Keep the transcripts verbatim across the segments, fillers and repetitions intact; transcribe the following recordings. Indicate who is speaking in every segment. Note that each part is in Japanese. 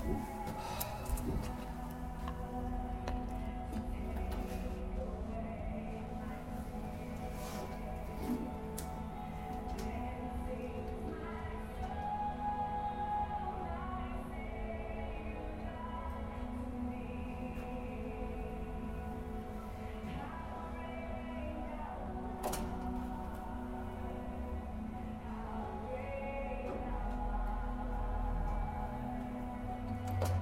Speaker 1: you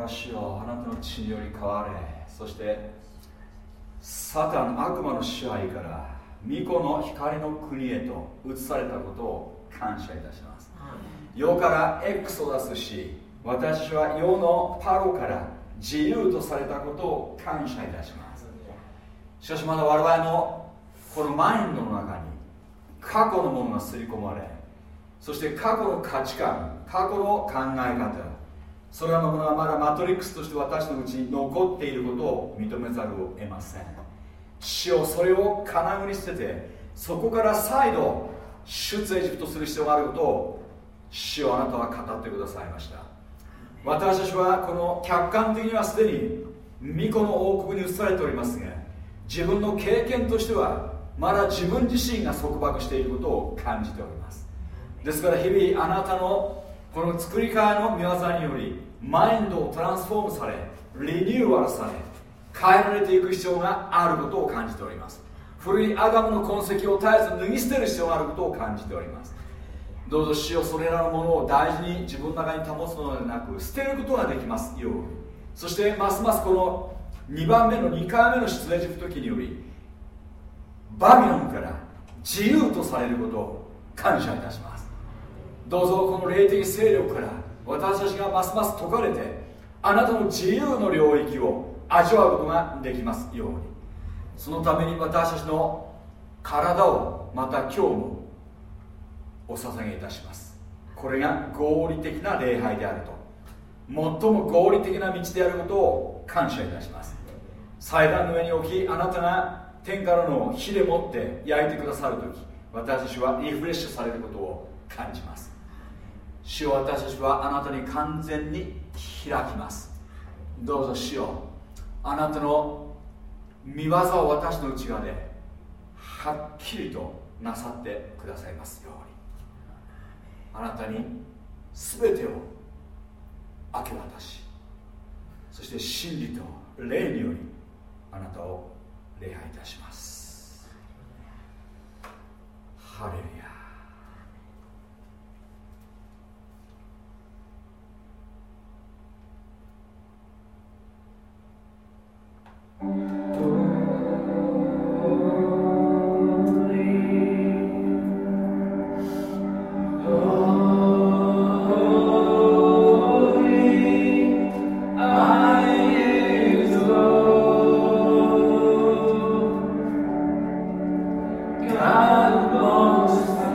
Speaker 1: は主よ、あなたの血により変われ、そしてサタン悪魔の支配から御子の光の国へと移されたことを感謝いたします。世からエクソダスし、私は世のパロから自由とされたことを感謝いたします。しかしまだ我々のこのマインドの中に過去のものが刷り込まれ、そして過去の価値観、過去の考え方、それらのものがまだマトリックスとして私のうちに残っていることを認めざるを得ません。主よ、それを金具に捨てて、そこから再度出エジプトする必要があることを主よ、あなたは語ってくださいました。私たちはこの客観的にはすでに御子の王国に移されておりますが、自分の経験としてはまだ自分自身が束縛していることを感じております。ですから日々あなたのこの作り変えの御業によりマインドをトランスフォームされ、リニューアルされ、変えられていく必要があることを感じております。古いアダムの痕跡を絶えず脱ぎ捨てる必要があることを感じております。どうぞ主よ、それらのものを大事に自分の中に保つのではなく捨てることができますように、そしてますますこのにばんめのにかいめの出エジプト記によりバビロンから自由とされることを感謝いたします。どうぞこの霊的勢力から私たちがますます解かれて、あなたの自由の領域を味わうことができますように、そのために私たちの体をまた今日もお捧げいたします。これが合理的な礼拝であると、最も合理的な道であることを感謝いたします。祭壇の上に置き、あなたが天からの火でもって焼いてくださるとき、私たちはリフレッシュされることを感じます。主よ、私たちはあなたに完全に開きます。どうぞ主よ、あなたの御業を私の内側ではっきりとなさってくださいますように、あなたに全てを明け渡し、そして真理と霊によりあなたを礼拝いたします。ハレルヤ。
Speaker 2: God most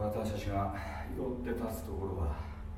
Speaker 1: 私たちが寄って立つところは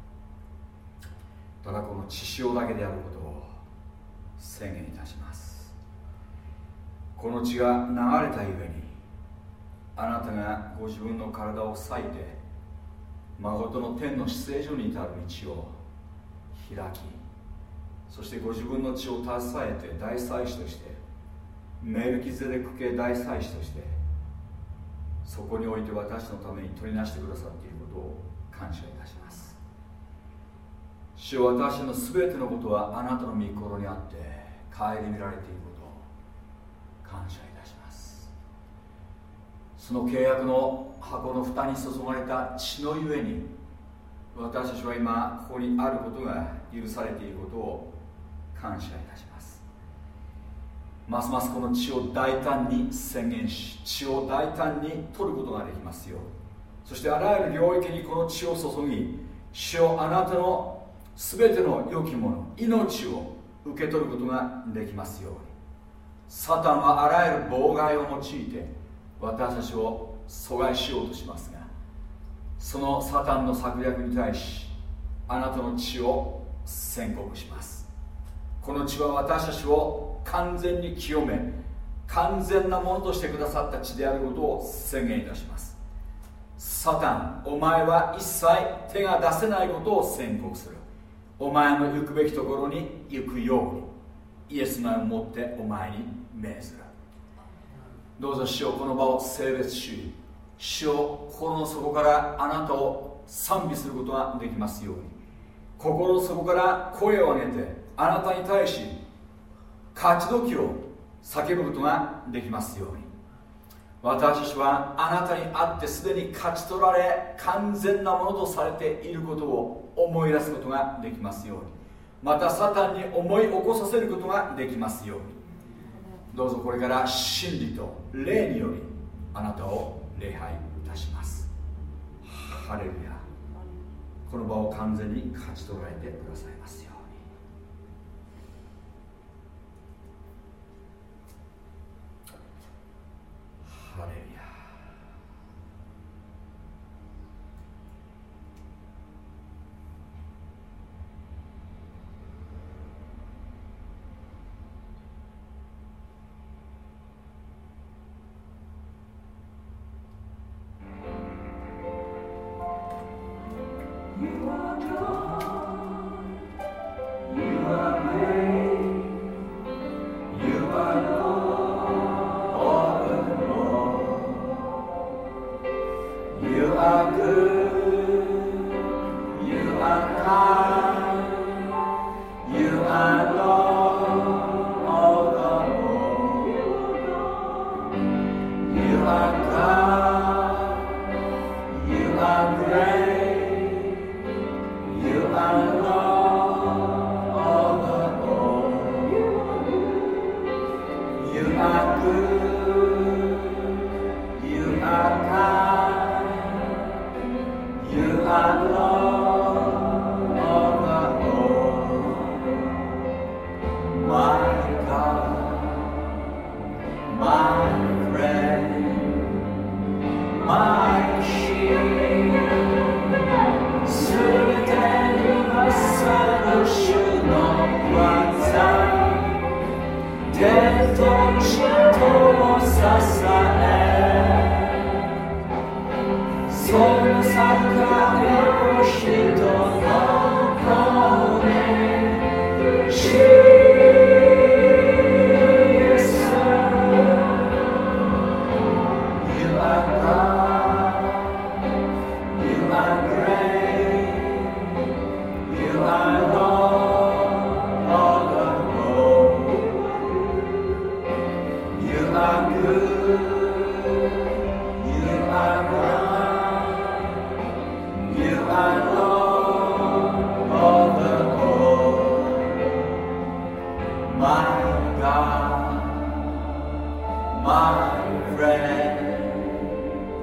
Speaker 1: ただこの血潮だけであることを宣言いたします。この血が流れたゆえにあなたがご自分の体を裂いて誠の天の至聖所に至る道を開き、そしてご自分の血を携えて大祭司としてメルキゼデク系大祭司としてそこにおいて私のために取りなしてくださっていることを感謝いたします。主よ、私のすべてのことはあなたの御心にあって顧みられていることを感謝いたします。その契約の箱の蓋に注がれた血のゆえに私たちは今ここにあることが許されていることを感謝いたします。ますますこの血を大胆に宣言し、血を大胆に取ることができますように、そしてあらゆる領域にこの血を注ぎ、主よ、あなたのすべての良きもの、命を受け取ることができますように。サタンはあらゆる妨害を用いて私たちを阻害しようとしますが、そのサタンの策略に対しあなたの血を宣告します。この血は私たちを完全に清め、完全なものとしてくださった血であることを宣言いたします。サタン、お前は一切手が出せないことを宣告する。お前の行くべきところに行くようにイエスの名をもってお前に命ずる。どうぞ主よ、この場を聖別し、主よ、心の底からあなたを賛美することができますように、心の底から声を上げてあなたに対し勝ち時を叫ぶことができますように。私たちはあなたにあってすでに勝ち取られ完全なものとされていることを思い出すことができますように、またサタンに思い起こさせることができますように。どうぞこれから真理と霊によりあなたを礼拝いたします。ハレルヤ。この場を完全に勝ち取られてくださいますように。ハレルヤ。
Speaker 2: My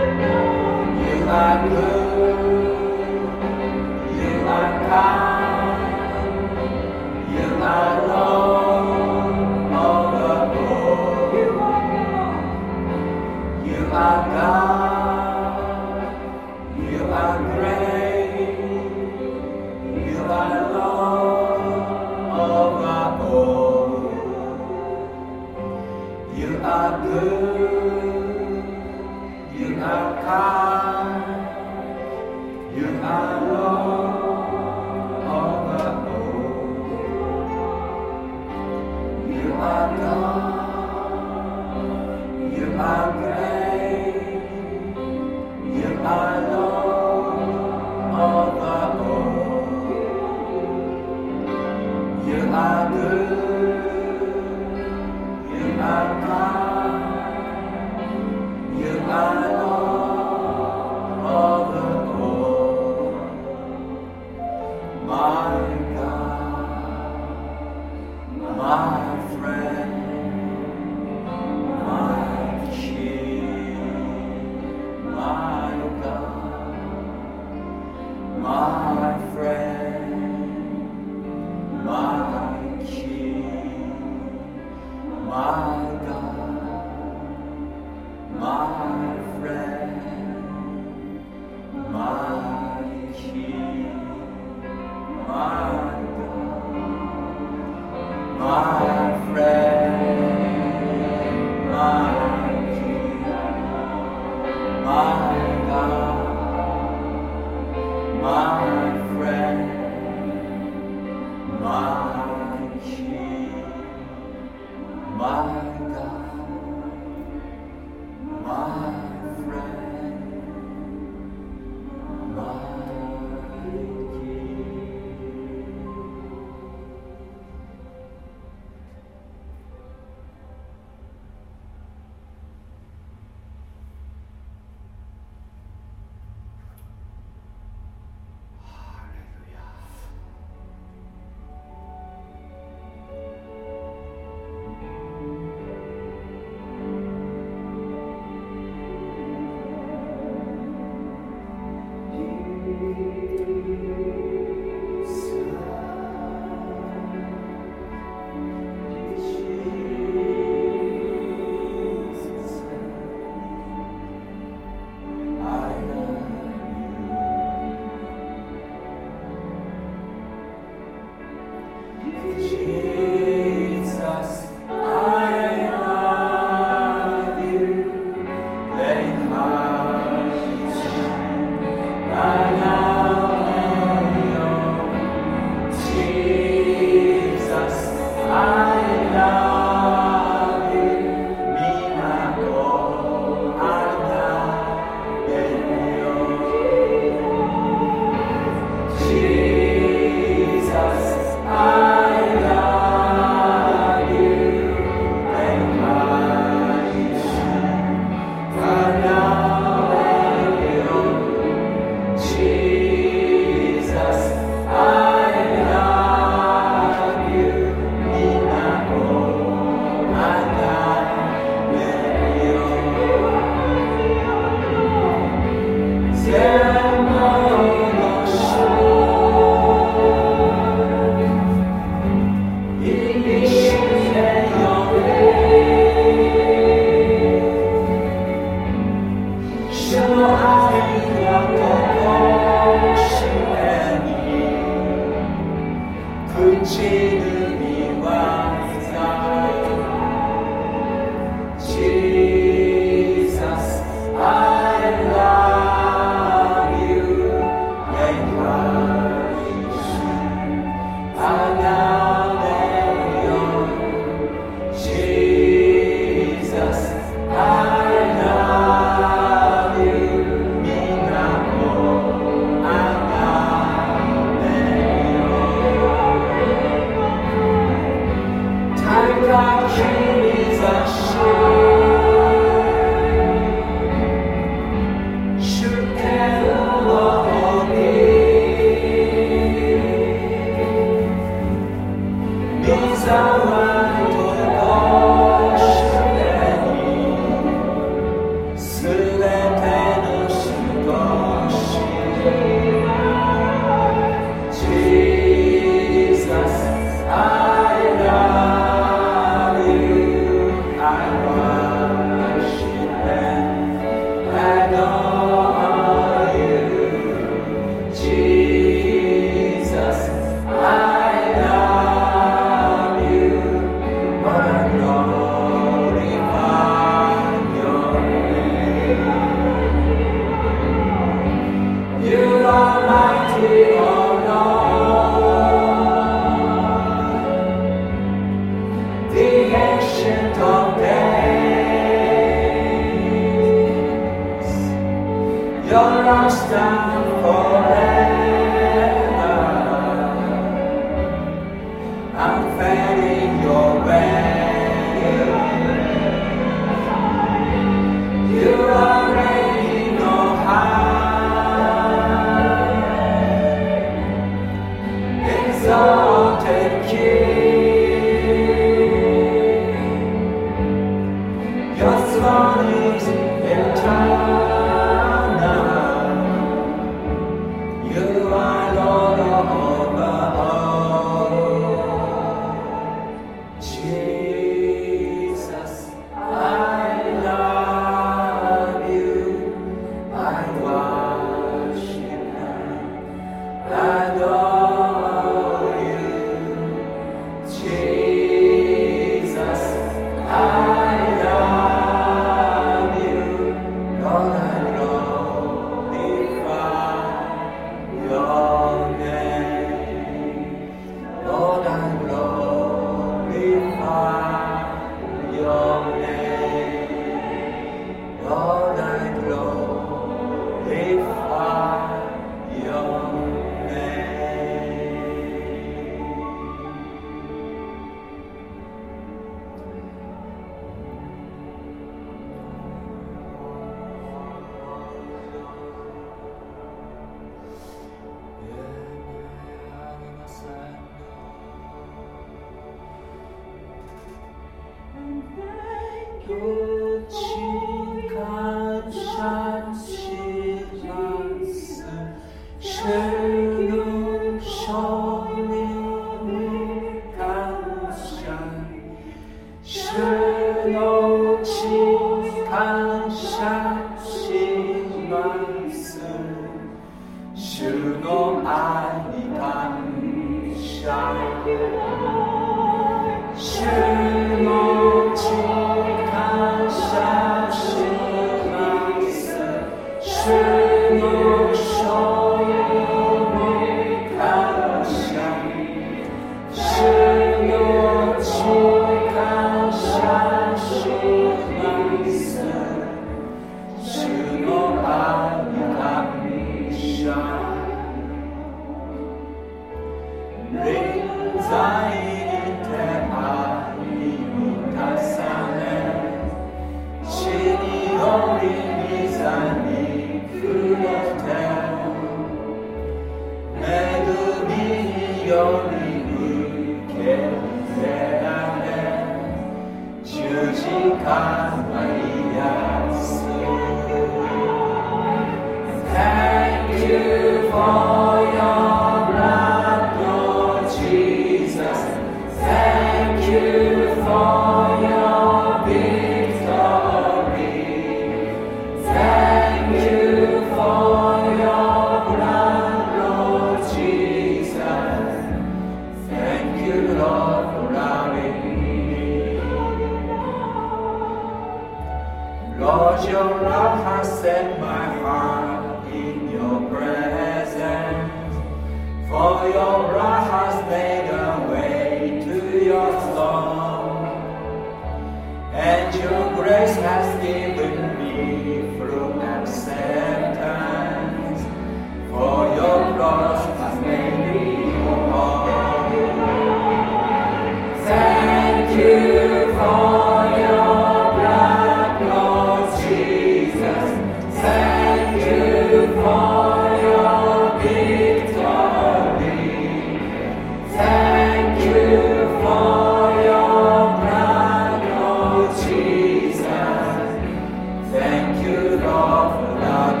Speaker 2: Lord, for thy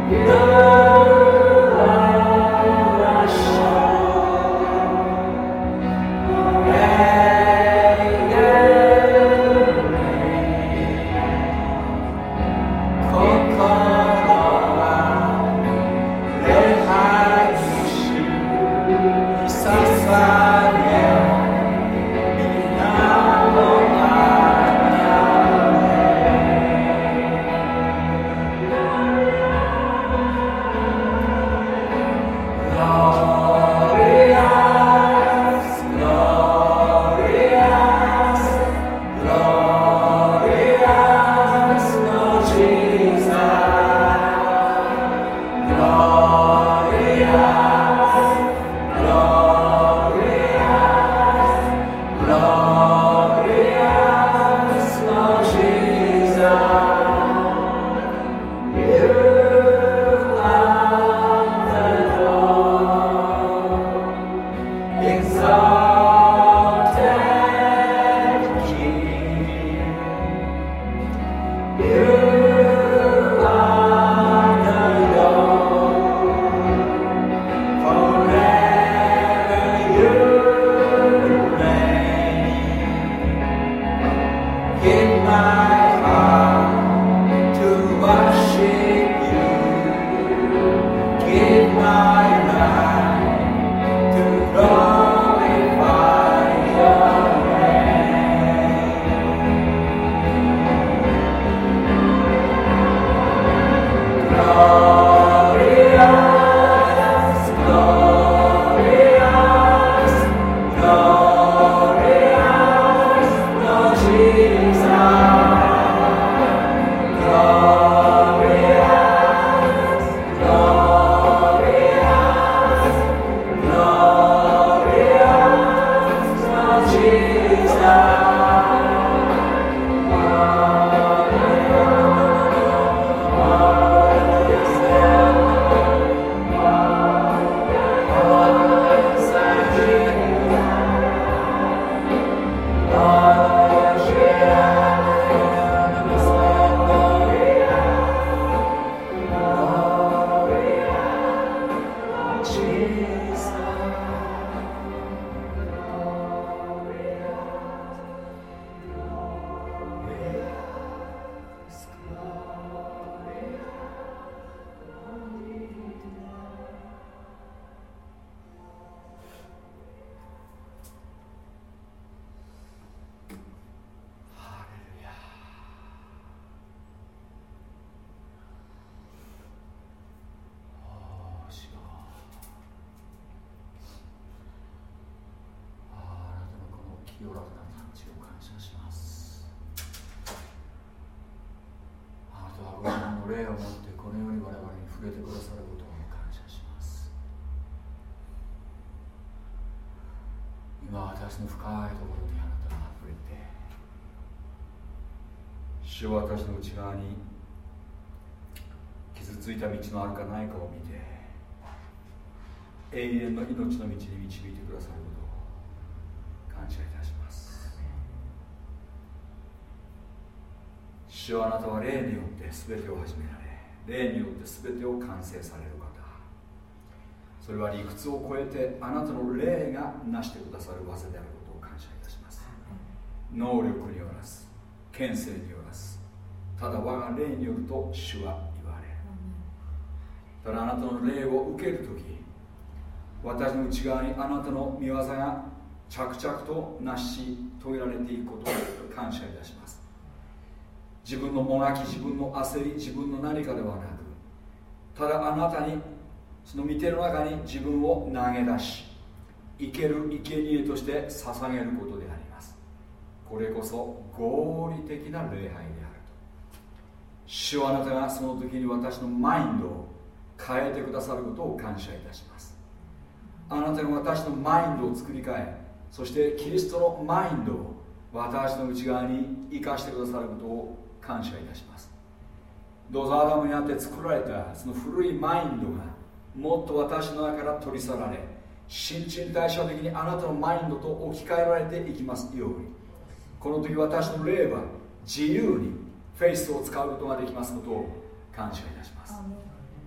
Speaker 1: 清らかな感じを感謝します。あなたはご自分の霊を持ってこのように我々に触れてくださることを感謝します。今私の深いところにあなたが触れて、主は私の内側に傷ついた道のあるかないかを見て、永遠の命の道に導いてくださることを感謝いたします。主はあなたは霊によって全てを始められ、霊によって全てを完成される方。それは理屈を超えてあなたの霊が成してくださる技であることを感謝いたします。能力によらず、権勢によらず、ただ我が霊によると主は言われる。ただあなたの霊を受けるとき、私の内側にあなたの御業が着々と成し遂げられていくことを感謝いたします。自分のもがき、自分の焦り、自分の何かではなく、ただあなたにその御手の中に自分を投げ出し、生ける生贄として捧げることであります。これこそ合理的な礼拝であると。主はあなたがその時に私のマインドを変えてくださることを感謝いたします。あなたが私のマインドを作り変え、そしてキリストのマインドを私の内側に生かしてくださることを感謝いたします。どうぞアダムにあって作られたその古いマインドがもっと私の中から取り去られ、新陳代謝的にあなたのマインドと置き換えられていきますように、この時私の霊は自由にフェイスを使うことができますことを感謝いたします。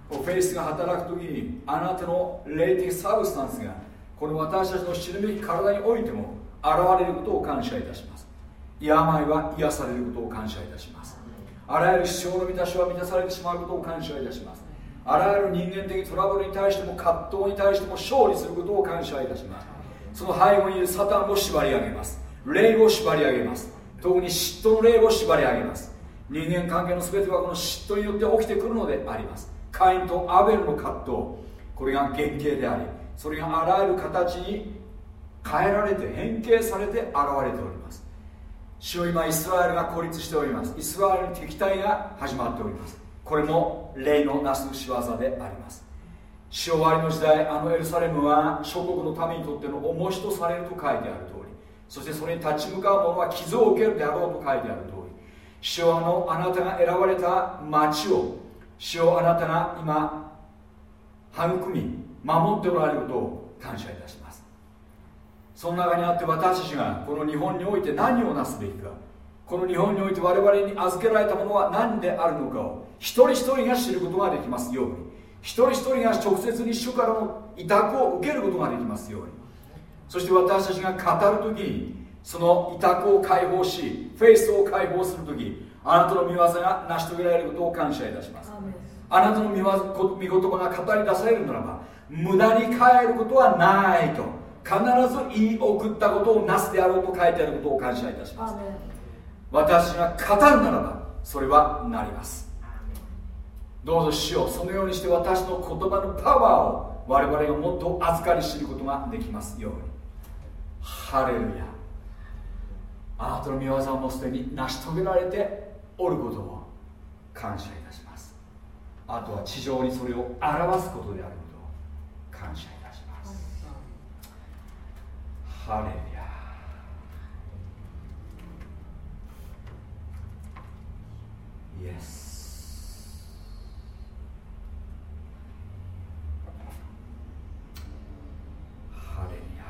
Speaker 1: フェイスが働くときにあなたの霊的サブスタンスがこの私たちの死ぬべき体においても現れることを感謝いたします。病は癒されることを感謝いたします。あらゆる必要の満たしは満たされてしまうことを感謝いたします。あらゆる人間的トラブルに対しても葛藤に対しても勝利することを感謝いたします。その背後にいるサタンを縛り上げます。霊を縛り上げます。特に嫉妬の霊を縛り上げます。人間関係の全てはこの嫉妬によって起きてくるのであります。カインとアベルの葛藤、これが原型であり、それがあらゆる形に変えられて変形されて現れております。主よ、今イスラエルが孤立しております。イスラエルに敵対が始まっております。これも霊のなす仕業であります。主よ、終わりの時代、あのエルサレムは諸国の民にとっての重しとされると書いてある通り、そしてそれに立ち向かう者は傷を受けるであろうと書いてある通り、主よ、あのあなたが選ばれた町を、主よ、あなたが今育み守っておられることを感謝いたします。その中にあって私たちがこの日本において何をなすべきか、この日本において我々に預けられたものは何であるのかを一人一人が知ることができますように、一人一人が直接に主からの委託を受けることができますように、そして私たちが語るときにその委託を解放し、フェイスを解放するとき、あなたの御業が成し遂げられることを感謝いたします。あなたの御業御言葉が語り出されるならば無駄に帰ることはないと必ず言い送ったことをなすであろうと書いてあることを感謝いたします。私が語るならばそれはなります。どうぞ主よ、そのようにして私の言葉のパワーを我々がもっと預かり知ることができますように。ハレルヤ。あなたの御業はもうすでに成し遂げられておることを感謝いたします。あとは地上にそれを表すことであることを感謝いたします。ハレルヤ。イエス。ハレルヤ。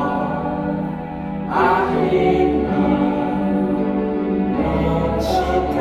Speaker 2: I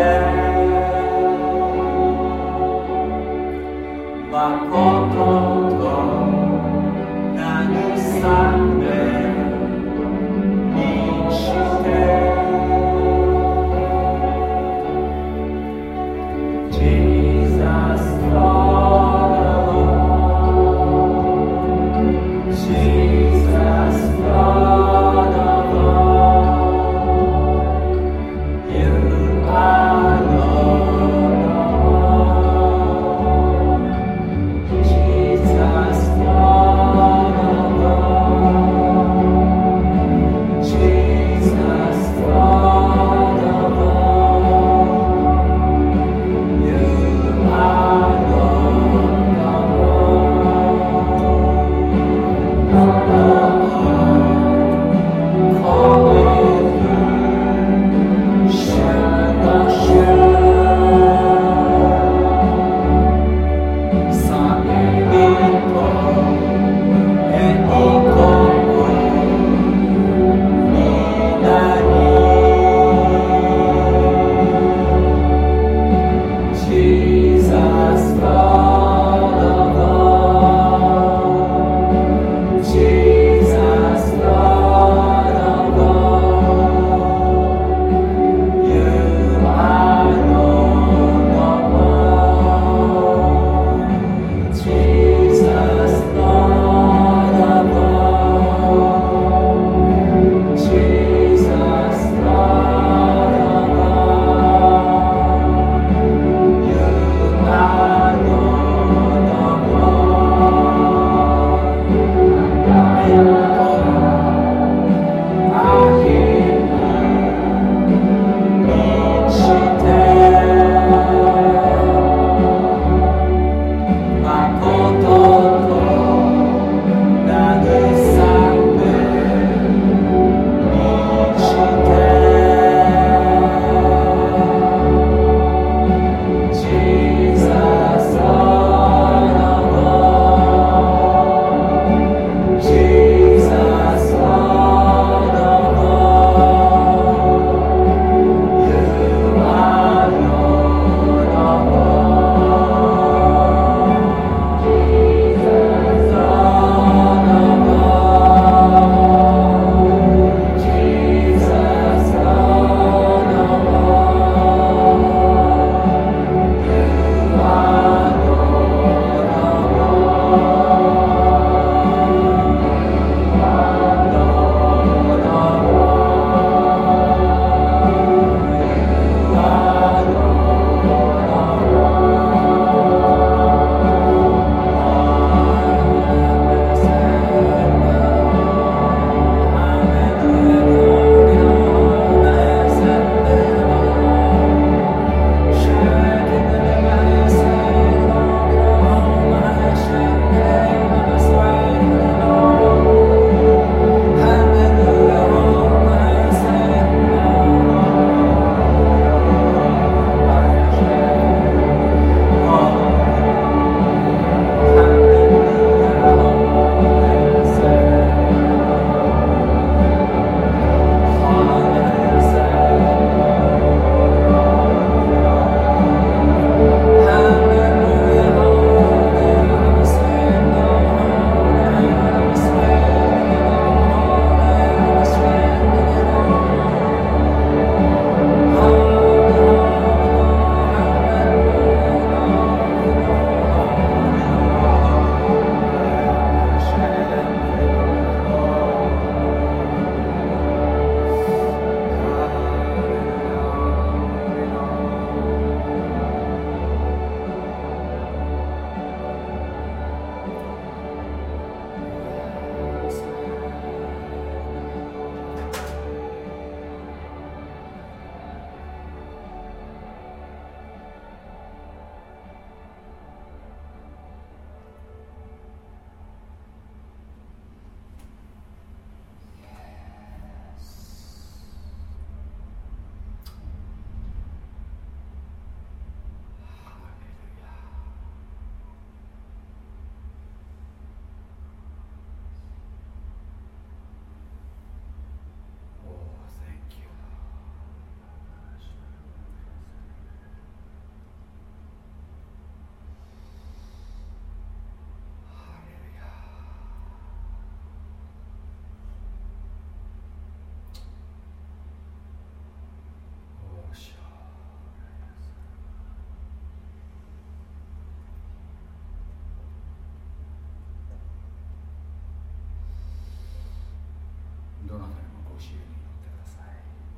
Speaker 1: どなたにもご自由に祈ってください。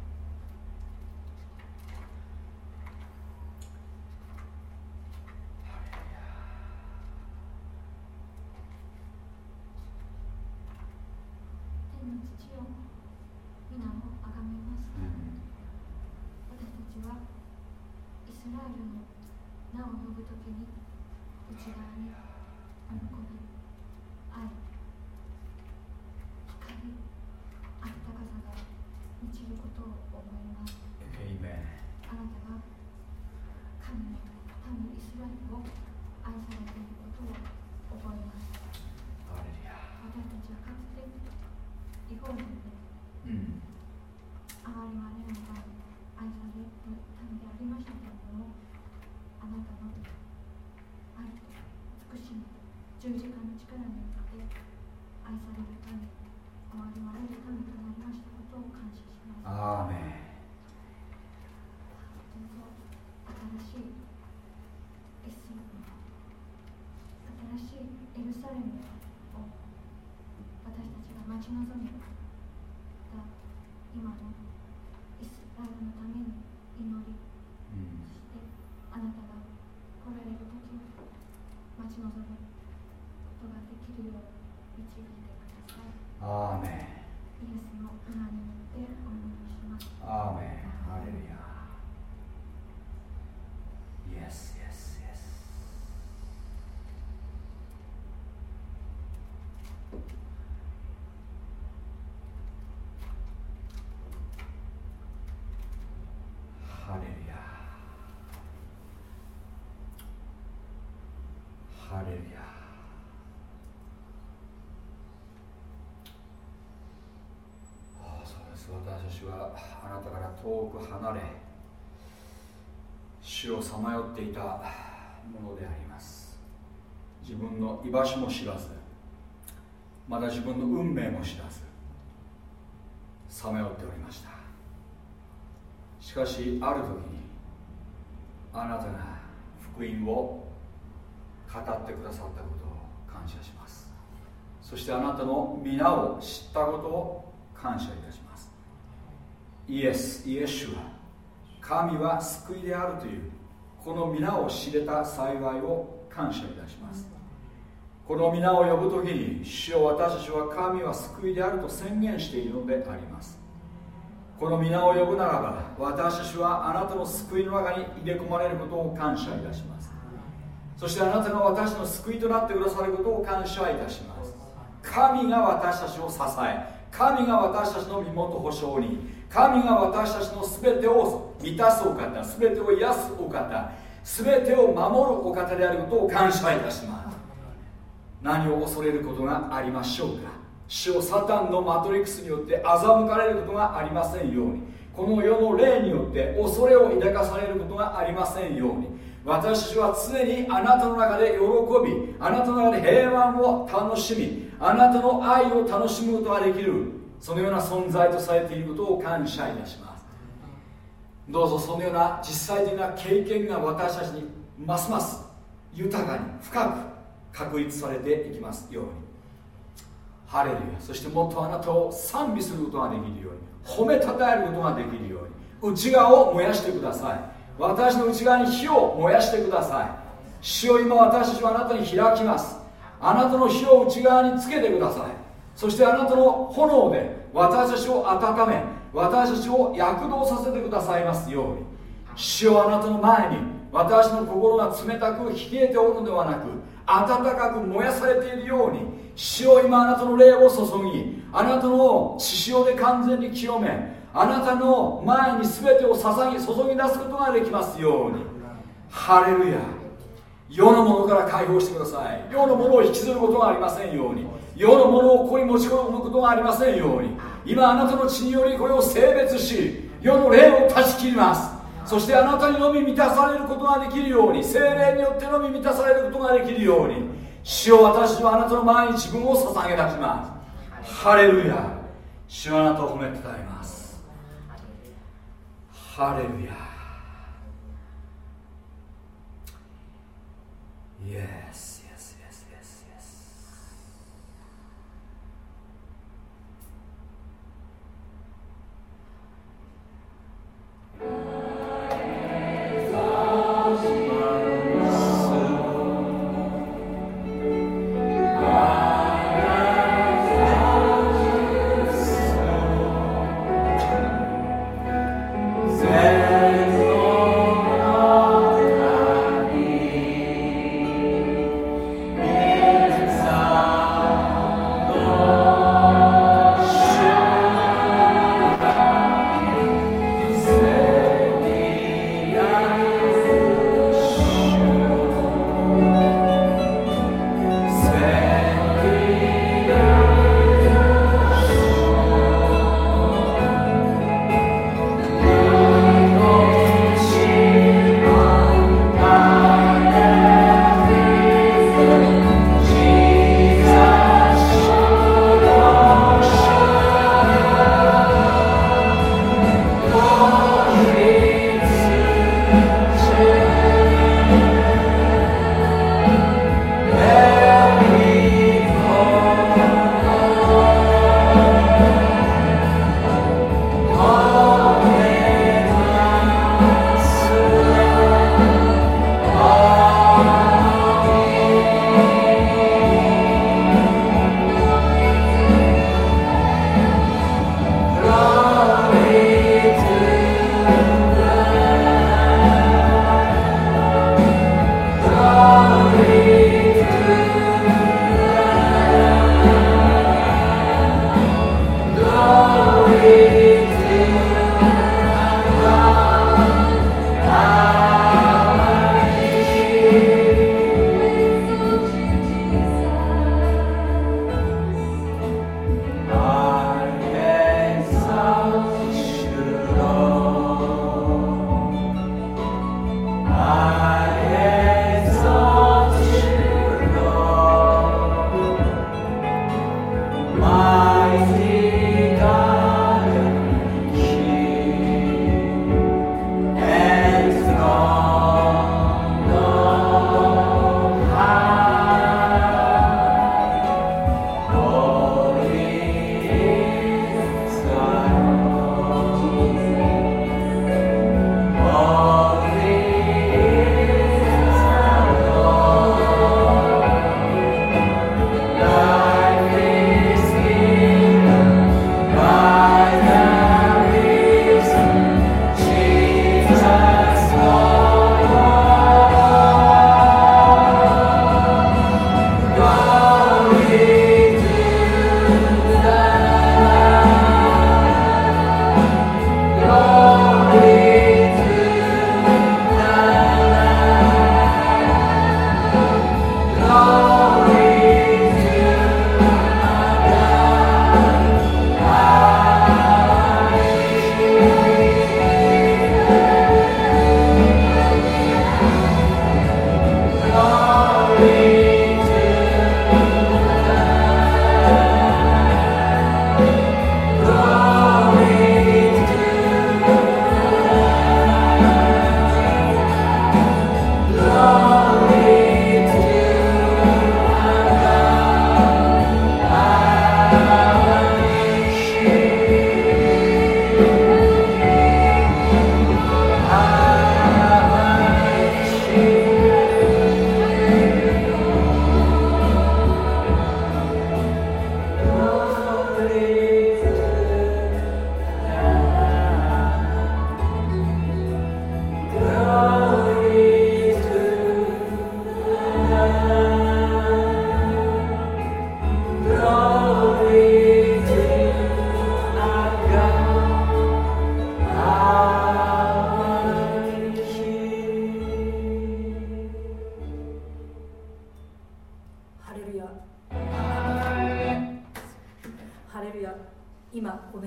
Speaker 2: 天の父よ、皆をあがめます。うん、私たちはイスラエルの名を呼ぶときに内側に喜び、愛、光、あったかさが満ちることを思います。あなたが神の民イスラエルを愛されていることを覚えます。私たちはかつて違法人で、うん、あまりまれながら愛される民でありましたけれども、あなたの愛と慈しみ、十字架の力によって愛される民、あまりまれる民となりましたことを感謝します。
Speaker 1: アーメン。
Speaker 2: どうぞ新しいエスラム、新しいエルサレムを私たちが待ち望みた今のイスラエルのために祈り、うん、そしてあなたが来られる時を待ち望むことができるよう導いてください。
Speaker 1: アーメン。
Speaker 2: イエスの名によってお祈りします。
Speaker 1: アーメン。ハレルヤ。イエスイエスイエス。ハレルヤ。ハレルヤ。ああ、そうです。私たちはあなたから遠く離れ、主をさまよっていたものであります。自分の居場所も知らず、まだ自分の運命も知らず、さまよっておりました。しかしある時にあなたが福音を語ってくださったことを感謝します。そしてあなたの皆を知ったことを感謝いたします。イエス、イエシュは神は救いであるというこの皆を知れた幸いを感謝いたします。この皆を呼ぶときに主よ、私たちは神は救いであると宣言しているのであります。この皆を呼ぶならば私たちはあなたの救いの中に入れ込まれることを感謝いたします。そしてあなたが私の救いとなってくださることを感謝いたします。神が私たちを支え、神が私たちの身元保証に、神が私たちの全てを満たすお方、全てを癒すお方、全てを守るお方であることを感謝いたします。何を恐れることがありましょうか。主をサタンのマトリックスによって欺かれることがありませんように、この世の霊によって恐れを抱かされることがありませんように、私たちは常にあなたの中で喜び、あなたの中で平安を楽しみ、あなたの愛を楽しむことができる、そのような存在とされていることを感謝いたします。どうぞそのような実際的な経験が私たちにますます豊かに深く確立されていきますように。ハレルヤ。そしてもっとあなたを賛美することができるように、褒めたたえることができるように、内側を燃やしてください。私の内側に火を燃やしてください。主を今私たちはあなたに開きます。あなたの火を内側につけてください。そしてあなたの炎で私たちを温め、私たちを躍動させてくださいますように。主をあなたの前に私の心が冷たく冷えておるのではなく、温かく燃やされているように、主を今あなたの霊を注ぎ、あなたの血潮で完全に清め、あなたの前に全てを捧ぎ注ぎ出すことができますように。ハレルヤ。世のものから解放してください。世のものを引きずることがありませんように、世のものをここに持ち込むことがありませんように、今あなたの血によりこれを性別し、世の霊を断ち切ります。そしてあなたにのみ満たされることができるように、聖霊によってのみ満たされることができるように、主を私はあなたの前に自分を捧げ出します。ハレルヤ。主はあなたを褒めたたえます。ハレルヤ。イエス、イエス、イエス、イエス、イエス。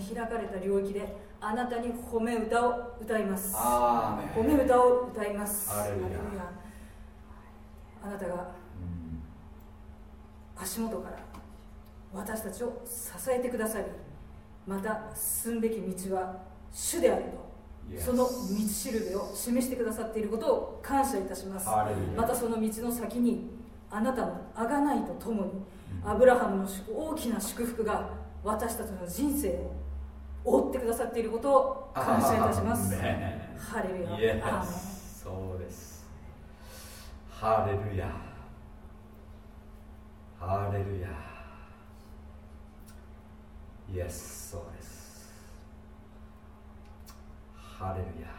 Speaker 3: 開かれた領域であなたに褒め歌を歌います。
Speaker 1: アーメン。
Speaker 3: 褒め歌を歌います。
Speaker 1: ハレルヤ。
Speaker 3: あなたが足元から私たちを支えてくださり、また進むべき道は主であると、Yes. その道しるべを示してくださっていることを感謝いたします。またその道の先にあなたの贖いとともに、うん、アブラハムの大きな祝福が私たちの人生を覆ってくださっていることを感謝いたします。ハレルヤ。
Speaker 1: Yes. アーメン。そうです。ハレルヤ。ハレルヤ。Yes. そうです。ハレルヤ。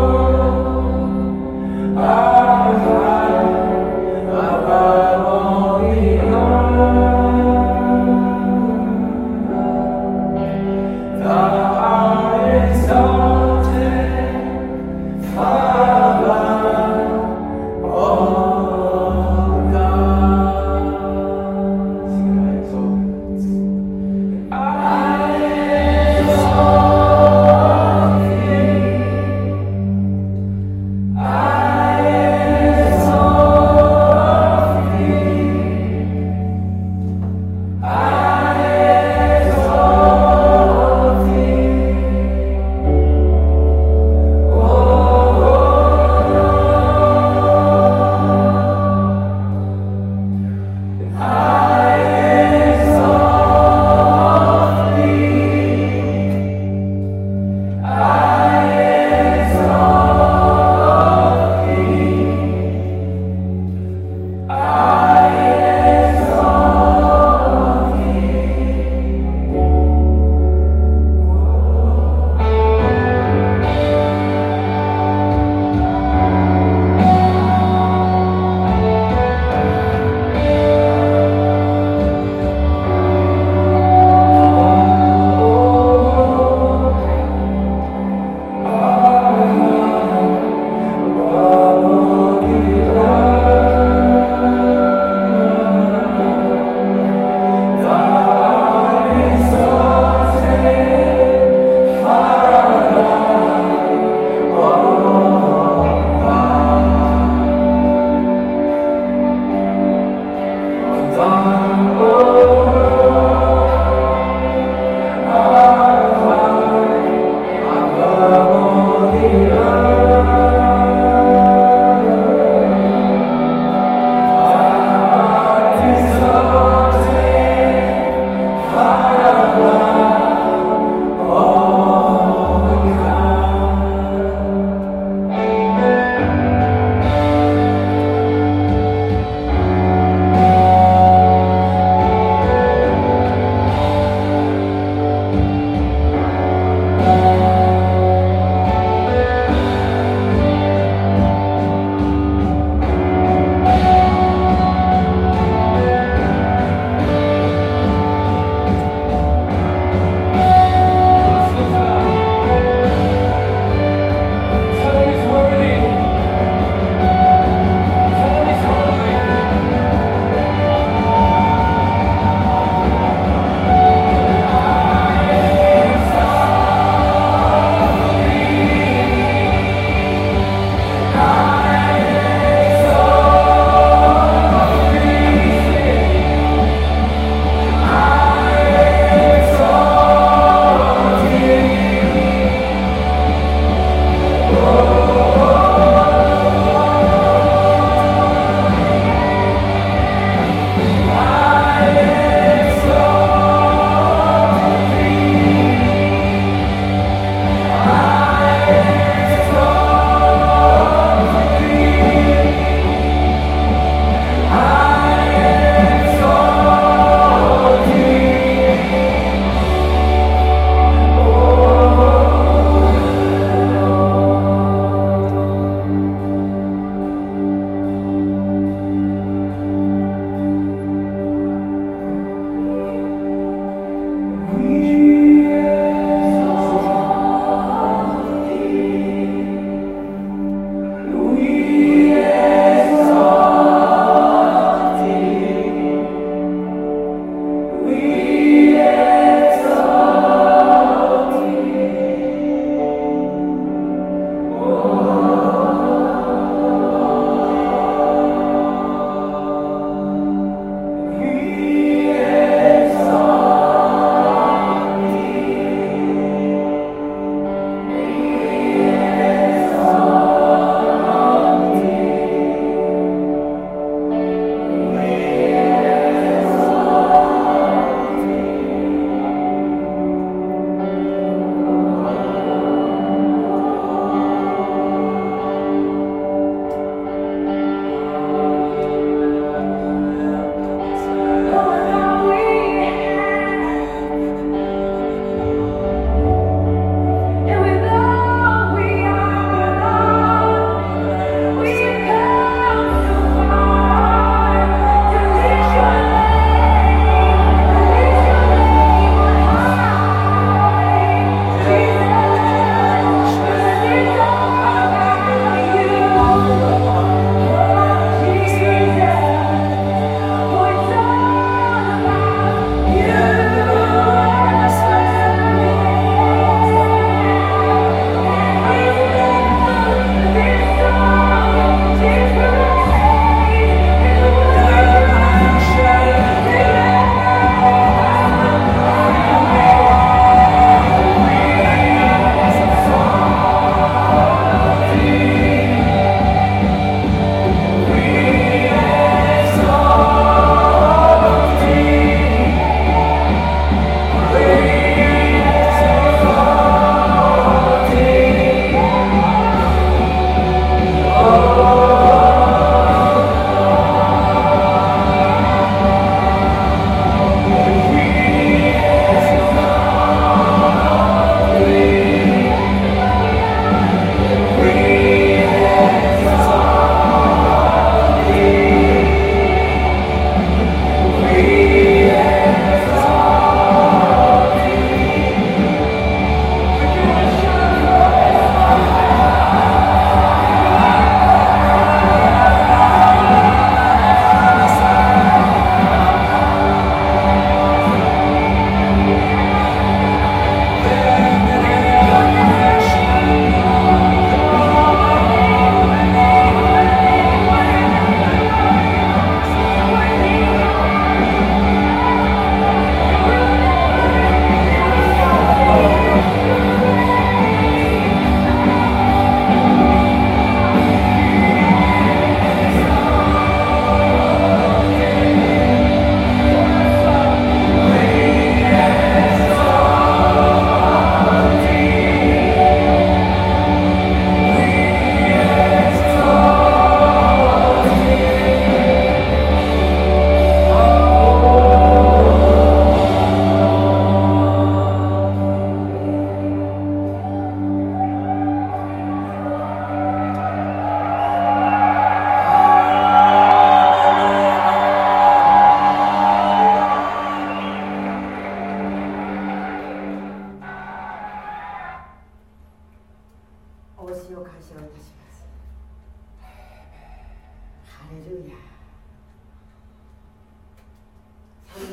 Speaker 4: Above all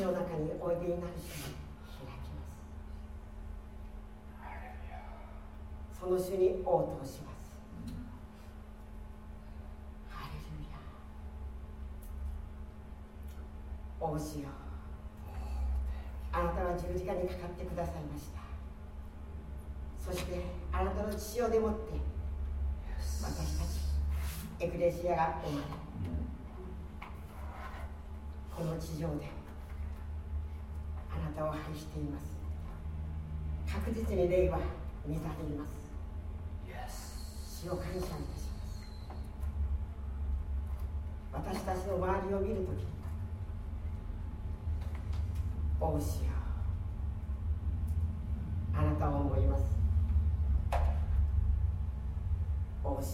Speaker 4: の中においでになる主に開きます。その主に応答します。ハレルヤ。お主よ、あなたは十字架にかかってくださいました。そしてあなたの血潮でもって私たちエクレシアが生まれ、この地上であなたを愛しています。確実に霊は満たれます。主を感謝いたします。私たちの周りを見るとき、お主よ、あなたを思います。お主よ、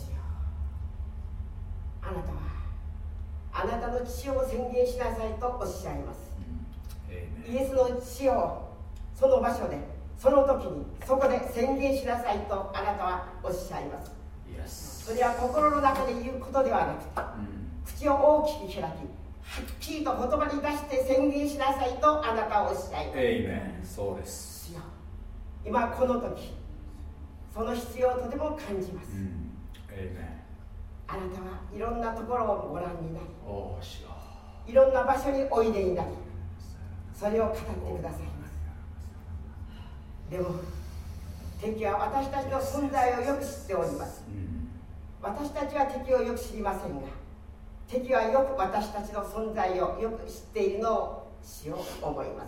Speaker 4: あなたはあなたの血を宣言しなさいとおっしゃいます。イエスの血をその場所で、その時にそこで宣言しなさいとあなたはおっしゃいます。それは心の中で言うことではなくて、口を大きく開き、はっきりと言葉に出して宣言しなさいとあなたはおっしゃいます。
Speaker 1: エイメン。そうです。
Speaker 4: 今この時、その必要をとても感じます。うん、エイメン。あなたはいろんなところをご覧になり、おーしよう、いろんな場所においでになり、それを語ってくださいます。でも敵は私たちの存在をよく知っております。うん、私たちは敵をよく知りませんが、敵はよく私たちの存在をよく知っているのをしようと思います。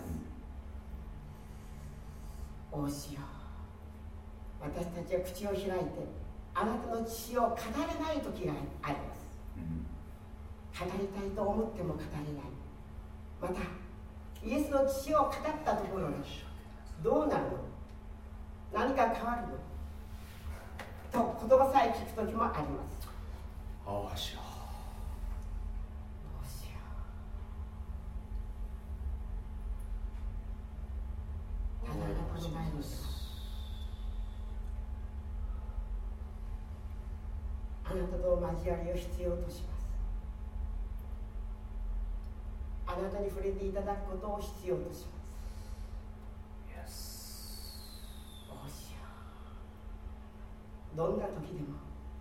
Speaker 4: おうしよう、私たちは口を開いてあなたの血を語れない時があります。うん、語りたいと思っても語れない。またイエスの血を語ったところでどうなるの、何か変わるのと言葉さえ聞く時もあります。
Speaker 1: おうしよう、
Speaker 4: ただあなたの前にあなたと交わりを必要とします。あなたに触れていただくことを必要とします。おうしよう、どんな時でも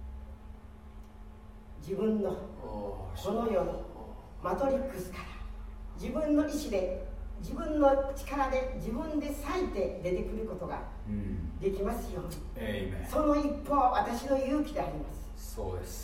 Speaker 4: 自分のこの世のマトリックスから自分の意志で、自分の力で、自分で裂いて出てくることができますように、うん、その一歩は私の勇気であります。
Speaker 1: そうです。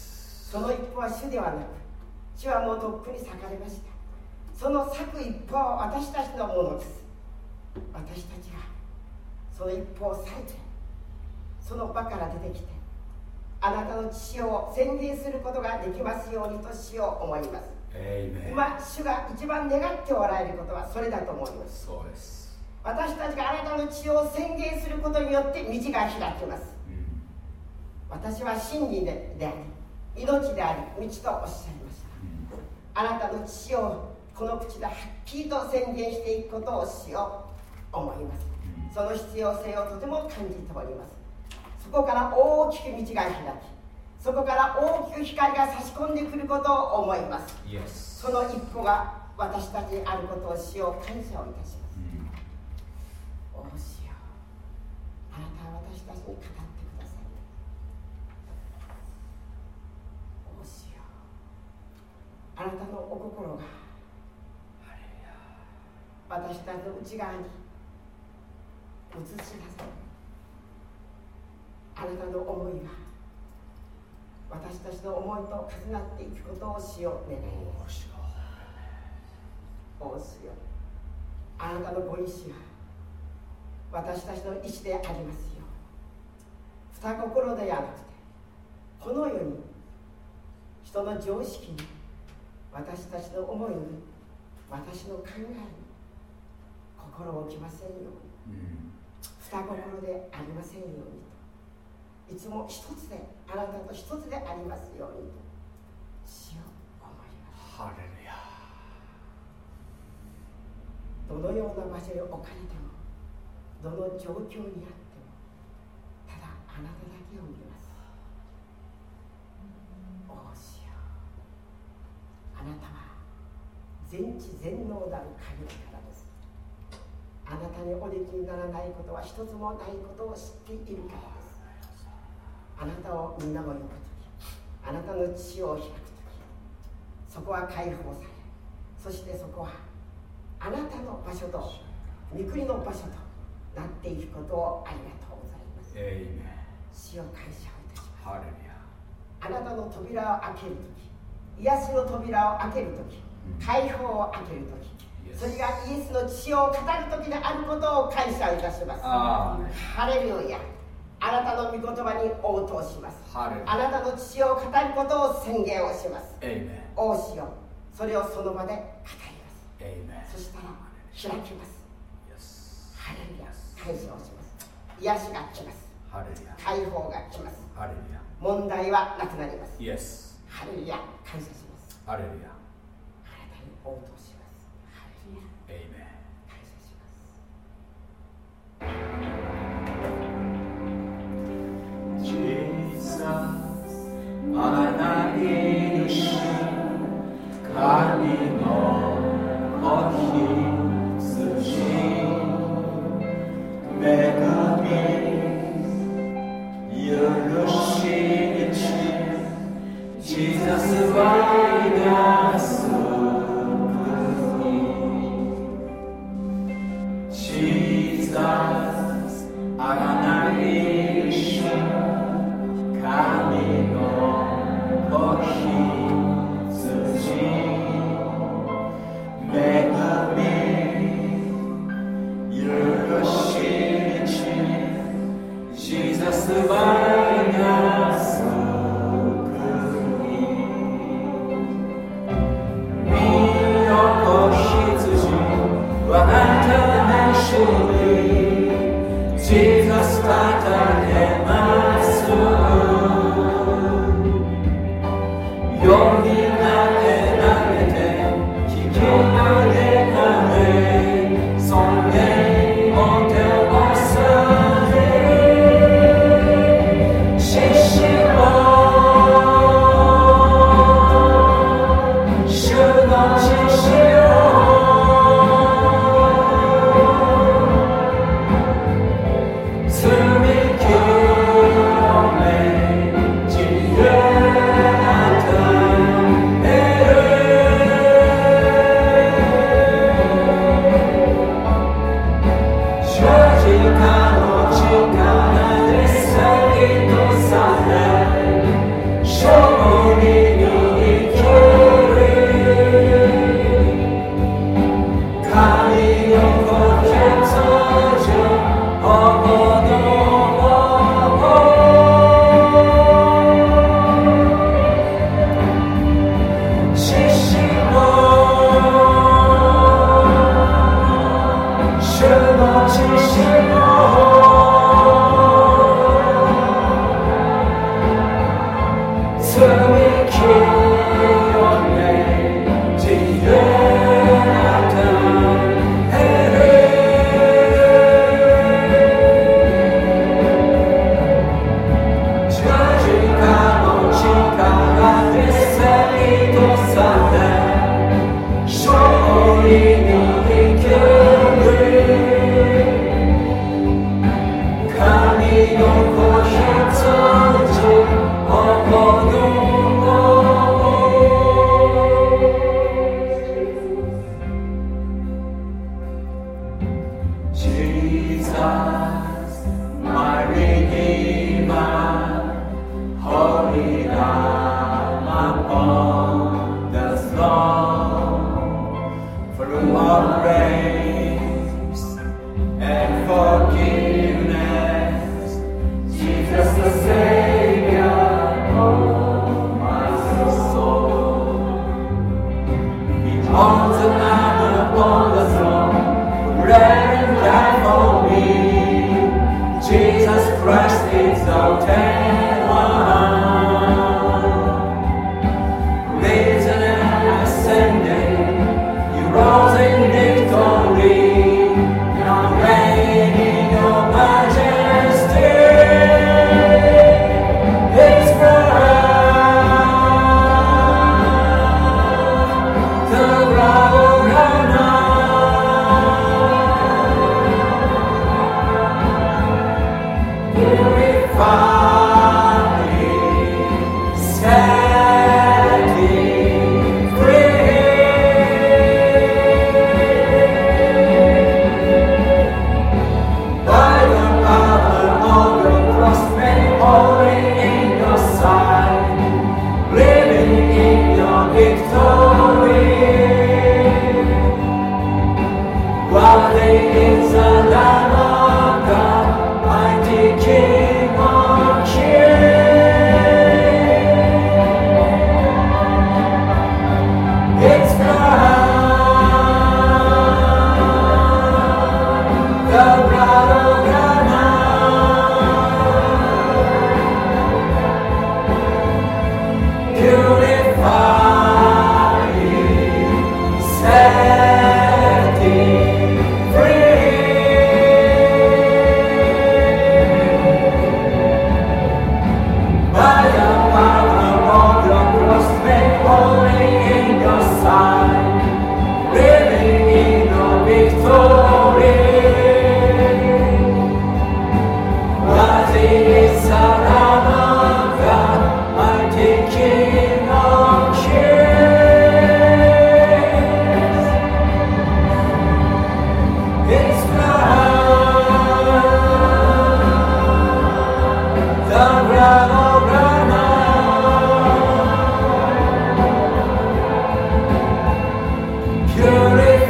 Speaker 4: その一歩は主ではなく、主はもうとっくに裂かれました。その裂く一歩は私たちのものです。私たちがその一歩を裂いて、その場から出てきてあなたの血を宣言することができますようにとしよう思います。今主が一番願っておられることはそれだと思います。
Speaker 1: そうです。
Speaker 4: 私たちがあなたの血を宣言することによって道が開きます。うん、私は真理であり命であり道とおっしゃいました。うん、あなたの血をこの口ではっきりと宣言していくことをしよう思います。うん、その必要性をとても感じております。そこから大きく道が開き、そこから大きく光が差し込んでくることを思います。
Speaker 1: Yes.
Speaker 4: その一歩が私たちにあることをしよう感謝をいたします。うん、おうしよう、あなたは私たちに語ってください。おうしよう、あなたのお心が私たちの内側に映し出され、あなたの思いが私たちの思いと重なっていくことをしよう願います。おうしよう、あなたのご意志が私たちの意志でありますよう、二心ではなくてこの世に人の常識に、私たちの思いに、私の考えに心を置きませんように、うん、二心でありませんようにと、いつも一つで、あなたと一つでありますようにとしよう思います。
Speaker 1: ハレルヤ。
Speaker 4: どのような場所に置かれても、どの状況にあっても、ただあなただけを見ます。おうしよう、あなたは全知全能なる神だからです。あなたにおできにならないことは一つもないことを知っているからです。あなたをみんなも呼ぶとき、あなたの血を開くとき、そこは解放され、そしてそこはあなたの場所と御国の場所となっていくことをありがとうございます。
Speaker 1: エイメン。
Speaker 4: 主を感謝をいたします。
Speaker 1: ハレルヤ。
Speaker 4: あなたの扉を開けるとき、癒しの扉を開けるとき、解放を開けるとき、それがイエスの血を語るときであることを感謝いたします。ハレルヤ。あなたの御言葉に応答します。あなたの血を語ることを宣言をします。王子よ、それをその場で語ります。そしたら開きます。ハレルヤ。感謝をします。癒しが来ます。解放が来ます。問題はなくなります。ハレルヤ。感謝します。
Speaker 1: ハレルヤ。
Speaker 4: あなたに応答します。ハレルヤ。
Speaker 1: エイメン。
Speaker 4: 感謝します。
Speaker 5: Jesus, あなに主、神のお羊、恵み、許しにち、Jesus はなす国、Jesus、あなに主、神のお羊、恵み、許しにち、Jesus はなす国、身の子羊はあなたの主に Jesus 語れますよみがえられて引き上げられ尊厳を手をされ獅子を主の獅子を罪清め自由The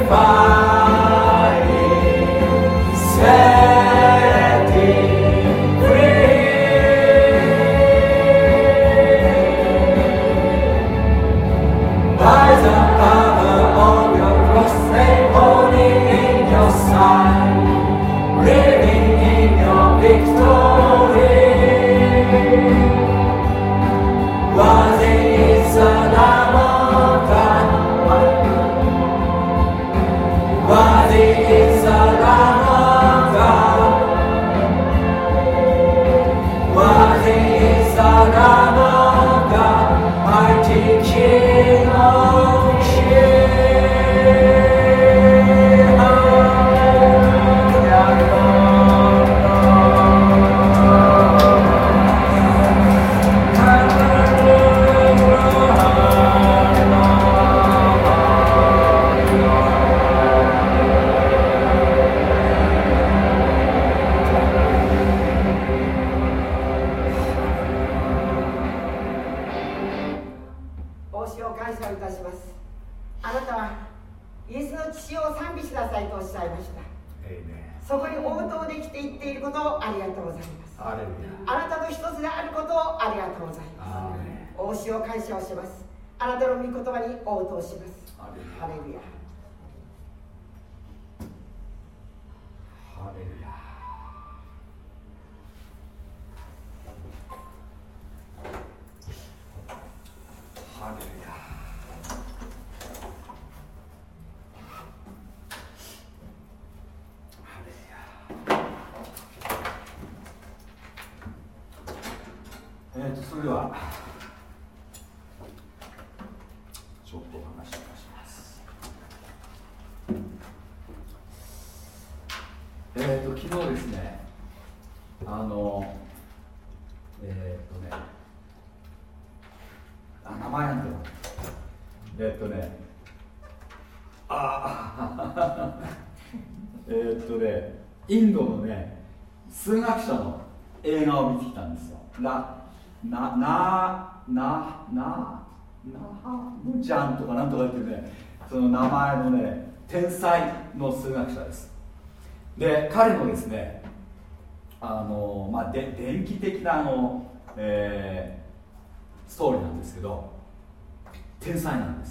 Speaker 1: ジャンとかなんとかっていうね、その名前のね、天才の数学者です。で、彼のですね、あのまあ、で電気的なあの、えー、ストーリーなんですけど、天才なんです。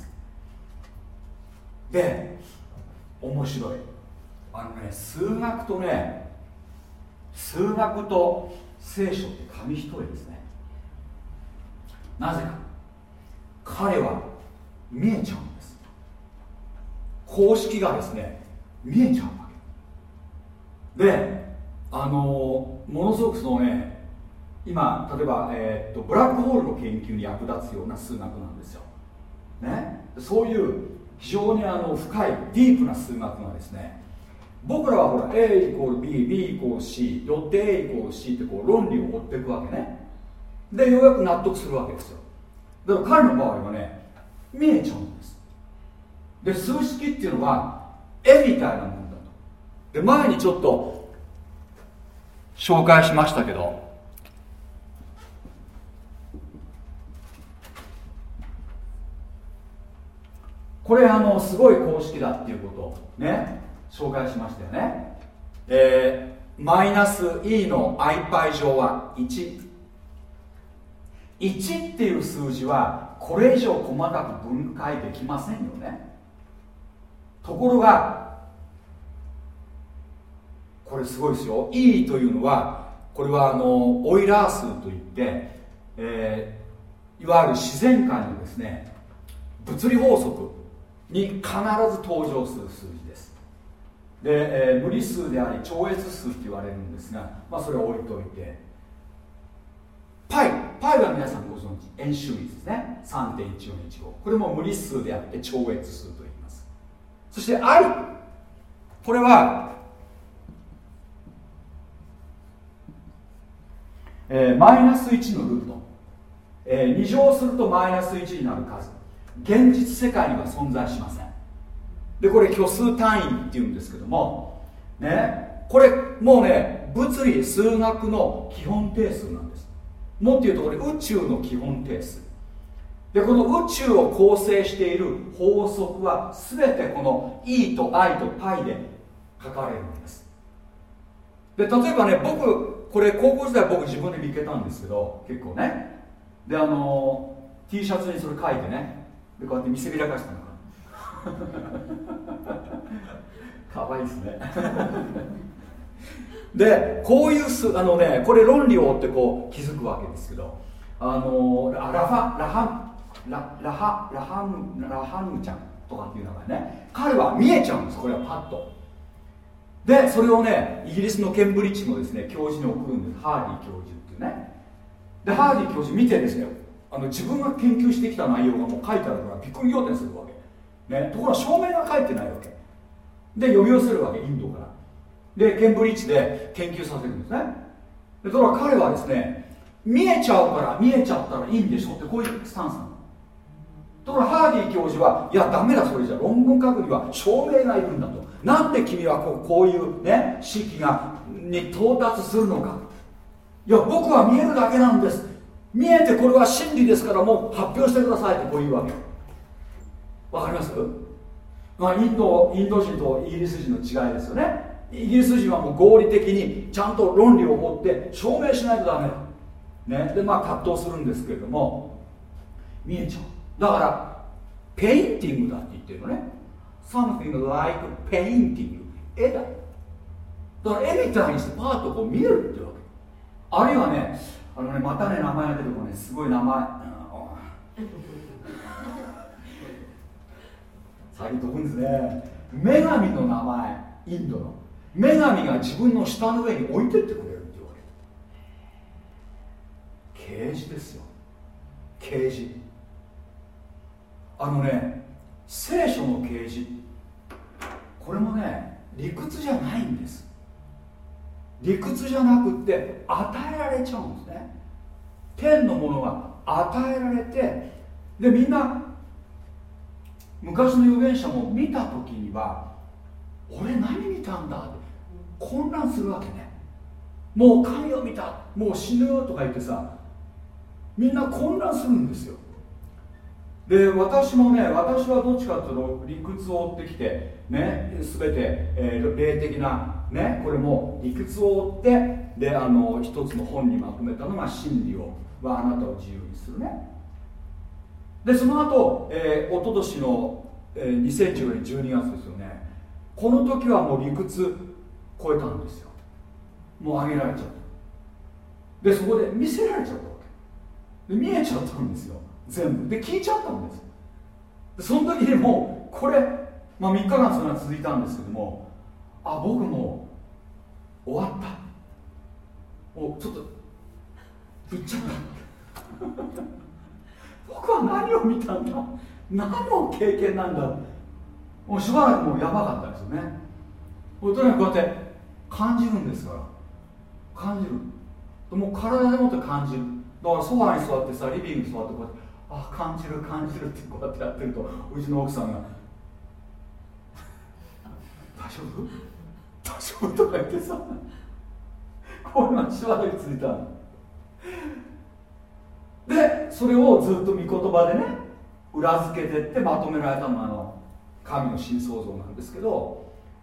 Speaker 1: で、面白い。あのね、数学とね、数学と聖書って紙一重ですね。なぜか、彼は見えちゃうんです。公式がですね見えちゃうわけで、あのー、ものすごくそのね、今例えば、えー、っとブラックホールの研究に役立つような数学なんですよ、ね、そういう非常にあの深いディープな数学がですね、僕らはほら A イコール B、B イコール C、よって A イコール C ってこう論理を追っていくわけね。でようやく納得するわけですよ。だから彼の場合はね、見えちゃうんです。で、数式っていうのは絵みたいなもんだと。で、前にちょっと紹介しましたけど、これあのすごい公式だっていうことをね紹介しましたよね。えー、マイナス E の i π乗はいち。いちっていう数字はこれ以上細かく分解できませんよね。ところがこれすごいですよ。 E というのはこれはあのオイラー数といって、えー、いわゆる自然界のですね物理法則に必ず登場する数字です。で、えー、無理数であり超越数って言われるんですが、まあそれは置いといて、パイ、パイは皆さんご存知、円周率ですね。 さんてんいちよんいちご、 これも無理数であって超越数と言います。そして i、 これは、えー、マイナスいちのルート、えー、に乗するとマイナスいちになる数、現実世界には存在しません。でこれ虚数単位っていうんですけどもね、これもうね物理数学の基本定数なんです。もっと言うとこれ宇宙の基本定数でこの宇宙を構成している法則は全てこの E と I と Pi で書かれるんです。で例えばね、僕これ高校時代僕自分で見つけたんですけど、結構ね、であの T シャツにそれ書いてね、でこうやって見せびらかしたのかわいいですねでこういうすあのね、これ論理を追ってこう気づくわけですけど、あのラファラハンララハラハンラハンヌちゃんとかっていうのがね、彼は見えちゃうんです、これはパッと。でそれをね、イギリスのケンブリッジのですね教授に送るんです、ハーディ教授っていうね。でハーディ教授見てですね、あの自分が研究してきた内容がもう書いてあるからびっくり仰天するわけ、ね、ところが証明が書いてないわけで、呼び寄せるわけ、インドから。でケンブリッジで研究させるんですね。でところが彼はですね、見えちゃうから見えちゃったらいいんでしょって、こういうスタンスなの。ところがハーディ教授は、いやダメだ、それじゃ論文書くには証明がいるんだと。なんで君はこう、こういうね式がに到達するのか。いや僕は見えるだけなんです、見えてこれは真理ですからもう発表してくださいってこういうわけ。わかります？まあ、インド、インド人とイギリス人の違いですよね。イギリス人はもう合理的にちゃんと論理を持って証明しないとダメだ、ね、でまあ葛藤するんですけれども、見えちゃう。だからペインティングだって言ってるのね。 something like painting、 絵だ。だから絵みたいにしてパーッとこう見えるってわけ。あるいはね、あのね、またね名前が出てこない、すごい名前最近飛ぶんですね。女神の名前、インドの女神が自分の舌の上に置いてってくれるっていうわけ。啓示ですよ、啓示。あのね、聖書の啓示、これもね理屈じゃないんです。理屈じゃなくって与えられちゃうんですね。天のものが与えられて、でみんな昔の預言者も見た時には、俺何見たんだって混乱するわけね。もう神を見た、もう死ぬよとか言ってさ、みんな混乱するんですよ。で私もね、私はどっちかというと理屈を追ってきてね、全て、えー、霊的なね、これも理屈を追って、であの一つの本にまとめたのが真理をはあなたを自由にするね。でその後、えー、一昨年の、えー、にせんじゅうねんじゅうにがつですよね。この時はもう理屈超えたんですよ。もう上げられちゃった。でそこで見せられちゃったわけで、見えちゃったんですよ全部で、聞いちゃったんです。でその時にもうこれ、まあ、みっかかんそれが続いたんですけども、あ、僕もう終わった、もうちょっと言っちゃった僕は何を見たんだ、何の経験なんだ。もうしばらくもうやばかったですよね。とにかくこうやって感じるんですから、感じる、もう体でもって感じる。だからソファーに座ってさ、リビングに座ってこうやって、あ、感じる感じるってこうやってやってると、うちの奥さんが大丈夫大丈夫とか言ってさ、こういうのがしばらく続いたので、それをずっと御言葉でね裏付けてってまとめられたのがあの神の新創造なんですけど、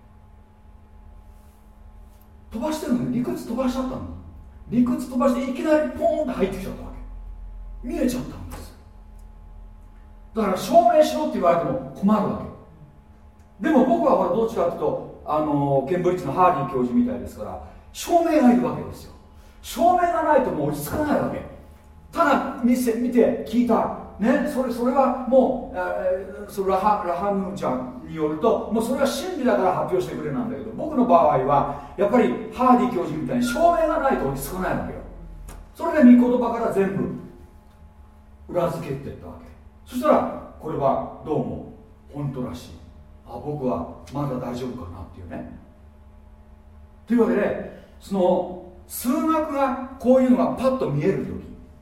Speaker 1: 飛ばしてるのに理屈飛ばしちゃったの。理屈飛ばしていきなりポーンって入ってきちゃったわけ。見えちゃったんです。だから証明しろって言われても困るわけ。でも僕はほらどっちかというとあのケンブリッジのハーディ教授みたいですから、証明がいるわけですよ。証明がないともう落ち着かないわけ。ただ見せ見て聞いたね、それそれはもう、えー、それラハラハムちゃんによるともうそれは真理だから発表してくれなんだけど、僕の場合はやっぱりハーディ教授みたいに証明がないと落ち着かないわけよ。それで御言葉から全部裏付けていったわけ。そしたらこれはどうも本当らしい。あ、僕はまだ大丈夫かなっていうね。というわけで、その数学がこういうのがパッと見えるとき、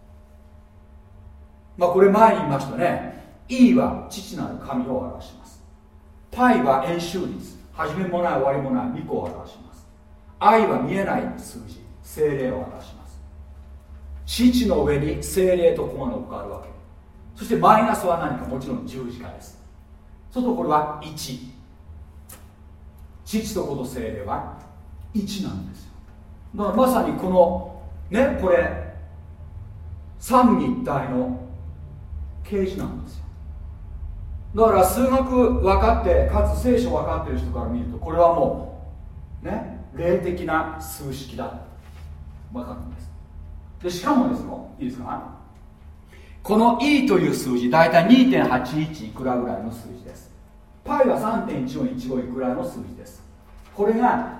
Speaker 1: まあこれ前に言いましたね。 E は父なる神を表します。 π は円周率、始めもない終わりもない御子を表します。 I は見えない数字、聖霊を表します。父の上に聖霊とコマのがあるわけそしてマイナスは何か、もちろん十字架です。そうするとこれはいち、父と子と聖霊はいちなんですよ。だからまさにこのね、これ三位一体の啓示なんですよ。だから数学分かってかつ聖書分かってる人から見ると、これはもうね、霊的な数式だ分かるんです。でしかもですよ、いいですか、この E という数字だいたい にてんはちいち いくらぐらいの数字です。パイは さんてんいちよんいちご いくらの数字です。これが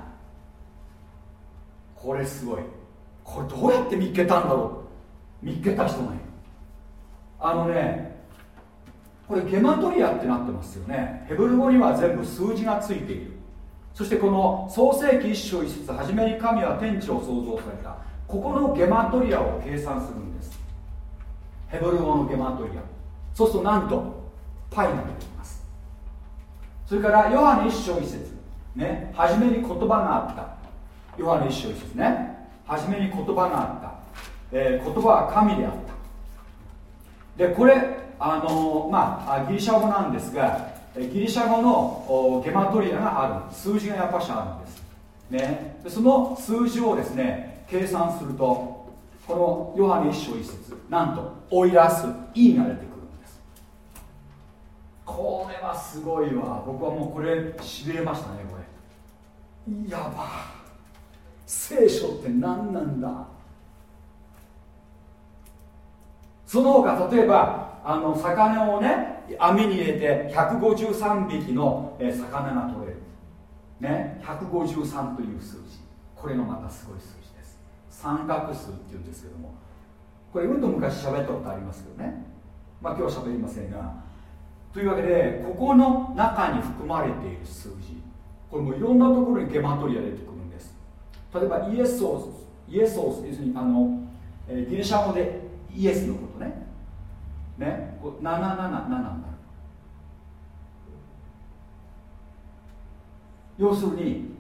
Speaker 1: これすごい、これどうやって見つけたんだろう、見つけた人がいる。あのね、これゲマトリアってなってますよね。ヘブル語には全部数字がついている。そしてこの創世記一章一節、初めに神は天地を創造された、ここのゲマトリアを計算するんです。ヘブル語のゲマトリア。そうするとなんとパイが出てきます。それからヨハネ一章一節ね、初めに言葉があった。ヨハネ一章一節ね、初めに言葉があった、えー、言葉は神であった。でこれあのー、まあギリシャ語なんですが、ギリシャ語のゲマトリアがある、数字がやっぱしあるんです、ね、でその数字をですね計算すると、このヨハネ一章一節、なんとオイラス E が出てくるんです。これはすごいわ。僕はもうこれしびれましたね。これやば、聖書って何なんだ。その他例えばあの魚をね網に入れてひゃくごじゅうさんびきの、えー、魚が取れる、ね、ひゃくごじゅうさんという数字、これのまたすごい数字です。三角数っていうんですけども、これうんと昔喋ったことありますけどね、まあ今日は喋りませんが、というわけでここの中に含まれている数字、これもいろんなところにゲマトリア出てくるんです。例えばイエスをイエスを要するにあの、えー、ギリシャ語でイエスのことねね、なななななになる。要するに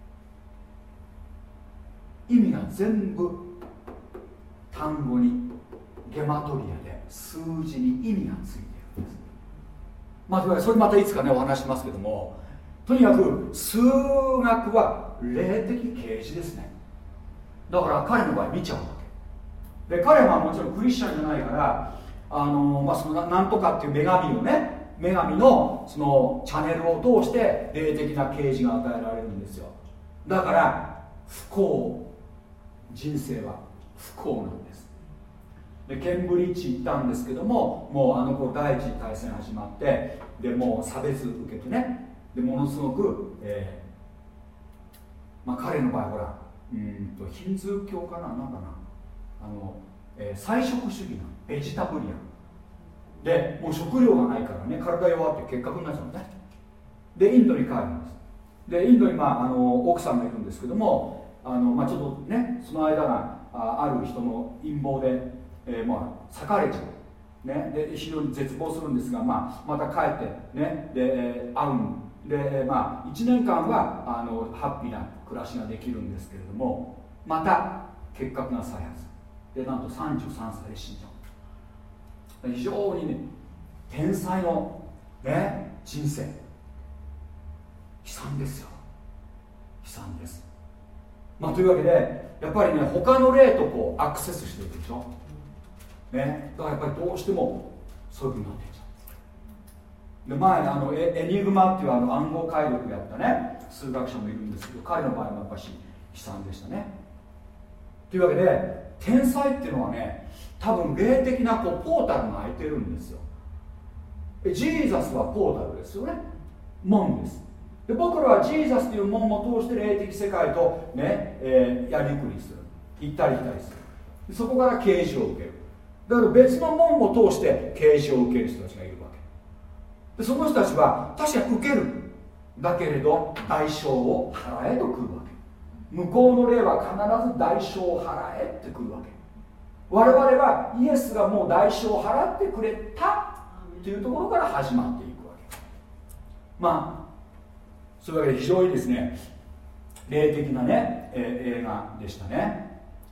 Speaker 1: 意味が全部単語にゲマトリアで数字に意味がついているんです。まあそれまたいつかねお話しますけども、とにかく数学は霊的啓示ですね。だから彼の場合見ちゃうわけで、彼はもちろんクリスチャンじゃないから、あのまあ、そのなんとかっていう女神をね、女神のそのチャンネルを通して霊的な啓示が与えられるんですよ。だから不幸、人生は不幸なんです。でケンブリッジ行ったんですけども、もうあの子第一次大戦始まって、でもう差別受けてね、でものすごく、えーまあ、彼の場合ほらうんとヒンズー教かな、なんかな、あのえー、菜食主義なベジタブリアンで、もう食料がないからね、体弱って結核になっちゃうのね。でインドに帰るんです。でインドに、まあ、あの奥さんがいるんですけども、あの、まあ、ちょっとねその間が あ, ある人の陰謀で、えーまあ、裂かれちゃう、ね、で非常に絶望するんですが、まあ、また帰ってねで会うんで、まあ、いちねんかんはあのハッピーな暮らしができるんですけれども、また結核が再発で、なんとさんじゅうさんさいで死んじゃう。非常にね天才の、ね、人生悲惨ですよ、悲惨です。まあというわけでやっぱりね他の例とこうアクセスしていくでしょ、ね、だからやっぱりどうしてもそういうふうになっていっちゃう。で前あのエニグマっていうあの暗号解読やったね数学者もいるんですけど、彼の場合はやっぱり悲惨でしたね。というわけで天才っていうのはね、多分霊的なこうポータルが開いてるんですよ。ジーザスはポータルですよね、門です。で僕らはジーザスという門を通して霊的世界とね、えー、やりくりする、行ったり来たりする。そこから啓示を受ける。だから別の門を通して啓示を受ける人たちがいるわけで、その人たちは確かに受けるだけれど代償を払えと来るわけ。向こうの霊は必ず代償を払えって来るわけ。我々はイエスがもう代償を払ってくれたというところから始まっていくわけ。まあそういうわけで非常にですね霊的なね、えー、映画でしたね。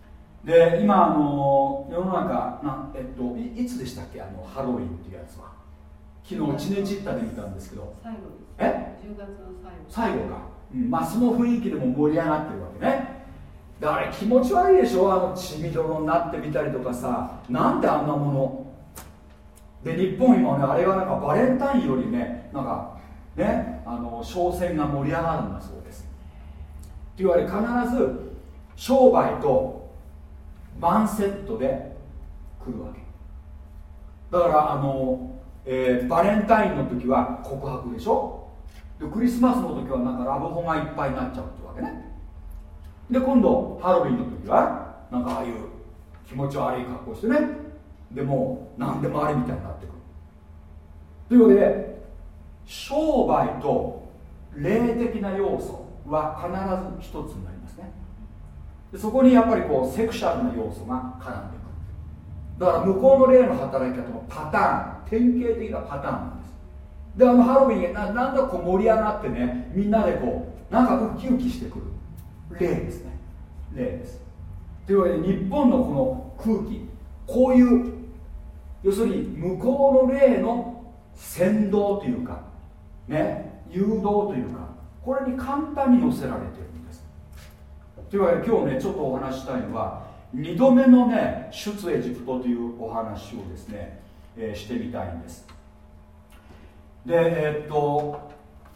Speaker 1: で今あの世の中な、えっと、い, いつでしたっけ、あのハロウィンっていうやつは。昨日一日行ったで見たんですけど、
Speaker 6: 最後
Speaker 1: え
Speaker 6: じゅうがつの
Speaker 1: 最後最後か、うん、まあその雰囲気でも盛り上がってるわけね。だから気持ち悪いでしょ、あの血みどろになってみたりとかさ、なんであんなもので。日本今ね、あれがなんかバレンタインよりね、なんかね、あの商戦が盛り上がるんだそうです。って言われ、必ず商売とワンセットで来るわけだから、あの、えー、バレンタインの時は告白でしょ、でクリスマスの時はなんかラブホがいっぱいになっちゃうってわけね。で今度ハロウィンの時はなんかああいう気持ち悪い格好してね、でもう何でもありみたいになってくるというわけで、商売と霊的な要素は必ず一つになりますね。でそこにやっぱりこうセクシャルな要素が絡んでくる。だから向こうの霊の働き方もパターン、典型的なパターンなんです。であのハロウィンななんだかこう盛り上がってね、みんなでこうなんかウキウキしてくる霊ですね。霊です。というわけで日本のこの空気、こういう要するに向こうの霊の先導というかね、誘導というか、これに簡単に乗せられているんです。というわけで今日ねちょっとお話ししたいのはにどめのね出エジプトというお話をですね、えー、してみたいんです。でえー、っと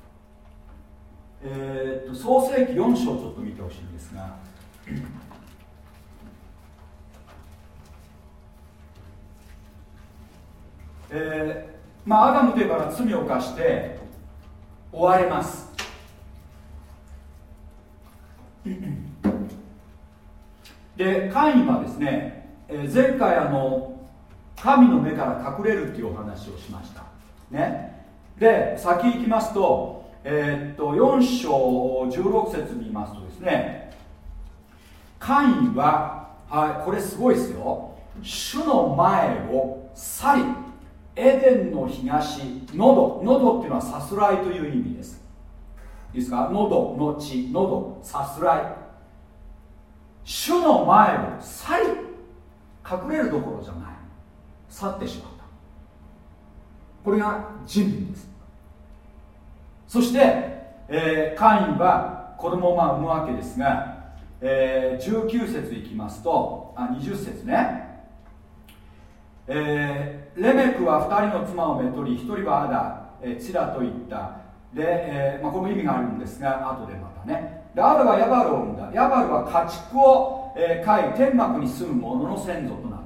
Speaker 1: えー、っと創世記よん章をちょっと見てほしいんですがえー、まあアダムというから罪を犯して追われます。でカインはですね、えー、前回あの神の目から隠れるっていうお話をしましたね。で先行きますと、えー、っとよん章じゅうろく節に言いますとですね、カインは、はい、これすごいですよ、主の前を去りエデンの東、喉、喉っていうのはさすらいという意味です。いいですか、喉の地、喉、さすらい、主の前を去り、隠れるどころじゃない、去ってしまった。これが人類です。そして、えー、カインは子供をまあ産むわけですが、えー、じゅうきゅう節いきますと、あにじゅう節ね、えー、レメクはふたりの妻をめとり、ひとりはアダ、えー、チラと言った。で、えーまあ、これも意味があるんですが、後でまたね。でアダはヤバルを生んだ。ヤバルは家畜を、えー、飼い天幕に住む者の先祖となった。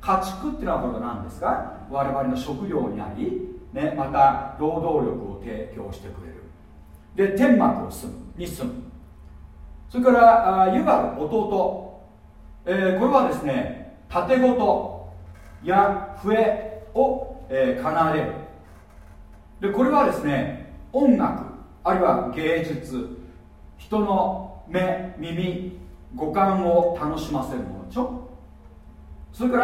Speaker 1: 家畜っていうのはこれは何ですか、我々の食料になり、ね、また労働力を提供してくれる。で天幕を住むに住む。それからあユバル弟、えー、これはですね盾ごとや笛を、えー、奏でる。でこれはですね音楽あるいは芸術、人の目耳五感を楽しませるものでしょ。それから、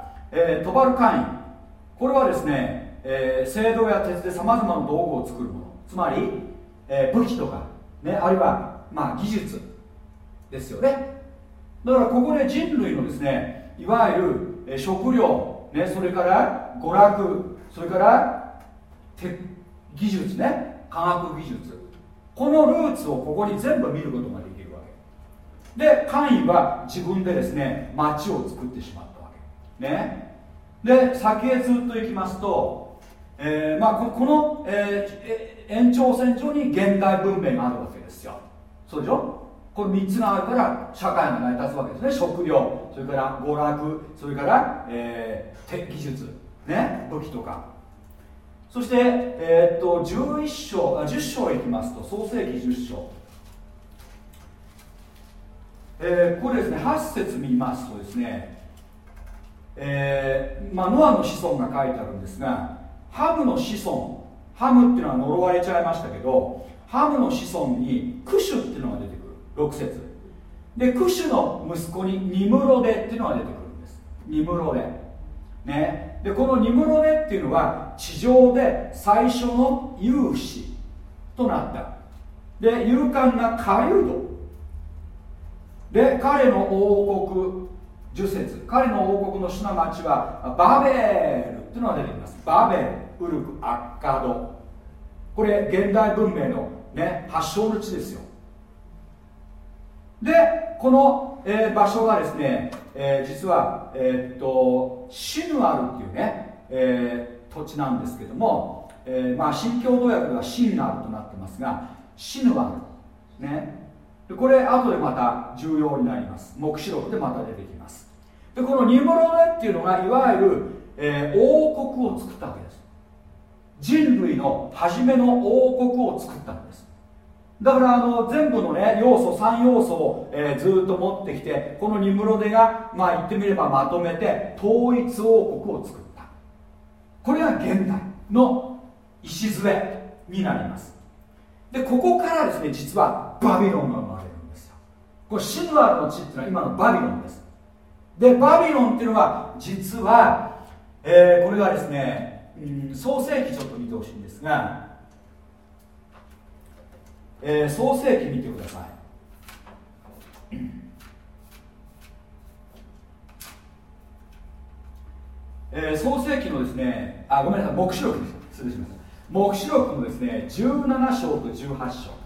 Speaker 1: えー、トバルカイン、これはですね、えー、青銅や鉄でさまざまな道具を作るもの、つまり、えー、武器とか、ね、あるいは、まあ、技術ですよね。だからここで人類のですねいわゆる、えー、食料、ね、それから娯楽、それから技術ね、科学技術、このルーツをここに全部見ることができるわけで、カインは自分でですね町を作ってしまったわけね。で先へずっと行きますと、えーまあ、こ, この、えー、延長線上に現代文明があるわけですよ。そうでしょ。これみっつがあるから社会が成り立つわけですね。食料、それから娯楽、それから、えー、技術、ね、武器とか。そして、えー、っとじゅういっ章、じゅっ章へ行きますと、創世記じゅっ章、えー、これですねはち節見ますとですね、えーまあ、ノアの子孫が書いてあるんですが、ハムの子孫、ハムっていうのは呪われちゃいましたけど、ハムの子孫にクシュっていうのが出てくる。ろく節でクシュの息子にニムロデっていうのが出てくるんです。ニムロデ、ね、でこのニムロデっていうのは地上で最初の勇士となった。で勇敢な狩人で、彼の王国じゅっ節、彼の王国の主な町はバベルというのが出てきます。バベル、ウルク、アッカド、これ現代文明の、ね、発祥の地ですよ。でこの、えー、場所がですね、えー、実は、えー、っとシヌアルっていうね、えー、土地なんですけども、えーまあ、新共同訳ではシンナールとなってますが、シヌアル、ね、でこれ後でまた重要になります。黙示録でまた出てきます。でこのニムロデっていうのがいわゆる、えー、王国を作ったわけです。人類の初めの王国を作ったんです。だからあの全部のね要素さん要素を、えー、ずっと持ってきて、このニムロデがまあ言ってみればまとめて統一王国を作った。これが現代の礎になります。でここからですね、実はバビロンが生まれるんですよ。これシヌアルの地っていうのは今のバビロンです。でバビロンっていうのは実は、えー、これがですね、うん、創世記ちょっと見てほしいんですが、えー、創世記見てください。えー、創世記のですね、あ、ごめんなさい、黙示録です。失礼しました。黙示録のですね、じゅうなな章とじゅうはち章、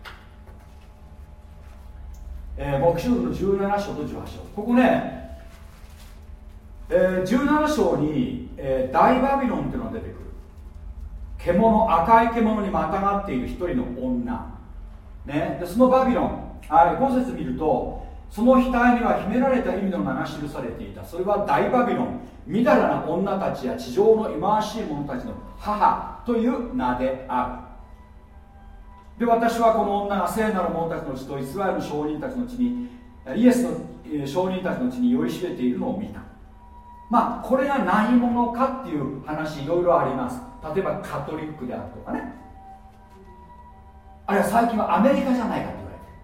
Speaker 1: えー、黙示録のじゅうなな章とじゅうはち章、ここね、えー、じゅうなな章に、えー、大バビロンっていうのが出てくる。獣、赤い獣にまたがっている一人の女、ね、でそのバビロン、はい、ご節見ると、その額には秘められた意味の名が記されていた。それは大バビロン、みだらな女たちや地上の忌まわしい者たちの母という名である。で私はこの女が聖なる者たちの血とイスラエルの証人たちの血に、イエスの証人たちの血に酔いしれているのを見た。まあこれが何者かっていう話いろいろあります。例えばカトリックであるとかね、あるいは最近はアメリカじゃないかと言われてる。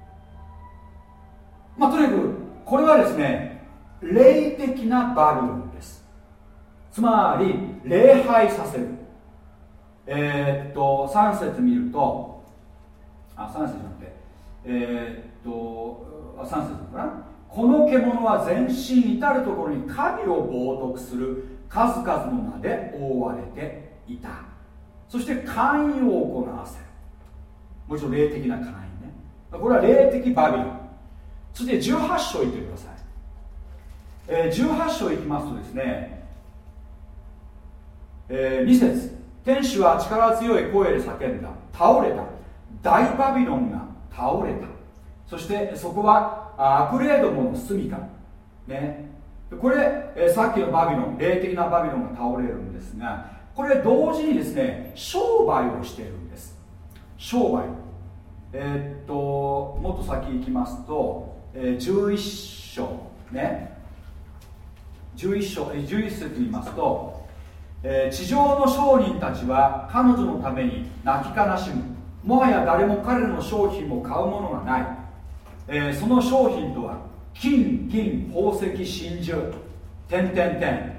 Speaker 1: まあとにかくこれはですね、霊的なバビロンです。つまり礼拝させる。えー、っとさん節見ると、あさん節じゃなくて、えー、っとさん節かな。この獣は全身至るところに神を冒涜する数々の名で覆われていた。そして勧誘を行わせる。もちろん霊的な勧誘ね。これは霊的バビロン。そしてじゅうはち章いってください。えー、じゅうはち章いきますとですね、えー、に節、天使は力強い声で叫んだ。倒れた。大バビロンが倒れた。そしてそこはアクレードモの住みか、ね、これ、えー、さっきのバビロン、霊的なバビロンが倒れるんですが、これ同時にですね、商売をしているんです。商売、えー、っともっと先行きますと、えー、じゅういっ章ね、じゅういっ章、えー、じゅういち節に言いますと、えー、地上の商人たちは彼女のために泣き悲しむ。もはや誰も彼らの商品を買うものがない。えー、その商品とは金、銀、宝石、真珠、点々点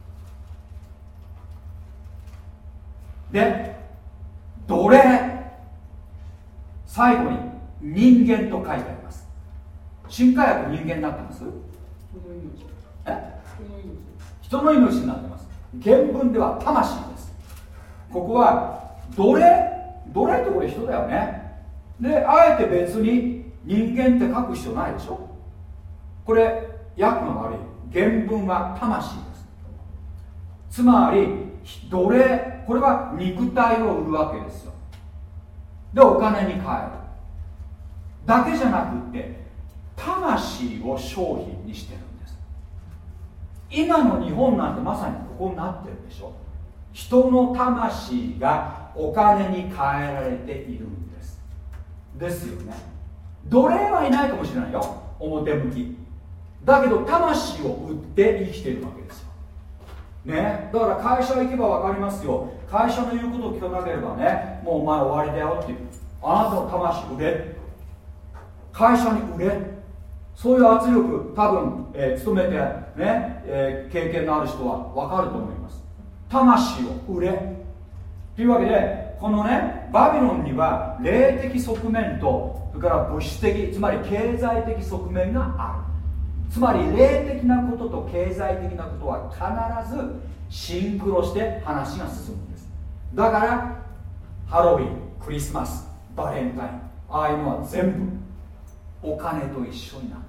Speaker 1: で奴隷、最後に人間と書いてあります。新化薬人間になってます？え？人の命になってます。原文では魂です。ここは奴隷、奴隷ってこれ人だよね。であえて別に人間って書く必要ないでしょ。これ訳が悪い。原文は魂です。つまり奴隷、これは肉体を売るわけですよ。でお金に換えるだけじゃなくって魂を商品にしてるんです。今の日本なんてまさにここになってるでしょ。人の魂がお金に換えられているんですですよね。奴隷はいないかもしれないよ、表向きだけど魂を売って生きてるわけですよ、ね、だから会社行けば分かりますよ。会社の言うことを聞かなければね、もうお前終わりだよっていう。あなたの魂売れ、会社に売れ、そういう圧力多分、えー、勤めてね、えー、経験のある人は分かると思います。魂を売れというわけで、このねバビロンには霊的側面とそれから物質的、つまり経済的側面がある。 つまり霊的なことと経済的なことは必ずシンクロして話が進むんです。だからハロウィン、クリスマス、バレンタイン、ああいうのは全部お金と一緒になって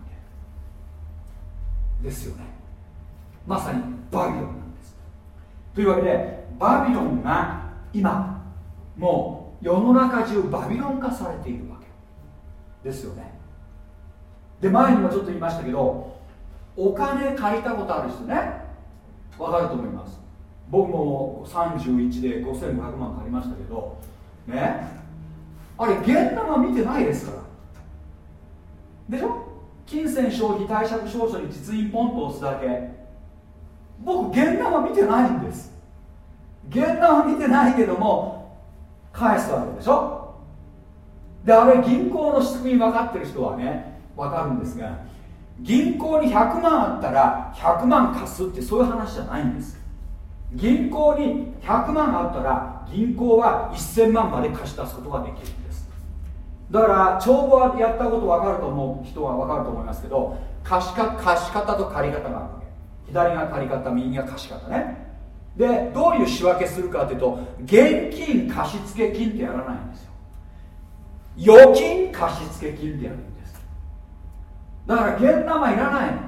Speaker 1: るですよね。まさにバビロンなんです。というわけでバビロンが今もう世の中中バビロン化されているわけですよね。で前にもちょっと言いましたけど、お金借りたことある人ね、わかると思います。僕もさんじゅういちでごせんごひゃくまん借りましたけどね、あれ現玉見てないですからでしょ。金銭消費貸借証書に実印ポンと押すだけ。僕現玉見てないんです。現玉見てないけども返すわけでしょ。であれ銀行の仕組み分かってる人はね分かるんですが、銀行にひゃくまんあったらひゃくまん貸すってそういう話じゃないんです。銀行にひゃくまんあったら銀行はせんまんまで貸し出すことができるんです。だから帳簿はやったこと分かると思う人は分かると思いますけど、貸しか貸し方と借り方があるわけ。左が借り方、右が貸し方ね。でどういう仕分けするかというと、現金貸付金ってやらないんですよ。預金貸付金ってやるんです。だから現玉いらないの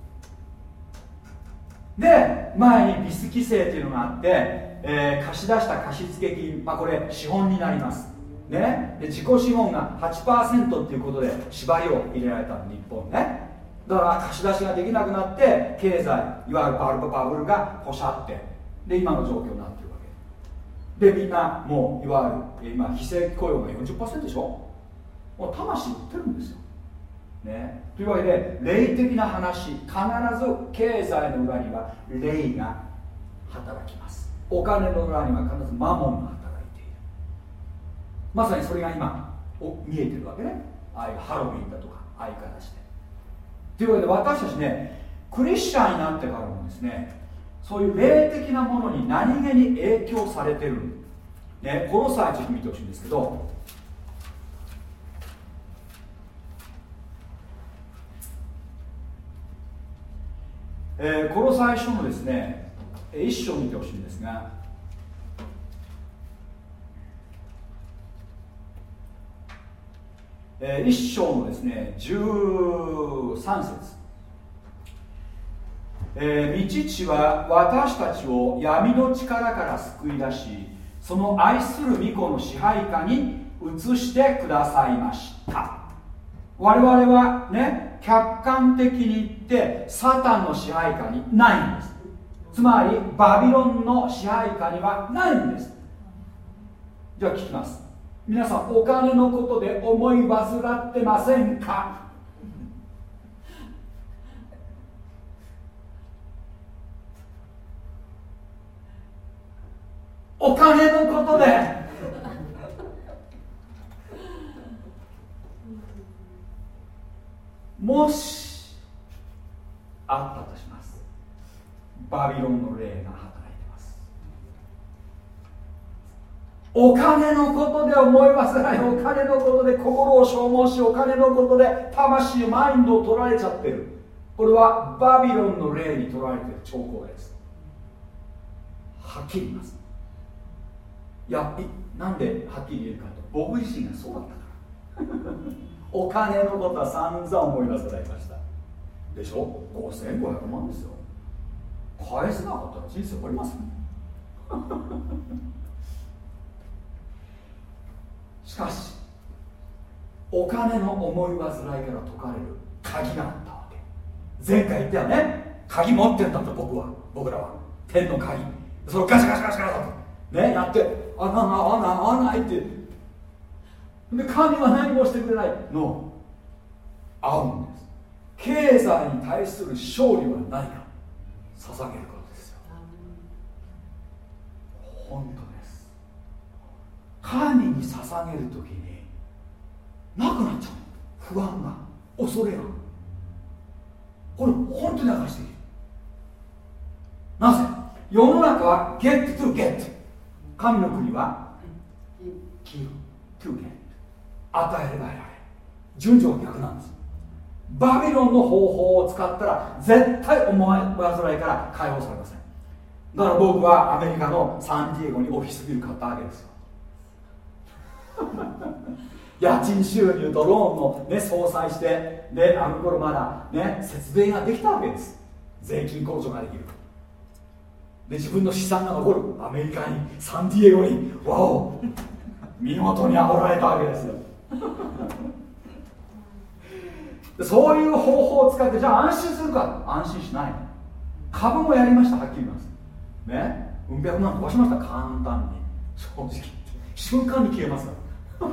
Speaker 1: で、前にビス規制っていうのがあって、えー、貸し出した貸付金、まあ、これ資本になります、ね、で自己資本が はちパーセント っていうことで縛りを入れられたの日本ね。だから貸し出しができなくなって経済いわゆるバブルバブルがポシャってで今の状況になってるわけで、みんなもういわゆる今非正規雇用が よんじゅっパーセント でしょ。もう魂売ってるんですよ、ね、というわけで霊的な話、必ず経済の裏には霊が働きます。お金の裏には必ずマモンが働いている。まさにそれが今見えてるわけね。ああいうハロウィンだとかああいう形で。というわけで私たちね、クリスチャンになってからもですね、そういう霊的なものに何気に影響されてる、ね、この際ちょっと見てほしいんですけど、えー、この最初のですね一章を見てほしいんですが、えー、一章のですねじゅうさん節、えー、御父は私たちを闇の力から救い出し、その愛する御子の支配下に移してくださいました。我々はね、客観的に言ってサタンの支配下にないんです。つまりバビロンの支配下にはないんです。じゃあ聞きます。皆さんお金のことで思い煩ってませんか？お金のことでもしあったとします。バビロンの霊が働いてます。お金のことで思い煩い、お金のことで心を消耗し、お金のことで魂、マインドを取られちゃってる。これはバビロンの霊に取られている兆候です。はっきり言います。いや、なんではっきり言えるかと、僕自身がそうだったからお金のことは散々思い出されましたでしょ。ごせんごひゃくまんですよ。返せなかったら人生終わりますしかしお金の思い煩いから解かれる鍵があったわけ。前回言ったよね、鍵持ってんだと。僕は僕らは天の鍵、それをガシャガシャガシャガシャとねやって、穴が穴穴開いて、で神は何もしてくれないの合うんです。経済に対する勝利は何か、捧げることですよ。本当です。神に捧げるときになくなっちゃう。不安が、恐れが、これ本当に流している。なぜ？世の中は get to get、 神の国は give to get、 与えれば得られる。順序が逆なんです。 バビロンの方法を使ったら絶対思い煩いから解放されません。だから僕はアメリカのサンディエゴにオフィスビル買ったわけですよ家賃収入とローンの、ね、相殺してであの頃まだ、ね、節税ができたわけです。税金控除ができるで自分の資産が残る。アメリカにサンディエゴにわお見事に煽られたわけですよそういう方法を使ってじゃあ安心するか。安心しない。株もやりました。はっきり言いますね。うん百万飛ばしました。簡単に正直瞬間に消えますから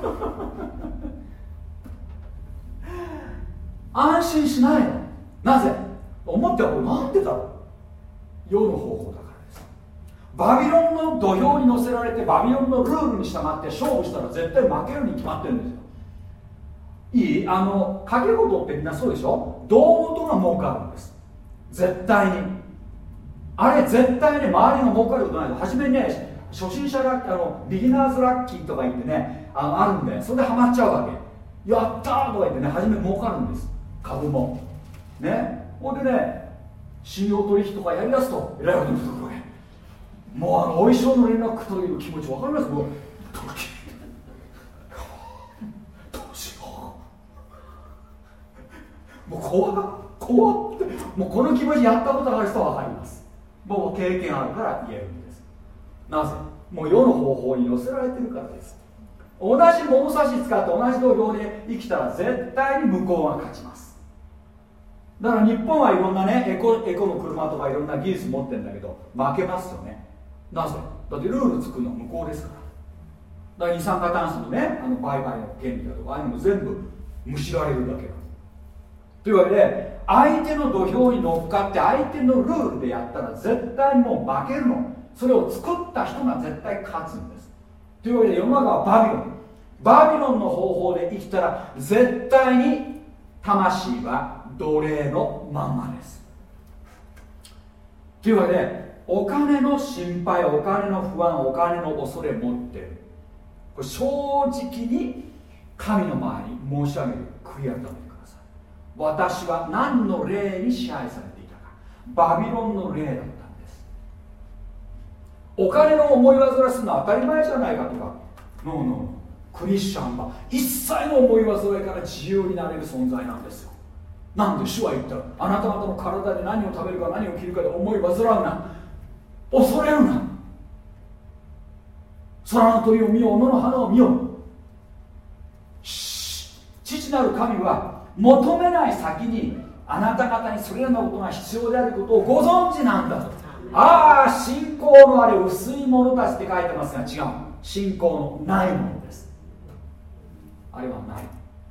Speaker 1: 安心しないの。なぜ思ってはなんでだろう。世の方法だからです。バビロンの土俵に乗せられてバビロンのルールに従って勝負したら絶対負けるに決まってるんですよ。いいあの賭け事ってみんなそうでしょ。胴元が儲かるんです絶対に。あれ絶対ね周りが儲かることないの。初めにね初心者ラッキーあのビギナーズラッキーとか言ってね あ, あるんでそれでハマっちゃうわけ。やったーとか言ってね初め儲かるんです株もね。ほんでね信用取引とかやりだすとえらいことになってくるわけ。もうあのお衣装の連絡という気持ち分かります。もうもう怖っ怖ってもうこの気持ちやったことがある人は分かります。もう経験あるから言えるんです。なぜもう世の方法に寄せられてるからです。同じ物差し使って同じ土俵で生きたら絶対に向こうが勝ちます。だから日本はいろんなねエコ、エコの車とかいろんな技術持ってるんだけど負けますよね。なぜだってルール作るのは向こうですから。だから二酸化炭素のねあの売買の権利だとかああいうのも全部むしられるだけだというわけで相手の土俵に乗っかって相手のルールでやったら絶対にもう負けるの。それを作った人が絶対勝つんです。というわけで世の中はバビロンバビロンの方法で生きたら絶対に魂は奴隷のまんまです。というわけでお金の心配お金の不安お金の恐れ持ってる。これ正直に神の前に申し上げる悔い改めて私は何の霊に支配されていたか。バビロンの霊だったんです。お金の思い煩わすのは当たり前じゃないかとかノーノークリスチャンは一切の思い煩いから自由になれる存在なんですよ。なんで主は言ったらあなた方の体で何を食べるか何を着るかで思い煩うな恐れるな空の鳥を見よう野の花を見よう。父なる神は求めない先にあなた方にそれらのことが必要であることをご存知なんだと。ああ信仰のあれ薄い者たちって書いてますが違う。信仰のないものです。あれはない。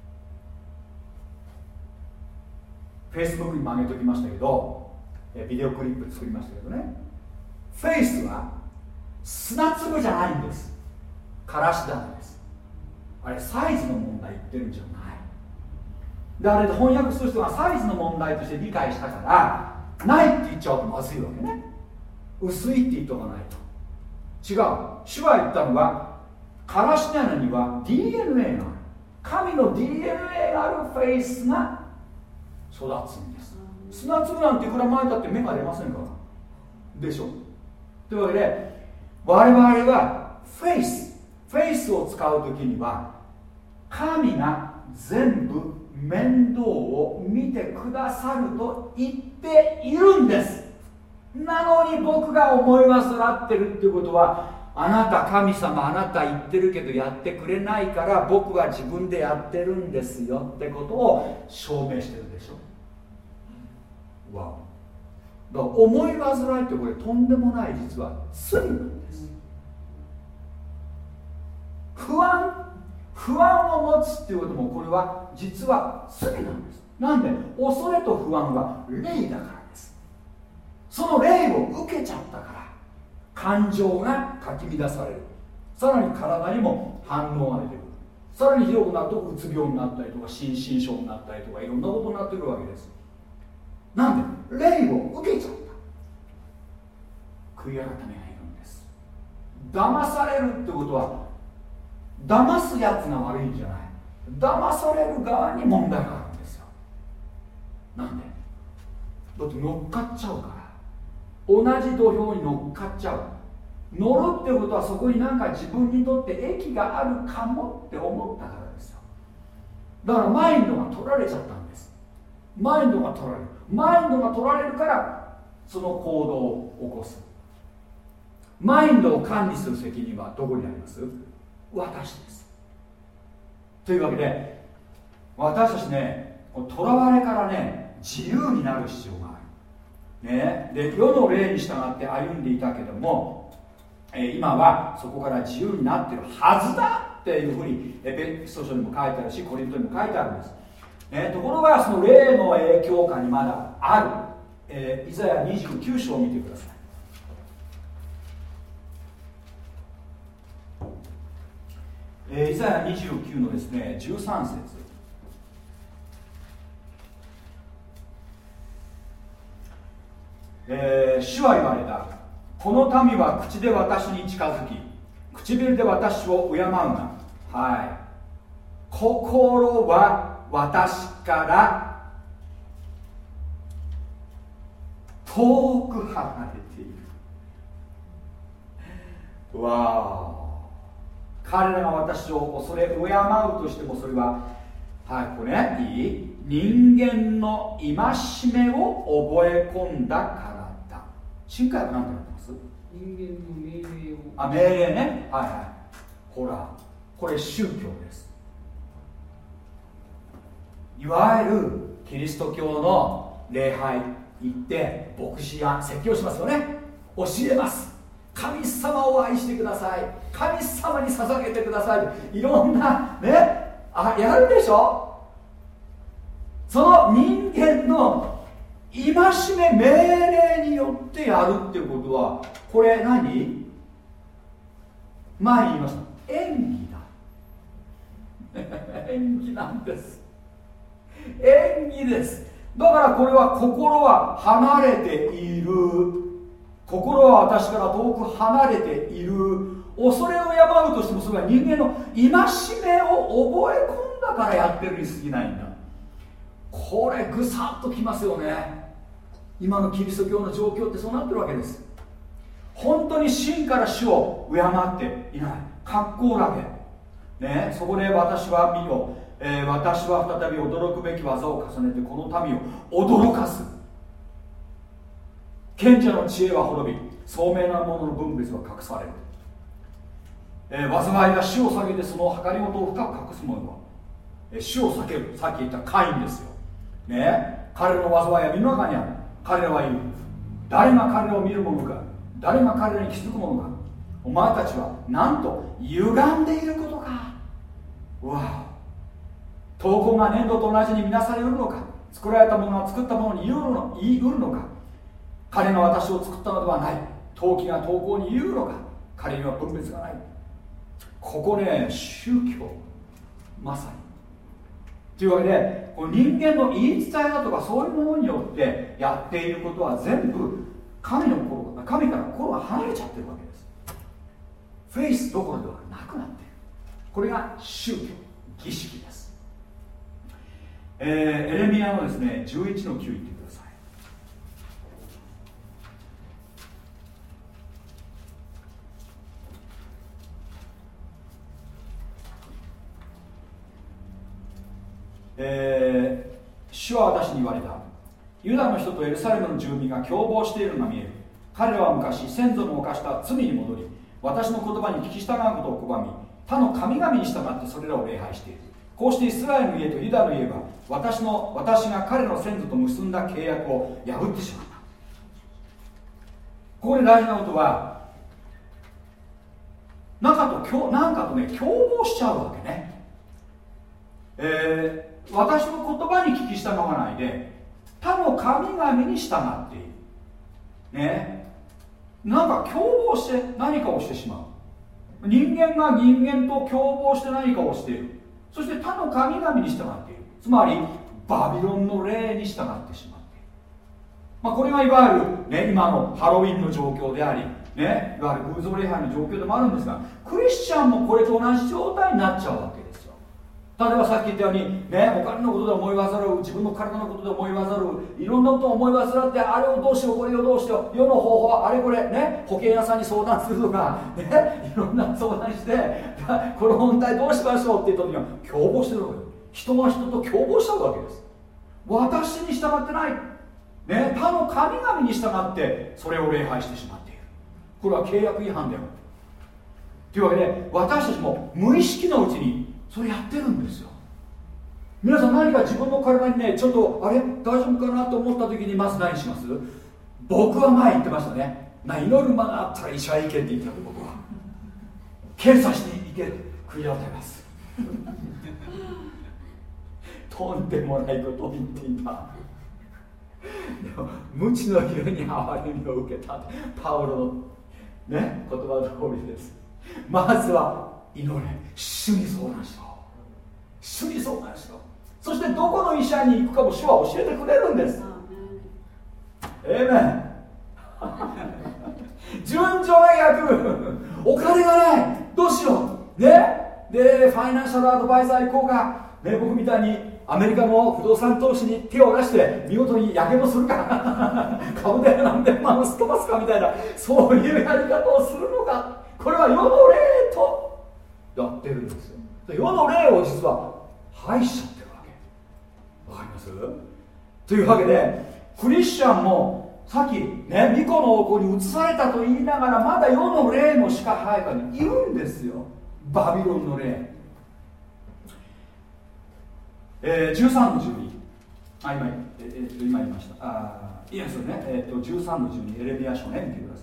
Speaker 1: フェイスブックにも上げておきましたけどビデオクリップ作りましたけどねフェイスは砂粒じゃないんです。からし種です。あれサイズの問題言ってるんじゃない。であれで翻訳する人がサイズの問題として理解したからないって言っちゃうとまずいわけね。薄いって言っとかないと違う。主は言ったのはからし種には ディーエヌエー がある。神の ディーエヌエー があるフェイスが育つんです。砂粒なんていくら前だって芽が出ませんからでしょ。というわけで我々はフェイスフェイスを使う時には神が全部面倒を見てくださると言っているんです。なのに僕が思い煩ってるっていうことはあなた神様あなた言ってるけどやってくれないから僕は自分でやってるんですよってことを証明してるでしょ。わお。だから思い煩いってこれとんでもない実は罪なんです。不安不安を持つっていうこともこれは実は罪なんです。なんで恐れと不安は霊だからです。その霊を受けちゃったから感情がかき乱される。さらに体にも反応が出てくる。さらにひどくなるとうつ病になったりとか心身症になったりとかいろんなことになってくるわけです。なんで霊を受けちゃった。悔い改めがいるんです。騙されるってことは騙すやつが悪いんじゃない。騙される側に問題があるんですよ。 なんでだって乗っかっちゃうから、同じ土俵に乗っかっちゃう。乗るってことはそこになんか自分にとって益があるかもって思ったからですよ。だからマインドが取られちゃったんです。マインドが取られるマインドが取られるからその行動を起こす。マインドを管理する責任はどこにあります？私です。というわけで私たちね、とらわれからね自由になる必要がある、ね、で世の霊に従って歩んでいたけども、えー、今はそこから自由になってるはずだっていうふうにエペソ書にも書いてあるし、コリントにも書いてあるんです、ね、ところがその霊の影響下にまだある、えー、イザヤにじゅうきゅう章を見てください。えー、イザヤにじゅうきゅうのですねじゅうさん節、えー、主は言われた。この民は口で私に近づき唇で私を敬うが、はい、心は私から遠く離れている。わー、彼らが私を恐れ敬うとしてもそれは、はい、これね、いい人間の戒めを覚え込んだからだ。新海は何てなってます？
Speaker 6: 人間の命令を。
Speaker 1: あ、命令ね。はいはい。ほら、これ宗教です。いわゆるキリスト教の礼拝行って牧師が説教しますよね。教えます。神様を愛してください、神様に捧げてください、いろんなね、あ、やるでしょ。その人間の戒め命令によってやるっていうことは、これ何？前に言いました、演技だ演技なんです。演技です。だからこれは心は離れている、心は私から遠く離れている。恐れを敬うとしてもそれは人間の戒めを覚え込んだからやってるに過ぎないんだ。これぐさっときますよね。今のキリスト教の状況ってそうなってるわけです。本当に真から主を敬っていない、格好だけ、ね、そこで私は見よ、えー、私は再び驚くべき技を重ねてこの民を驚かす。賢者の知恵は滅び、聡明な者の分別は隠される、えー、災いが主を下げてその計りごとを深く隠す者は、えー、主を避ける。さっき言ったカインですよ、ね、彼の災いは身の中にある。彼らは言う、誰が彼らを見る者か、誰が彼らに気づく者か。お前たちはなんと歪んでいることか。うわ、闘魂が粘土と同じに見なされうるのか。作られたものは作ったものに言うの言いうるのか。彼が私を作ったのではない。陶器が陶工に言うのか。彼には分別がない。ここね、宗教まさにというわけで、この人間の言い伝えだとかそういうものによってやっていることは全部神の心、神から心が離れちゃってるわけです。フェイスどころではなくなっている。これが宗教、儀式です。えー、エレミヤのですねじゅういちのきゅう言ってください。えー、主は私に言われた。ユダの人とエルサレムの住民が共謀しているのが見える。彼らは昔先祖の犯した罪に戻り、私の言葉に聞き従うことを拒み、他の神々に従ってそれらを礼拝している。こうしてイスラエルの家とユダの家は私の私が彼の先祖と結んだ契約を破ってしまった。ここで大事なことは、なんかとなんかとね共謀しちゃうわけね。えー、私の言葉に聞き従わないで他の神々に従っているね。なんか共謀して何かをしてしまう。人間が人間と共謀して何かをしている。そして他の神々に従っている。つまりバビロンの霊に従ってしまっている、まあ、これがいわゆる、ね、今のハロウィンの状況であり、ね、いわゆる偶像礼拝の状況でもあるんですが、クリスチャンもこれと同じ状態になっちゃうわけですよ。 例えばさっき言ったようにね、お金のことで思い煩う、自分の体のことで思い煩う、いろんなことを思い煩って、あれをどうしようこれをどうしよう、世の方法はあれこれね、保険屋さんに相談するとかね、いろんな相談してこの問題どうしましょうって言った時には共謀してるわけ。人は人と共謀しちゃうわけです。私に従ってない、ね、他の神々に従ってそれを礼拝してしまっている。これは契約違反だよというわけで、私たちも無意識のうちにそれやってるんですよ。皆さん何か自分の体にね、ちょっとあれ大丈夫かなと思った時にまず何します？僕は前言ってましたね、な祈る間があったら医者へ行けって言ってたの。僕は検査して行ける悔い改めますとんでもないことを言っていた。でも無知のゆえに憐れみを受けたパウロの、ね、言葉通りです。まずは祈れ、主に相談しろ、主に相談しろ。そしてどこの医者に行くかも主は教えてくれるんです。エーメン順序が逆、お金がないどうしようね。でファイナンシャルアドバイザー行こうか、ね、僕みたいにアメリカの不動産投資に手を出して見事にやけどするか株で何千万をすっ飛ばすかみたいな、そういうやり方をするのか。これは世の霊とやってるんですよ。世の霊を実は排しちゃってるわけ。わかります？というわけでクリスチャンもさっきね、巫女の王に移されたと言いながらまだ世の霊の支配下にいるんですよ。バビロンの霊。えー、じゅうさんのじゅうに、あ、今、えー、今言いました。あ、いいですよね。えー、とじゅうさんのじゅうに、エレミヤ書ね、見てくださ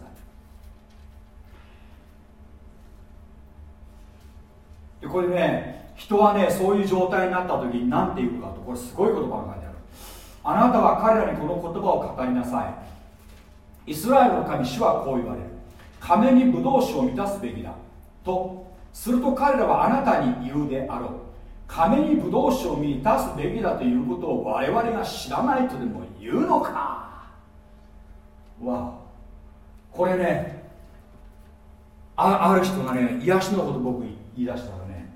Speaker 1: い。でこれね、人はね、そういう状態になった時に何て言うかと、これすごい言葉が書いてある。あなたは彼らにこの言葉を語りなさい。イスラエルの神、主はこう言われる。亀にブドウ酒を満たすべきだとすると、彼らはあなたに言うであろう。亀にブドウ酒を満たすべきだということを我々が知らないとでも言うのか。わお、これね、 あ, ある人がね、癒しのこと僕言い出したらね、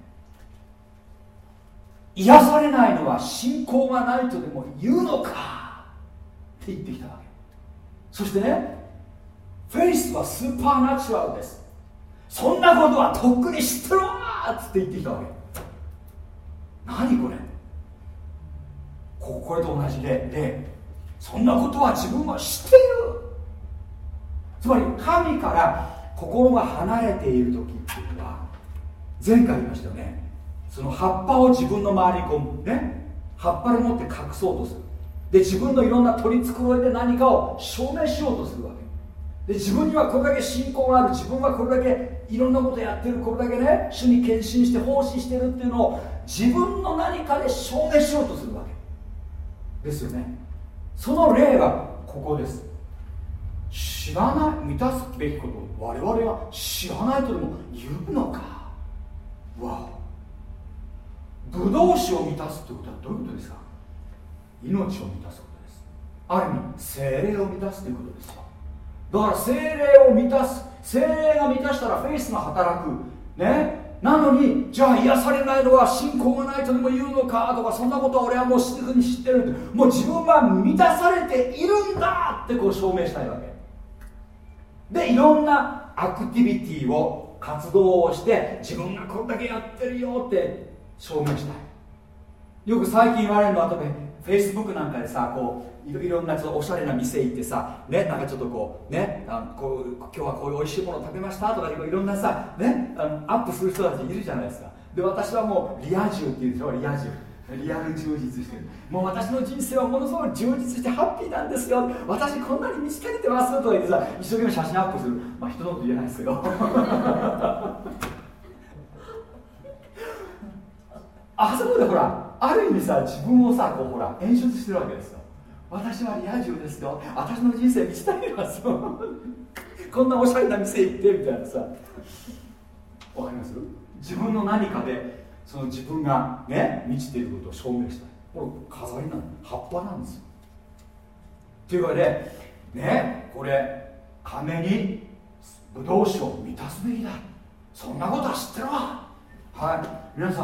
Speaker 1: 癒されないのは信仰がないとでも言うのかって言ってきたわけ。そしてね、フェイスはスーパーナチュラルです、そんなことはとっくに知ってるわって言ってきたわけ。何これ、ここれと同じで、でそんなことは自分は知っている。つまり神から心が離れている時っていうのは、前回言いましたよね、その葉っぱを自分の周りにこうね、葉っぱでもって隠そうとする。で自分のいろんな取り繕いで何かを証明しようとするわけで、自分にはこれだけ信仰がある、自分はこれだけいろんなことやってる、これだけね主に献身して奉仕してるっていうのを自分の何かで証明しようとするわけですよね。その例がここです。知らない、満たすべきことを我々は知らないとでも言うのか。わお、ブドウ酒を満たすってことはどういうことですか。命を満たすことです。ある意味精霊を満たすということですよ。だから精霊を満たす、精霊が満たしたらフェイスが働くね。なのにじゃあ癒されないのは信仰がないとでも言うのかとか、そんなことは俺はもうすぐに知ってるって、もう自分は満たされているんだってこう証明したいわけで、いろんなアクティビティを活動をして自分がこれだけやってるよって証明したい。よく最近言われるのは、例えばフェイスブックなんかでさ、こういろいろんなちょっとおしゃれな店行ってさ、ね、なんかちょっとこうね、あこう今日はこういう美味しいものを食べましたとかいろんなさ、ね、あのアップする人たちいるじゃないですか。で私はもうリア充っていうでしょ、リア充、リアル充実してる。もう私の人生はものすごい充実してハッピーなんですよ、私こんなに満ち足りてますとか言ってさ、一生懸命写真アップする。まあ人のこと言えないですけどあそこでほら、ある意味さ、自分をさ、こうほら演出してるわけですよ。私はリア充ですよ、私の人生満ち足りますよこんなおしゃれな店行ってみたいなさ、わかります？自分の何かでその自分がね満ちていることを証明したい。これ飾りなの、葉っぱなんですよ。というわけでね、これ亀にブドウ酒を満たすべきだ、そんなことは知ってるわ。はい、皆さん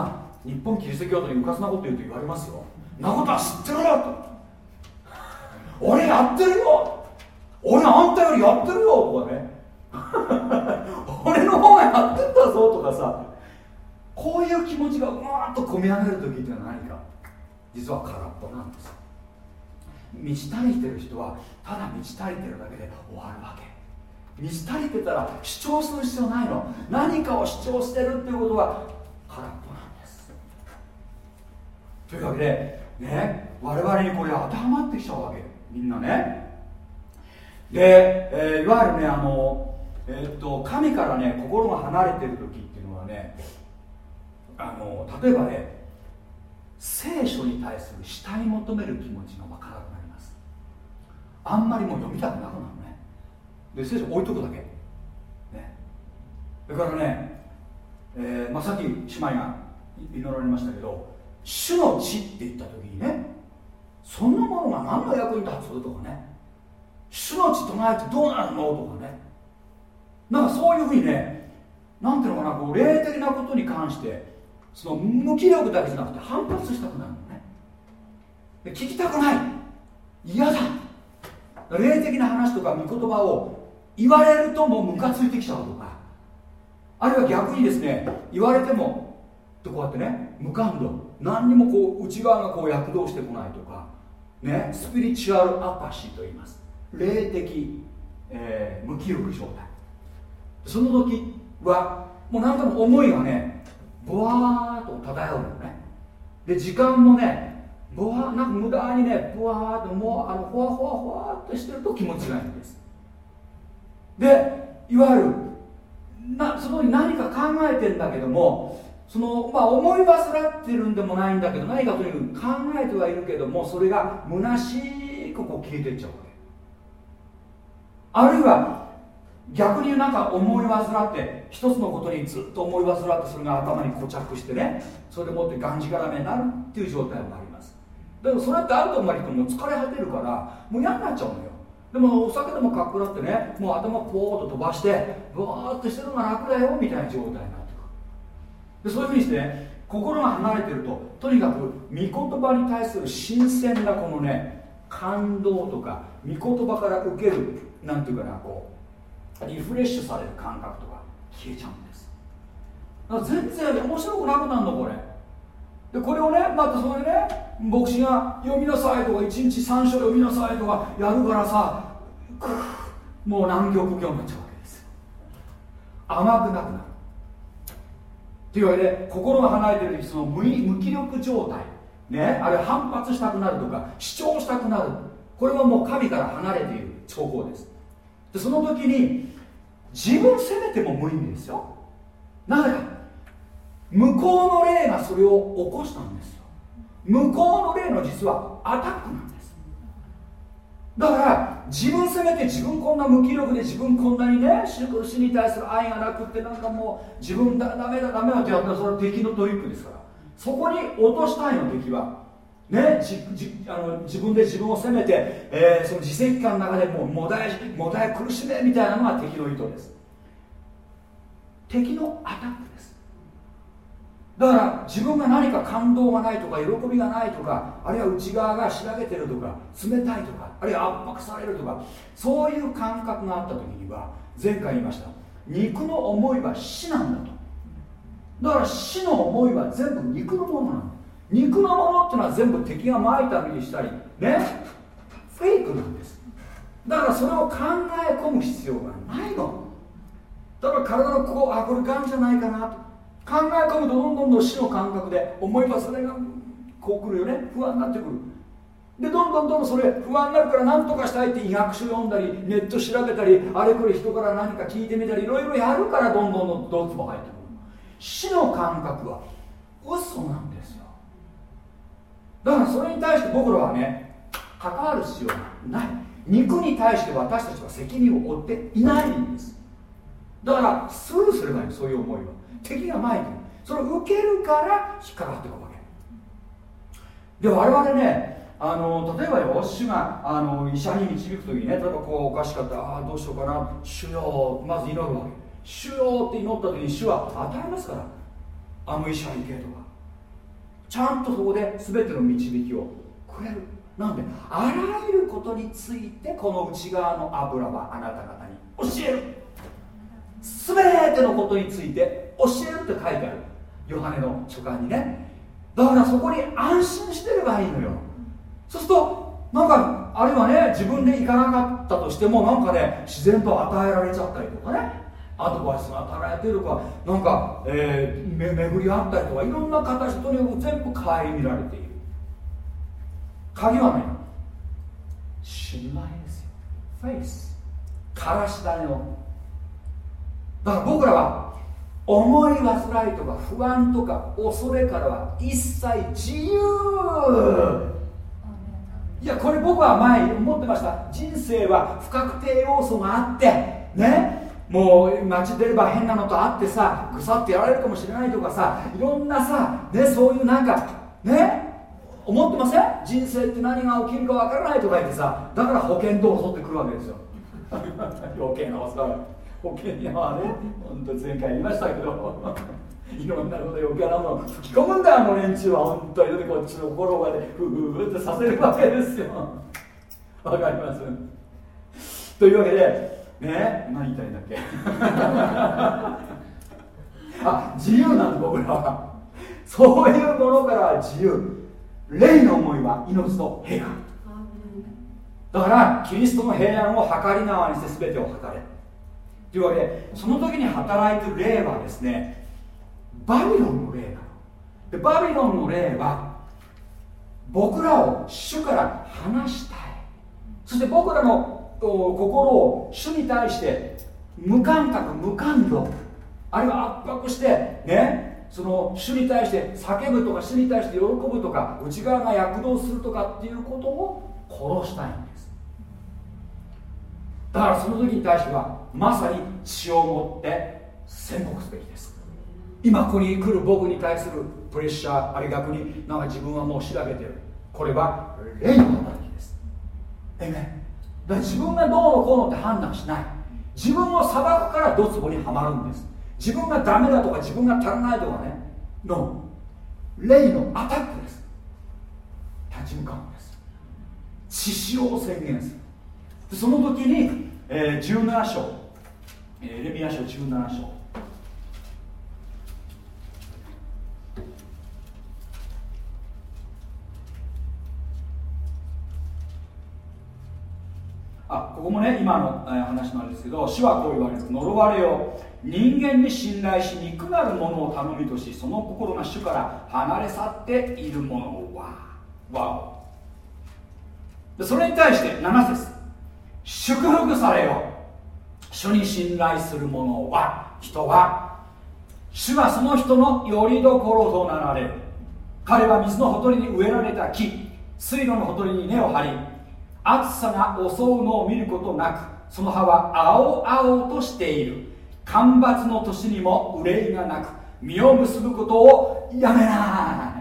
Speaker 1: 日本キリスト教徒にうかつなこと言うと言われますよ。なことは知ってるよと、俺やってるよ、俺あんたよりやってるよとかね俺の方がやってんだぞとかさ、こういう気持ちがうわーっと込み上げる時っていうのは何か、実は空っぽなんです。満ち足りてる人はただ満ち足りてるだけで終わるわけ。満ち足りてたら主張する必要ないの。何かを主張してるっていうことは空っぽなんです。というわけでね、我々にこれ当てはまってきちゃうわけ、みんなね。で、えー、いわゆるねあの、えー、っと神からね心が離れてる時っていうのはね、あの例えばね聖書に対する慕い求める気持ちがわからなくなります。あんまりもう読みたくなくなるのね。で聖書置いとくだけ、ね、だからね、えーまあ、さっき姉妹が祈られましたけど、主の地って言った時にね、そんなものが何の役に立つとかね、主の地唱えてどうなるのとかね、なんかそういうふうにね、なんていうのかな、こう霊的なことに関してその無気力だけじゃなくて反発したくなるのね。で聞きたくない、嫌だ、霊的な話とか御言葉を言われるともうムカついてきちゃうとか、あるいは逆にですね、言われてもこうやってね無感動、何にもこう内側がこう躍動してこないとかね、スピリチュアルアパシーと言います。霊的、えー、無気力状態。その時はもう何とも思いがねぼわーっと漂うのね。で時間もねぼわーなんか無駄にねぼわーっともうあのほわほわほわっとしてると気持ちがいいんです。でいわゆるなそこに何か考えてんだけども、そのまあ思い煩ってるんでもないんだけど、何かという考えてはいるけども、それが虚しくこう消えていっちゃうわけ。あるいは逆になんか思い煩って一つのことにずっと思い煩って、それが頭に固着してね、それでもってがんじがらめになるっていう状態もあります。でもそれってあるとまりともう疲れ果てるからもう嫌になっちゃうのよ。でもお酒でもかっくらってね、もう頭ポーッと飛ばしてブワーッとしてるのが楽だよみたいな状態になってくる。でそういうふうにしてね、心が離れてるととにかく御言葉に対する新鮮なこのね感動とか御言葉から受けるなんていうかな、こうリフレッシュされる感覚とか消えちゃうんです。だから全然面白くなくなるのこれで。これをねまたそれでね牧師が読みなさいとかいちにちさん章読みなさいとかやるからさ、もう南極教になっちゃうわけですよ。甘くなくなるというわけで、心が離れているその 無, 無気力状態ね、あるいは反発したくなるとか主張したくなる、これはもう神から離れている兆候です。でその時に自分責めても無意味ですよ。なぜか向こうの霊がそれを起こしたんですよ。向こうの霊の実はアタックなんです。だから自分責めて、自分こんな無気力で自分こんなにね主に対する愛がなくってなんかもう自分だダメだダメだってやったらそれは敵のトリックですから、そこに落としたいの敵はね、じじあの自分で自分を責めて、えー、その自責感の中でもうもだえもだえ苦しめみたいなのが敵の意図です。敵のアタックです。だから自分が何か感動がないとか喜びがないとか、あるいは内側がしらけてるとか冷たいとか、あるいは圧迫されるとか、そういう感覚があった時には、前回言いました肉の思いは死なんだと。だから死の思いは全部肉のものなんだ。肉のものっていうのは全部敵がまいたりしたりね、フェイクなんです。だからそれを考え込む必要がないの。だから体のこう、あこれがんじゃないかなと考え込むと、どんどんどん死の感覚で思いはそれがこうくるよね、不安になってくる。でどんどんどんどんそれ不安になるから何とかしたいって医学書読んだりネット調べたりあれこれ人から何か聞いてみたりいろいろやるから、どんどんどんどんどん入ってくる。死の感覚は嘘なんですよ。だからそれに対して僕らはね関わる必要がない。肉に対して私たちは責任を負っていないんです。だからスルーすればいい。そういう思いは敵がまいてる、それを受けるから引っかかってくるわけで、我々ね、あの例えばよ、主があの医者に導くときにね、例えばこうおかしかったら、ああどうしようかな、主よまず祈るわけ。主よって祈ったときに主は与えますから、あの医者行けとかちゃんとそこで全ての導きをくれる。なんであらゆることについてこの内側の油はあなた方に教える。全てのことについて教えるって書いてある、ヨハネの書簡にね。だからそこに安心してればいいのよ。そうするとなんかあるいはね、自分で行かなかったとしてもなんかね、自然と与えられちゃったりとかね、アドバイスが与えられてるとか、なんか、えー、め巡り合ったりとか、いろんな形とにかく全部顧みられている。鍵はね、信頼ですよ。フェイス。からし種の。だから僕らは思い煩いとか不安とか恐れからは一切自由。いや、これ僕は前思ってました。人生は不確定要素があってね、もう街出れば変なのと会ってさ、腐ってやられるかもしれないとかさ、いろんなさ、ね、そういうなんかね、思ってません？人生って何が起きるかわからないとか言ってさ、だから保険と襲ってくるわけですよ。余計なお世話。保険にはね、本当前回言いましたけどいろんなこと余計なもの吹き込むんだよ、あの連中は。本当にこっちの心までふふふってさせるわけですよ。わかります？というわけでね、何言いたいんだっけあ、自由なんです僕らは。そういうものからは自由。霊の思いは命と平安だから、キリストの平安を計り縄にして全てを計れというわけで、その時に働いている霊はですね、バビロンの霊なので、バビロンの霊は僕らを主から離したい。そして僕らの心を主に対して無感覚、無感度、あるいは圧迫してね、その主に対して叫ぶとか、主に対して喜ぶとか、内側が躍動するとかっていうことを殺したいんです。だからその時に対してはまさに血を持って宣告すべきです。今ここに来る僕に対するプレッシャー、あるいは逆になんか自分はもう調べてる、これは霊の働きです。えね、だから自分がどうのこうのって判断しない。自分を裁くからドツボにはまるんです。自分がダメだとか自分が足らないとかねの霊のアタックです。立ち向かうんです。血潮を宣言する。その時に、えー、じゅうなな章、えー、エレミヤ書じゅうなな章、あ、ここもね今の、えー、話なんですけど、主はこう言われる。呪われよ、人間に信頼し憎なるものを頼みとし、その心が主から離れ去っているものはわお。でそれに対してなな節、祝福されよ、主に信頼する者は、人は主はその人の拠り所となられる。彼は水のほとりに植えられた木、水路のほとりに根を張り、暑さが襲うのを見ることなく、その葉は青々としている。干ばつの年にも憂いがなく、実を結ぶことをやめない。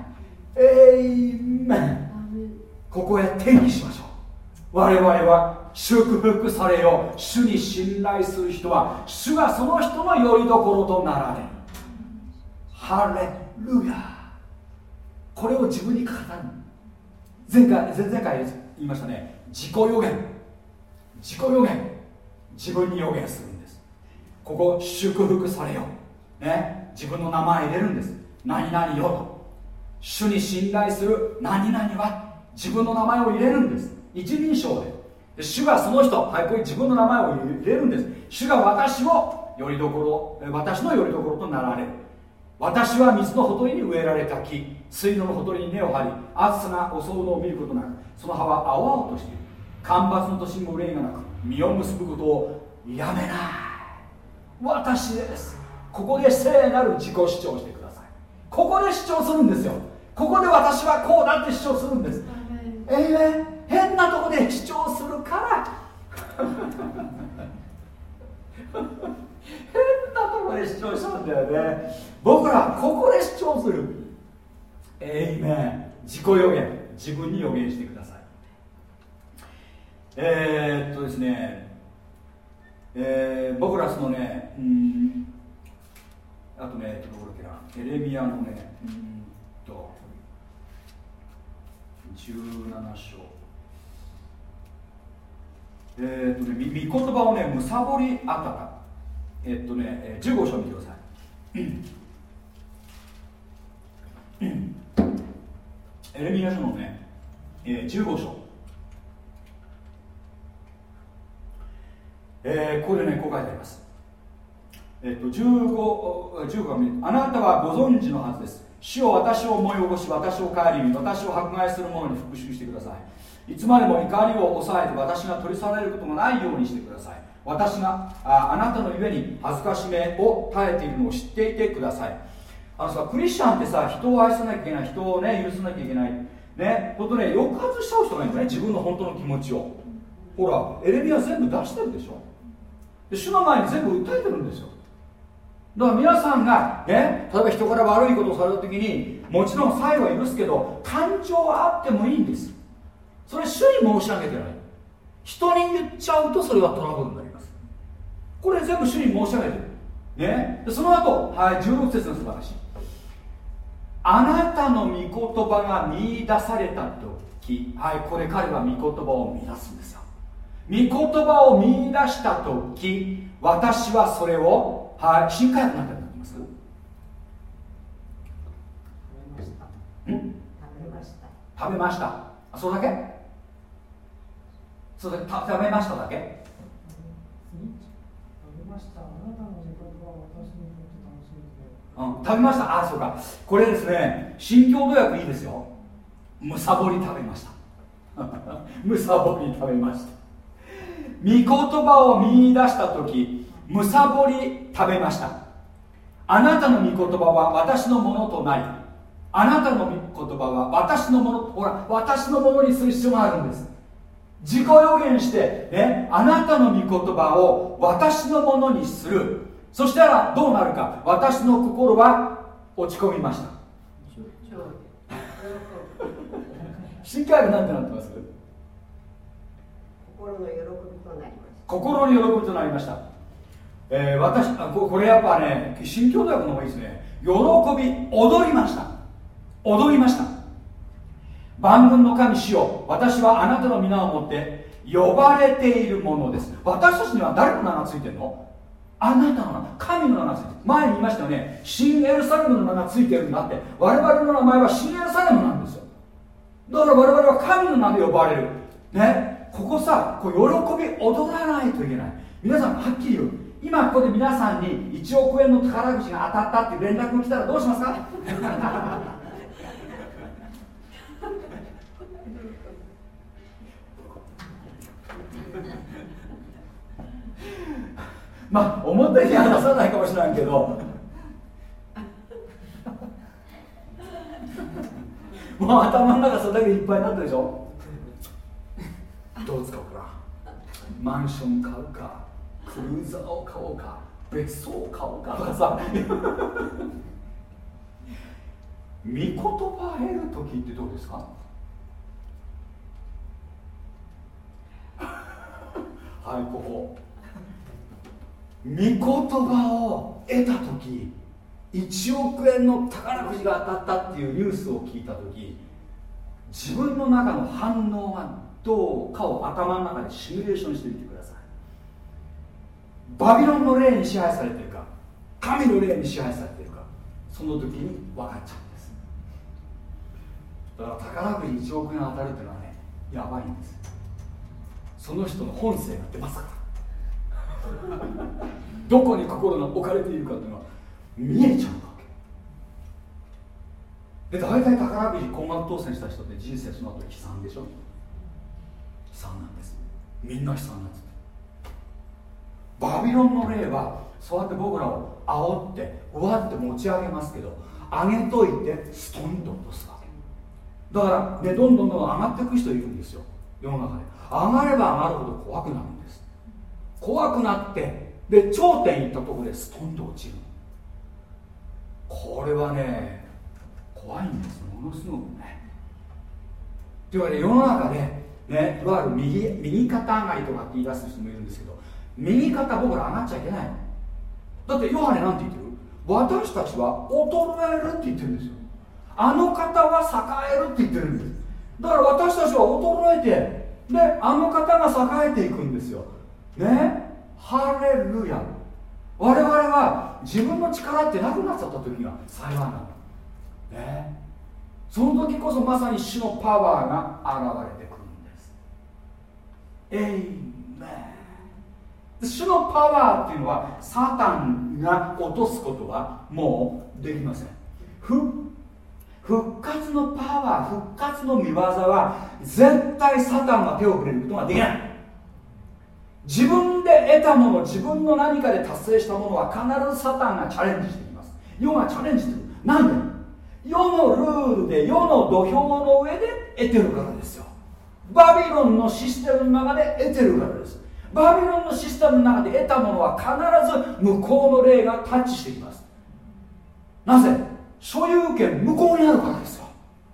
Speaker 1: エイメン。ここへ転記しましょう。我々は祝福されよ、主に信頼する人は主がその人の拠り所となられる。ハレルヤ。これを自分に語る。前回前々回言いましたね、自己予言。自己予言、自分に予言するんです。ここ祝福されよ、ね、自分の名前入れるんです。何々よと、主に信頼する何々は自分の名前を入れるんです。一人称で。で主がその人、はい、こういう自分の名前を入れるんです。主が私をよりどころ、私のよりどころとなられる。私は水のほとりに植えられた木、水路のほとりに根を張り、暑さが襲うのを見ることなく、その葉は青々としている。干ばつの年にも憂いがなく、実を結ぶことをやめない。私です。ここで聖なる自己主張してください。ここで主張するんですよ。ここで私はこうだって主張するんです。えー、変なとこで主張するから変なとこで主張したんだよね。僕らここで主張する。えいめん。自己予言、自分に予言してください。えー、っとですね、えー、僕らそのね、うん、あとね、どこだっけな、エレミヤのね、うんとじゅうなな章、えー、っとね、み御言葉をね、むさぼりあったか、えー、っとね、じゅうご章見てください。エレミヤ書のね、えー、じゅうご章、えー、ここでね、こう書いてあります。えっと、じゅうご、じゅうごがあなたはご存知のはずです。主よ、私を思い起こし、私を顧み、私を迫害する者に復讐してください。いつまでも怒りを抑えて私が取り去られることがないようにしてください。私が あ, あなたのゆえに恥ずかしめを耐えているのを知っていてください。あのさ、クリスチャンってさ、人を愛さなきゃいけない、人をね、許さなきゃいけないね、ほんとね、抑圧しちゃう人がいるんだね、自分の本当の気持ちを。ほら、エレミヤ全部出してるでしょ。で、主の前に全部訴えてるんですよ。だから皆さんが、ね、例えば人から悪いことをされたときに、もちろん最後は許すけど、感情はあってもいいんです。それ主に申し上げてない。人に言っちゃうとそれはトラブルになります。これ全部主に申し上げてる。ね、でその後、はい、じゅうろく節の素晴らしい。あなたの御言葉が見出された時、はい、これ彼は御言葉を見出すんですよ。御言葉を見出した時、私はそれを、はい、新海薬になってるんです。
Speaker 4: 食べました。
Speaker 1: 食べました。あ、それだけ？それだけ食べましただけ？
Speaker 6: 食べました。あなたの御言葉は私にとって楽しみで。
Speaker 1: うん、食べました。あ、そうか。これですね、新共同訳いいですよ。むさぼり食べました。むさぼり食べました。御言葉を見出したとき、むさぼり食べました。あなたの御言葉は私のものとなり、あなたの御言葉は私のもの、ほら、私のものにする必要があるんです。自己予言して、ね、あなたの御言葉を私のものにする。そしたらどうなるか。私の心は落ち込みました。新海訳なんてなってます？
Speaker 4: 心の喜びとなりました。
Speaker 1: 心の喜びとなりました。えー、私あここれやっぱね、新共同訳の方がいいですね。喜び、踊りました。踊りました。万軍の神主よ、私はあなたの皆をもって呼ばれているものです。私たちには誰の名がついてるの？あなたの名、神の名がついてる。前に言いましたよね、新エルサレムの名がついてるんだって。我々の名前は新エルサレムなんですよ。だから我々は神の名で呼ばれるね。ここさ、こう喜び踊らないといけない。皆さんはっきり言う。今ここで皆さんにいちおくえんの宝くじが当たったっていう連絡が来たらどうしますか？まあ表には出さないかもしれないけどもう頭の中それだけでいっぱいになったでしょ。どう使おうかな、マンション買うか、クルーザーを買おうか、別荘を買おうかとかさ御言葉を得る時ってどうですか？はい、ここ御言葉を得た時、いちおくえんの宝くじが当たったっていうニュースを聞いた時、自分の中の反応がどうかを頭の中でシミュレーションしてみてください。バビロンの霊に支配されてるか、神の霊に支配されてるか、その時に分かっちゃうんです。だから宝くじいちおくえん当たるっていうのはね、やばいんです。その人の本性が出ますからどこに心が置かれているかっていうのは見えちゃうわけで、大体宝くじ高額当選した人って人生その後悲惨でしょ。悲惨なんです。みんな悲惨なんです。バビロンの霊はそうやって僕らを煽ってうわって持ち上げますけど、上げといてストンと落とすわけだからね、どんどんどんどん上がっていく人いるんですよ、世の中で。上がれば上がるほど怖くなるんです。怖くなってで頂点行ったところでストンと落ちる。これはね怖いんです、ものすごくね。というわけで世の中で、ね、いわゆる 右, 右肩上がりとかって言い出す人もいるんですけど、右肩僕ら上がっちゃいけないの。だってヨハネなんて言ってる？私たちは衰えるって言ってるんですよ。あの方は栄えるって言ってるんです。 だから私たちは衰えて、であの方が栄えていくんですよね。ハレルヤ。我々は自分の力ってなくなっちゃった時が幸いなのね。その時こそまさに主のパワーが現れてくるんです。エイメン。主のパワーっていうのはサタンが落とすことはもうできません。復活のパワー、復活の御業は絶対サタンが手を触れることができない。自分で得たもの、自分の何かで達成したものは必ずサタンがチャレンジしてきます。世がチャレンジしてくる。なんで？世のルールで世の土俵の上で得てるからですよ。バビロンのシステムの中で得てるからです。バビロンのシステムの中で得たものは必ず向こうの霊がタッチしてきます。なぜ？所有権向こうにあるからですよ。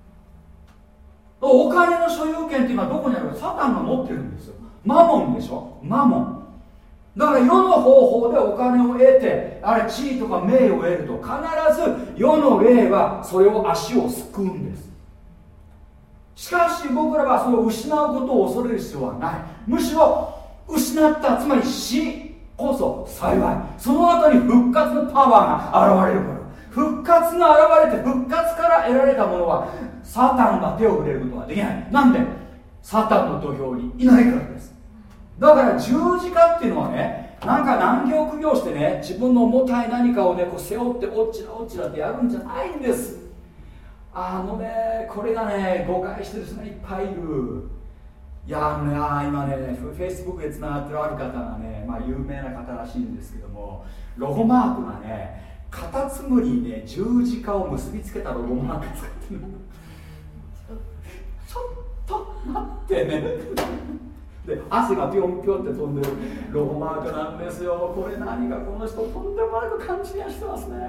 Speaker 1: お金の所有権っていうのはどこにあるか、サタンが持ってるんですよ。マモンでしょ、マモン。だから世の方法でお金を得て、あれ地位とか名誉を得ると必ず世の霊はそれを足を救うんです。しかし僕らはそれを失うことを恐れる必要はない。むしろ失った、つまり死こそ幸い。その後に復活のパワーが現れるから。復活が現れて復活から得られたものはサタンが手を触れることができない。なんで？サタンの土俵にいないからです。だから十字架っていうのはね、なんか難行苦行してね、自分の重たい何かをねこう背負っておっちらおっちらってやるんじゃないんです。あのね、これがね誤解してる人がいっぱいいる。いやあのね、あ今ねフェイスブックでつながってるある方がね、まあ有名な方らしいんですけども、ロゴマークがねカタツムリにね十字架を結びつけたロゴマーク使ってる。ちょっと待ってねで汗がぴょんぴょんって飛んでるロゴマークなんですよ。これ何かこの人とんでもなく勘違いしてますね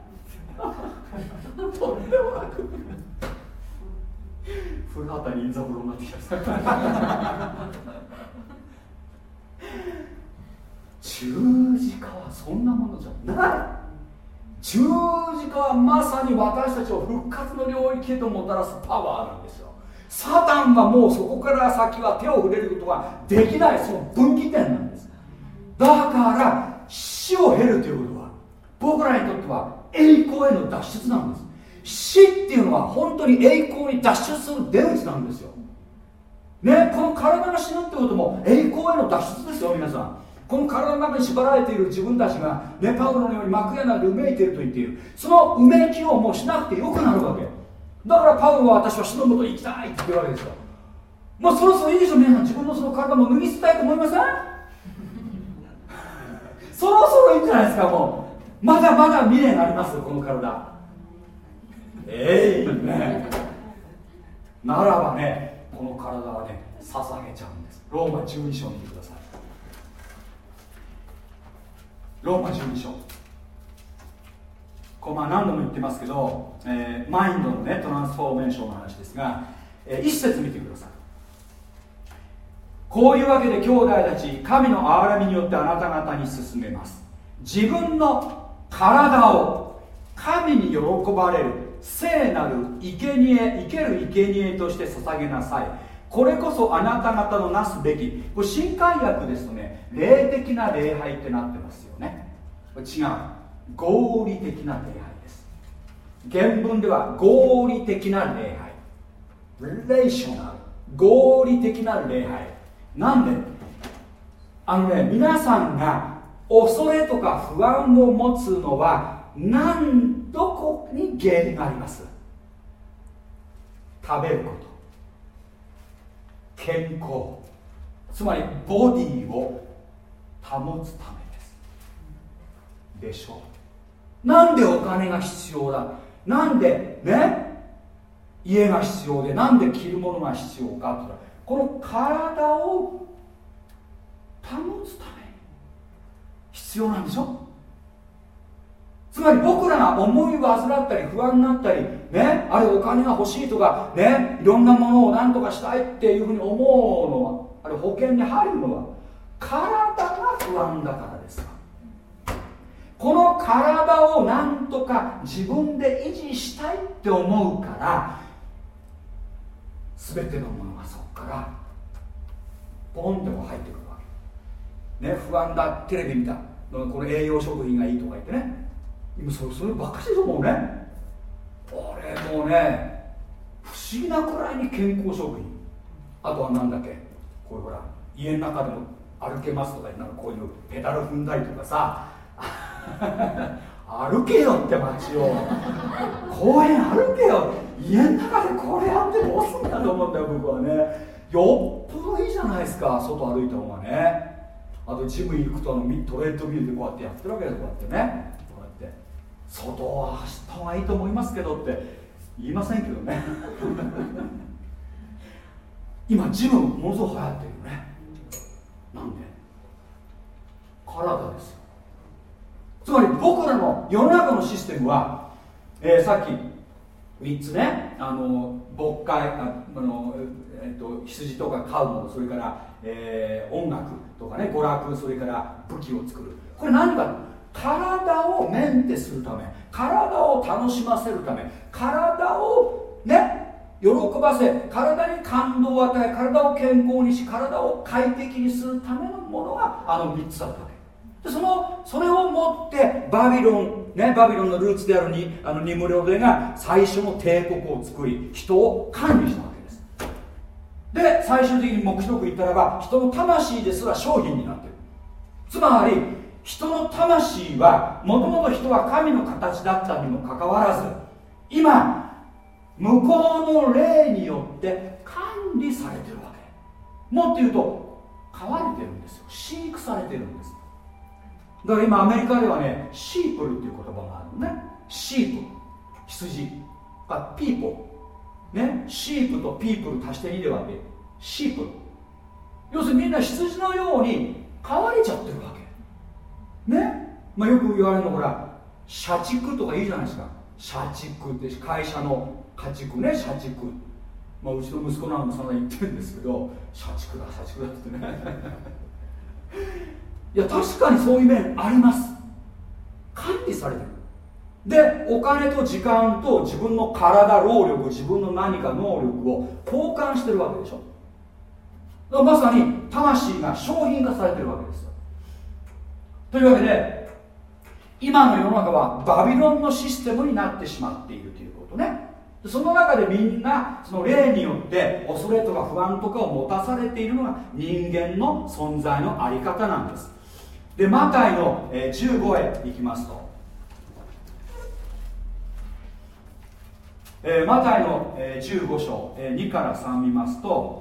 Speaker 1: とんでもなく古畑任三郎になってきました十字架はそんなものじゃない。十字架はまさに私たちを復活の領域へともたらすパワーなんですよ。サタンはもうそこから先は手を触れることができない、その分岐点なんです。だから死を経るということは僕らにとっては栄光への脱出なんです。死っていうのは本当に栄光に脱出する出口なんですよ、ね、この体が死ぬってことも栄光への脱出ですよ。皆さん、この体の中に縛られている自分たちが、ね、パウロのように幕屋などうめいていると言っている、そのうめきをもうしなくてよくなるわけだから、パウロは私は死のもとに行きたいって言ってるわけですよ。もうそろそろいいでしょ皆さん、自分のその体も脱ぎ捨てたいと思いませんそろそろいいんじゃないですか。もうまだまだ未練ありますよこの体。えい、ね、ならばね、この体はね捧げちゃうんです。ローマじゅうに章見てください。ローマじゅうに章、これまあ何度も言ってますけど、えー、マインドのねトランスフォーメーションの話ですが、えー、一節見てください。こういうわけで兄弟たち、神の憐れみによってあなた方に進めます。自分の体を神に喜ばれる聖なる生贄、生ける生贄として捧げなさい。これこそあなた方のなすべき、これ新海訳ですとね霊的な礼拝ってなってますよね。これ違う、合理的な礼拝です。原文では合理的な礼拝、レーショナル、合理的な礼拝。なんであのね、皆さんが恐れとか不安を持つのは何どこに原因があります？食べること、健康、つまりボディを保つためです。でしょ。なんでお金が必要だ、なんでね家が必要で、なんで着るものが必要かって言ったら、この体を保つために必要なんでしょ。つまり僕らが思い患ったり不安になったりね、あれお金が欲しいとかね、いろんなものを何とかしたいっていうふうに思うのは、あれ保険に入るのは体が不安だからです。この体を何とか自分で維持したいって思うから、 全てのものがそこからポンってこう入ってくるわけね。不安だ、テレビ見た、この栄養食品がいいとか言ってね、今それそればっかしでしょ。もうね、俺もうね不思議なくらいに健康食品、あとはなんだっけ、こういうほら家の中でも歩けますとか、なんかこういうペダル踏んだりとかさ歩けよって街を公園歩けよ、家の中でこれやってどうすんだと思うんだよ僕はね。よっぽどいいじゃないですか、外歩いた方がね。あとジムに行くとあのトレッドミルでこうやってやってるわけです、こうやってね、こうやって外を走った方がいいと思いますけどって言いませんけどね今ジムものすごく流行ってるよね。なんで体ですよ。つまり僕らの世の中のシステムは、えー、さっきみっつね、あの牧会、ああの、えー、と羊とか飼うもの、それから、えー、音楽とかね、娯楽、それから武器を作る。これ何か、体をメンテするため、体を楽しませるため、体をね喜ばせ、体に感動を与え、体を健康にし、体を快適にするためのものがあのみっつだったわけで、そのそれをもってバビロン、ね、バビロンのルーツであるにあのニムロデが最初の帝国を作り、人を管理したわけです。で最終的に目標言ったらば、人の魂ですら商品になっている。つまり人の魂はもともと人は神の形だったにもかかわらず、今向こうの霊によって管理されてるわけ。もっと言うと飼われてるんですよ、飼育されてるんです。だから今アメリカではね、シープルっていう言葉があるのね。シープ、羊あピーポーね、シープとピープル足してにで割ってシープル。要するにみんな羊のように飼われちゃってるわけね。まあ、よく言われるのほら社畜とかいいじゃないですか。社畜って会社の家畜ね、社畜、まあ、うちの息子なんかもそんな言ってるんですけど、社畜だ社畜だってねいや確かにそういう面あります。管理されてる。でお金と時間と自分の体、労力、自分の何か能力を交換してるわけでしょ。だからまさに魂が商品化されてるわけですよ。というわけで今の世の中はバビロンのシステムになってしまっているということね。その中でみんなその霊によって恐れとか不安とかを持たされているのが人間の存在のあり方なんです。でマタイのじゅうごへ行きますと、えー、マタイのじゅうご章にからさん見ますと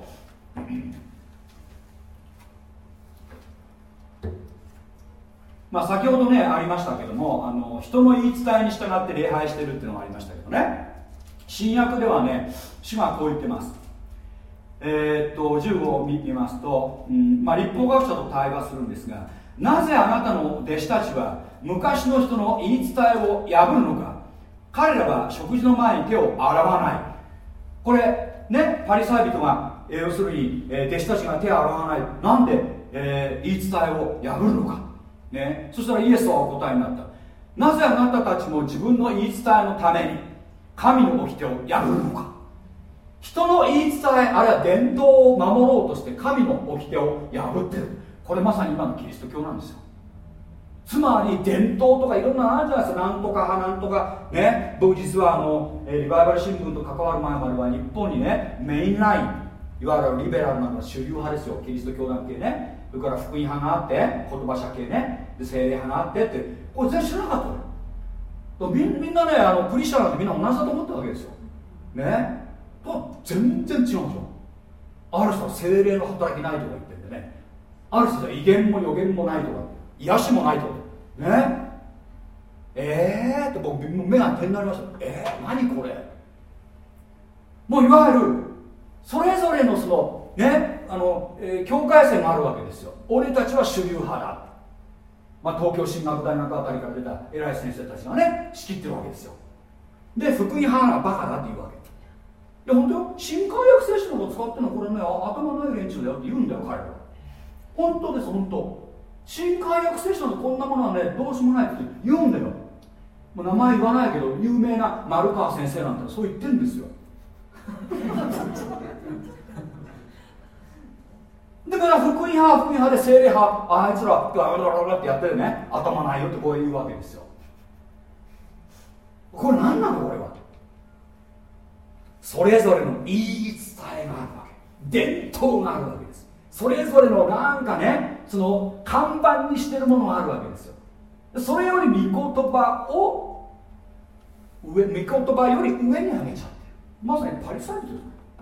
Speaker 1: まあ先ほどねありましたけども、あの人の言い伝えに従って礼拝してるっていうのがありましたけどね、新約ではね主がこう言ってます。えー、っとじゅうごを見ますと、うんまあ、立法学者と対話するんですが、なぜあなたの弟子たちは昔の人の言い伝えを破るのか。彼らは食事の前に手を洗わない。これね、パリサイ人が、えー、要するに、えー、弟子たちが手を洗わない、なんで、えー、言い伝えを破るのか、ね、そしたらイエスはお答えになった。なぜあなたたちも自分の言い伝えのために神の掟を破るのか。人の言い伝え、あるいは伝統を守ろうとして神の掟を破ってる。これまさに今のキリスト教なんですよ。つまり伝統とかいろんなのあるじゃないですか。なんとか派なんとかね。僕実はあのリバイバル新聞と関わる前までは日本にねメインライン、いわゆるリベラルなのが主流派ですよ。キリスト教団系ね、それから福音派があって言葉社系ね、で聖霊派があってって、これ全然知らなかったの。みんなね、あのクリスチャンなんてみんな同じだと思ったわけですよね。と全然違うんですよ。ある人は聖霊の働きないとか言ってんでね、ある人は威厳も予言もないとか癒しもないとかね。えーって僕目が点になりました。えー何これ。もういわゆるそれぞれのそのねあの、えー、境界線があるわけですよ。俺たちは主流派だ、まあ、東京進学大学あたりから出た偉い先生たちがね仕切ってるわけですよ。で福音派がバカだって言うわけ。いや本当よ、新海薬聖書の使ってるのこれね頭ない連中だよって言うんだよ彼ら。本当です、本当。新海薬聖書のこんなものはねどうしようもないって言うんだよ。もう名前言わないけど有名な丸川先生なんてそう言ってるんですよだから福音派は福音派で聖霊派、あいつらガラガラガラってやってるね、頭ないよってこう言うわけですよ。これ何なのこれは。それぞれの言い伝えがあるわけ、伝統があるわけです。それぞれのなんかね、その看板にしてるものがあるわけですよ。それより御言葉を上、御言葉より上に上げちゃってる。まさにパリサイ人です。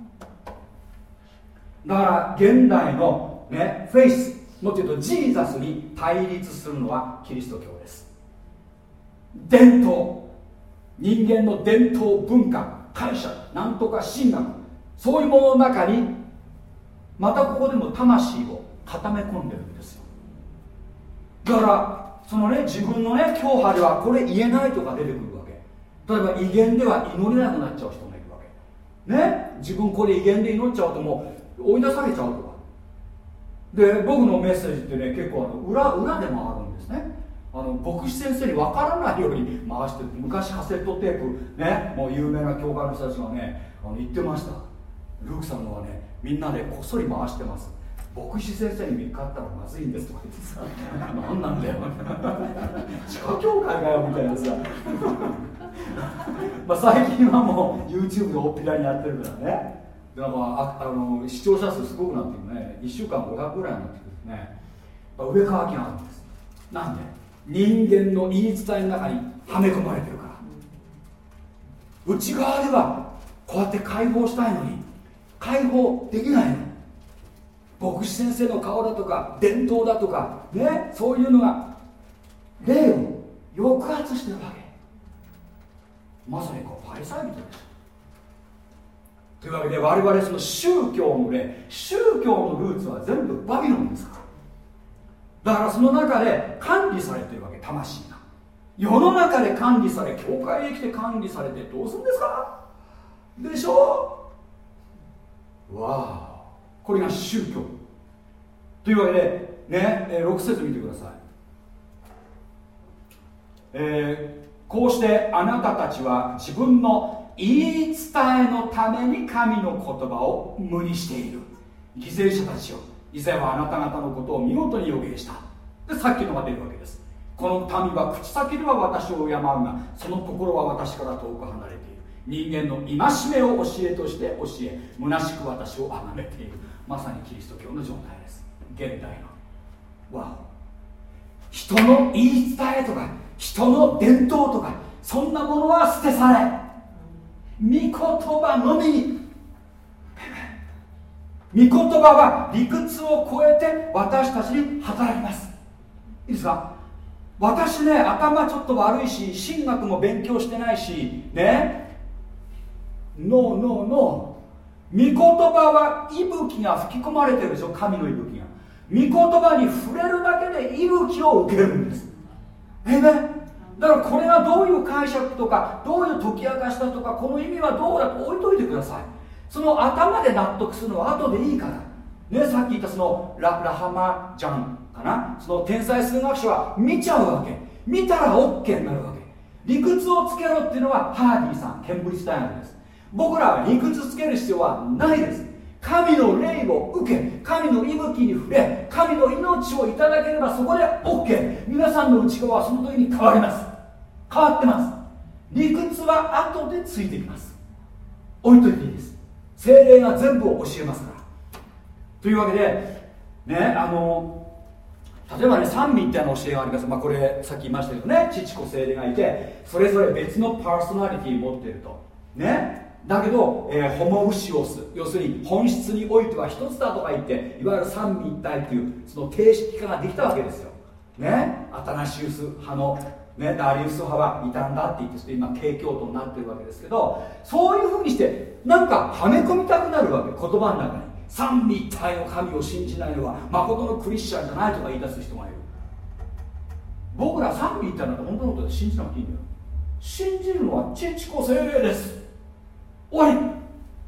Speaker 1: だから現代のね、フェイス、もっと言うとジーザスに対立するのはキリスト教です。伝統、人間の伝統文化、解釈、なんとか神学、そういうものの中にまたここでも魂を固め込んでるんですよ。だからそのね、自分のね、教派ではこれ言えないとか出てくるわけ。例えば威厳では祈れなくなっちゃう人がいるわけね。自分これ威厳で祈っちゃうともう追い出されちゃうとかで、僕のメッセージってね、結構あの 裏, 裏でもあるんですね。あの牧師先生に分からないように回してる。昔カセットテープね、もう有名な教会の人たちがね、あの言ってました。ルークさんのはね、みんなでこっそり回してます。牧師先生に見つかったらまずいんですとか言ってさ、何なんだよ地下教会かよみたいなさまあ最近はもう YouTube でおっぴらにやってるからね。だからああの視聴者数すごくなってくるね。いっしゅうかんごひゃくぐらいになってくるね。上書きがあるんです。なんで人間の言い伝えの中にはめ込まれてるから。内側ではこうやって解放したいのに解放できないの。牧師先生の顔だとか伝統だとかね、そういうのが霊を抑圧してるわけ。まさにこうパリサイ人です。というわけで我々その宗教の霊、宗教のルーツは全部バビロンですから。だからその中で管理されてるわけ、魂が。世の中で管理され、教会へ来て管理されてどうするんですかでしょう。わあ、これが宗教というわけでね、えー、ろく節見てください。えー、こうしてあなたたちは自分の言い伝えのために神の言葉を無にしている。犠牲者たちよ、以前はあなた方のことを見事に予言した。でさっきのが出るわけです。この民は口先では私を敬うが、その心は私から遠く離れている。人間の戒めを教えとして教え、虚しく私を崇めている。まさにキリスト教の状態です。現代のわお、人の言い伝えとか人の伝統とかそんなものは捨て去れ、御言葉のみに。御言葉は理屈を超えて私たちに働きます。いいですか。私ね、頭ちょっと悪いし神学も勉強してないしね、ノーノーノー。御言葉は息吹が吹き込まれてるでしょ。神の息吹が御言葉に触れるだけで息吹を受けるんです。ええね。だからこれがどういう解釈とかどういう解き明かしだとかこの意味はどうだと置いといてください。その頭で納得するのは後でいいからね。さっき言ったその ラ, ラハマジャンかな、その天才数学者は見ちゃうわけ。見たら OK になるわけ。理屈をつけろっていうのはハーディさん、ケンブリッジ大学です。僕らは理屈つける必要はないです。神の霊を受け、神の息吹に触れ、神の命をいただければそこで OK。 皆さんの内側はその時に変わります。変わってます。理屈は後でついてきます。置いといていいです。聖霊が全部を教えますから。というわけでね、あの例えばね、三位ってあの教えがあります。まあ、これさっき言いましたけどね、父子聖霊がいてそれぞれ別のパーソナリティを持っているとね。だけど、えー、ホモウシオス、要するに本質においては一つだとか言っていわゆる三位一体というその定式化ができたわけですよね。アタナシウス派の、ね、ダリウス派は異端だって言って今景教徒になってるわけですけど、そういうふうにしてなんかはめ込みたくなるわけ。言葉の中に三位一体の神を信じないのは誠のクリスチャンじゃないとか言い出す人がいる。僕ら三位一体なんて本当のことで信じなくていいんだよ。信じるのは父子聖霊です。終わり。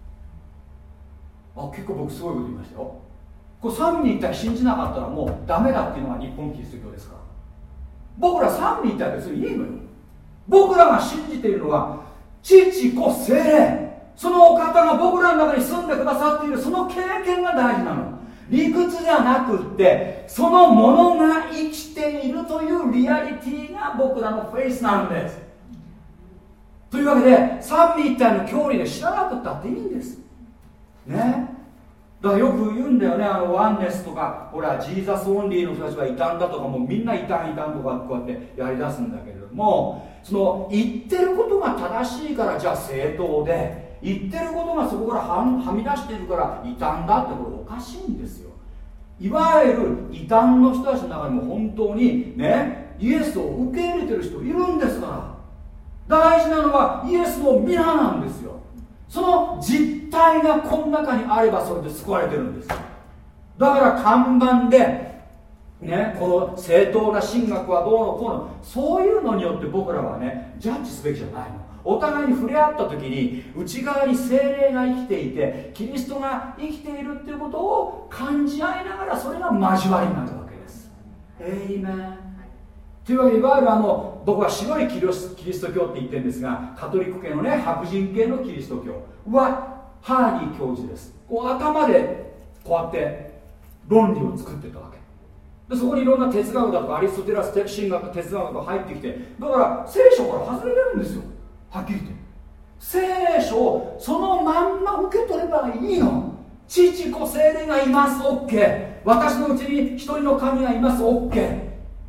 Speaker 1: あ、結構僕すごいこと言いましたよ。これ三位一体信じなかったらもうダメだっていうのが日本キリスト教ですから。僕ら三位一体別にいいのよ。僕らが信じているのは父子聖霊、そのお方が僕らの中に住んでくださっているその経験が大事なの。 理屈じゃなくってそのものが生きているというリアリティが僕らのフェイスなんです。というわけで三位一体の教理で知らなくったっていいんですね。だからよく言うんだよね、あのワンネスとかほらジーザスオンリーの人たちが異端だとかもうみんな異端異端とかこうやってやりだすんだけれども、その言ってることが正しいからじゃあ正当で、言ってることがそこからはみ出しているから異端だってこれおかしいんですよ。いわゆる異端の人たちの中にも本当にねイエスを受け入れてる人いるんですから、大事なのはイエスの皆なんですよ。その実体がこの中にあればそれで救われてるんです。だから看板でね、この正当な神学はどうのこうの、そういうのによって僕らはねジャッジすべきじゃないの。お互いに触れ合った時に内側に聖霊が生きていてキリストが生きているっていうことを感じ合いながら、それが交わりになるわけです。エイメン。というわけでいわゆるあの僕は白いキリスト教って言ってるんですが、カトリック系のね白人系のキリスト教はハーニー教授です。こう頭でこうやって論理を作ってたわけで、そこにいろんな哲学だとかアリストテラス神学哲学が入ってきて、だから聖書から外れれるんですよ。はっきり言って聖書をそのまんま受け取ればいいの。父子聖霊がいます OK、 私のうちに一人の神がいます OK、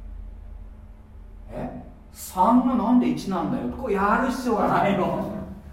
Speaker 1: えさんがなんでいちなんだよとこうやる必要がないの。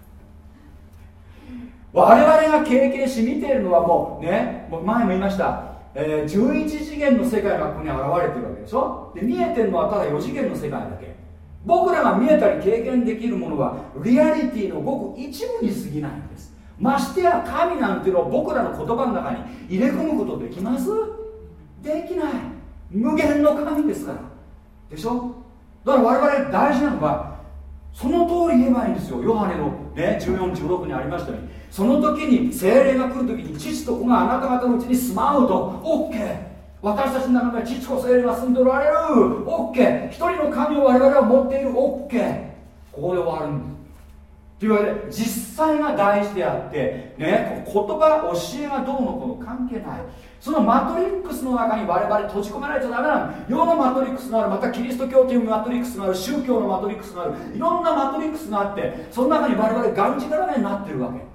Speaker 1: 我々が経験し見ているのはもうね、もう前も言いました、えー、じゅういち次元の世界がここに現れてるわけでしょ。で見えてるのはただよ次元の世界だけ。僕らが見えたり経験できるものはリアリティのごく一部に過ぎないんです。ましてや神なんていうのを僕らの言葉の中に入れ込むことできます？できない。無限の神ですからでしょ。だから我々大事なのはその通り言えばいいんですよ。ヨハネの、ね、じゅうよん、じゅうろくにありましたように、その時に聖霊が来る時に父と子があなた方のうちに住まうと OK、私たちの中に父子聖霊が住んでおられる OK、 一人の神を我々は持っている OK、 ここで終わるんです。というわけで実際が大事であって、ね、言葉教えがどうのこうの関係ない。そのマトリックスの中に我々閉じ込められちゃダメなの。世のマトリックスがある、またキリスト教というマトリックスがある、宗教のマトリックスがある、いろんなマトリックスがあって、その中に我々がんじがらめになってるわけ。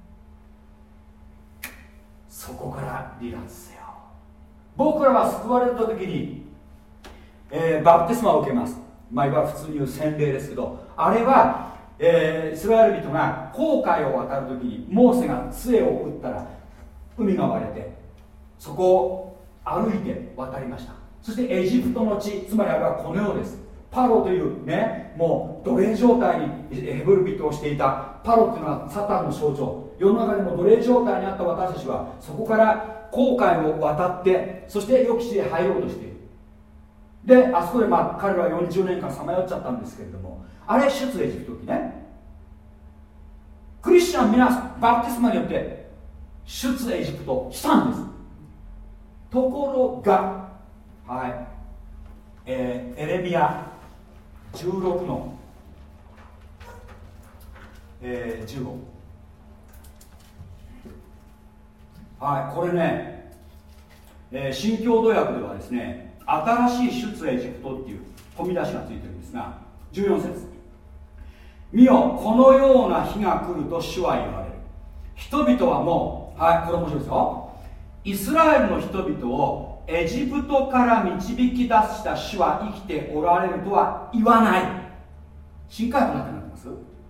Speaker 1: そこから離脱せよ。僕らは救われた時に、えー、バプテスマを受けます。まあ、いわゆる普通に言う洗礼ですけど、あれは、えー、イスラエル人が紅海を渡る時にモーセが杖を打ったら海が割れて、そこを歩いて渡りました。そしてエジプトの地、つまりあれはこの世です。パロというね、もう奴隷状態にヘブル人をしていたパロっていうのはサタンの象徴。世の中でも奴隷状態にあった私たちはそこから紅海を渡って、そして予期地へ入ろうとしている。であそこでまあ彼らはよんじゅうねんかんさまよっちゃったんですけれども、あれ出エジプト記ね。クリスチャン皆さんバプテスマによって出エジプトしたんです。ところが、はい、えー、エレミヤじゅうろくの、えー、じゅうご、はい、これね、えー、新共同訳ではですね、新しい出エジプトっていう込み出しがついてるんですが、じゅうよん節、見よこのような日が来ると主は言われる。人々はもう、はい、これ面白いですよ。イスラエルの人々をエジプトから導き出した主は生きておられるとは言わない。新海訳になってます。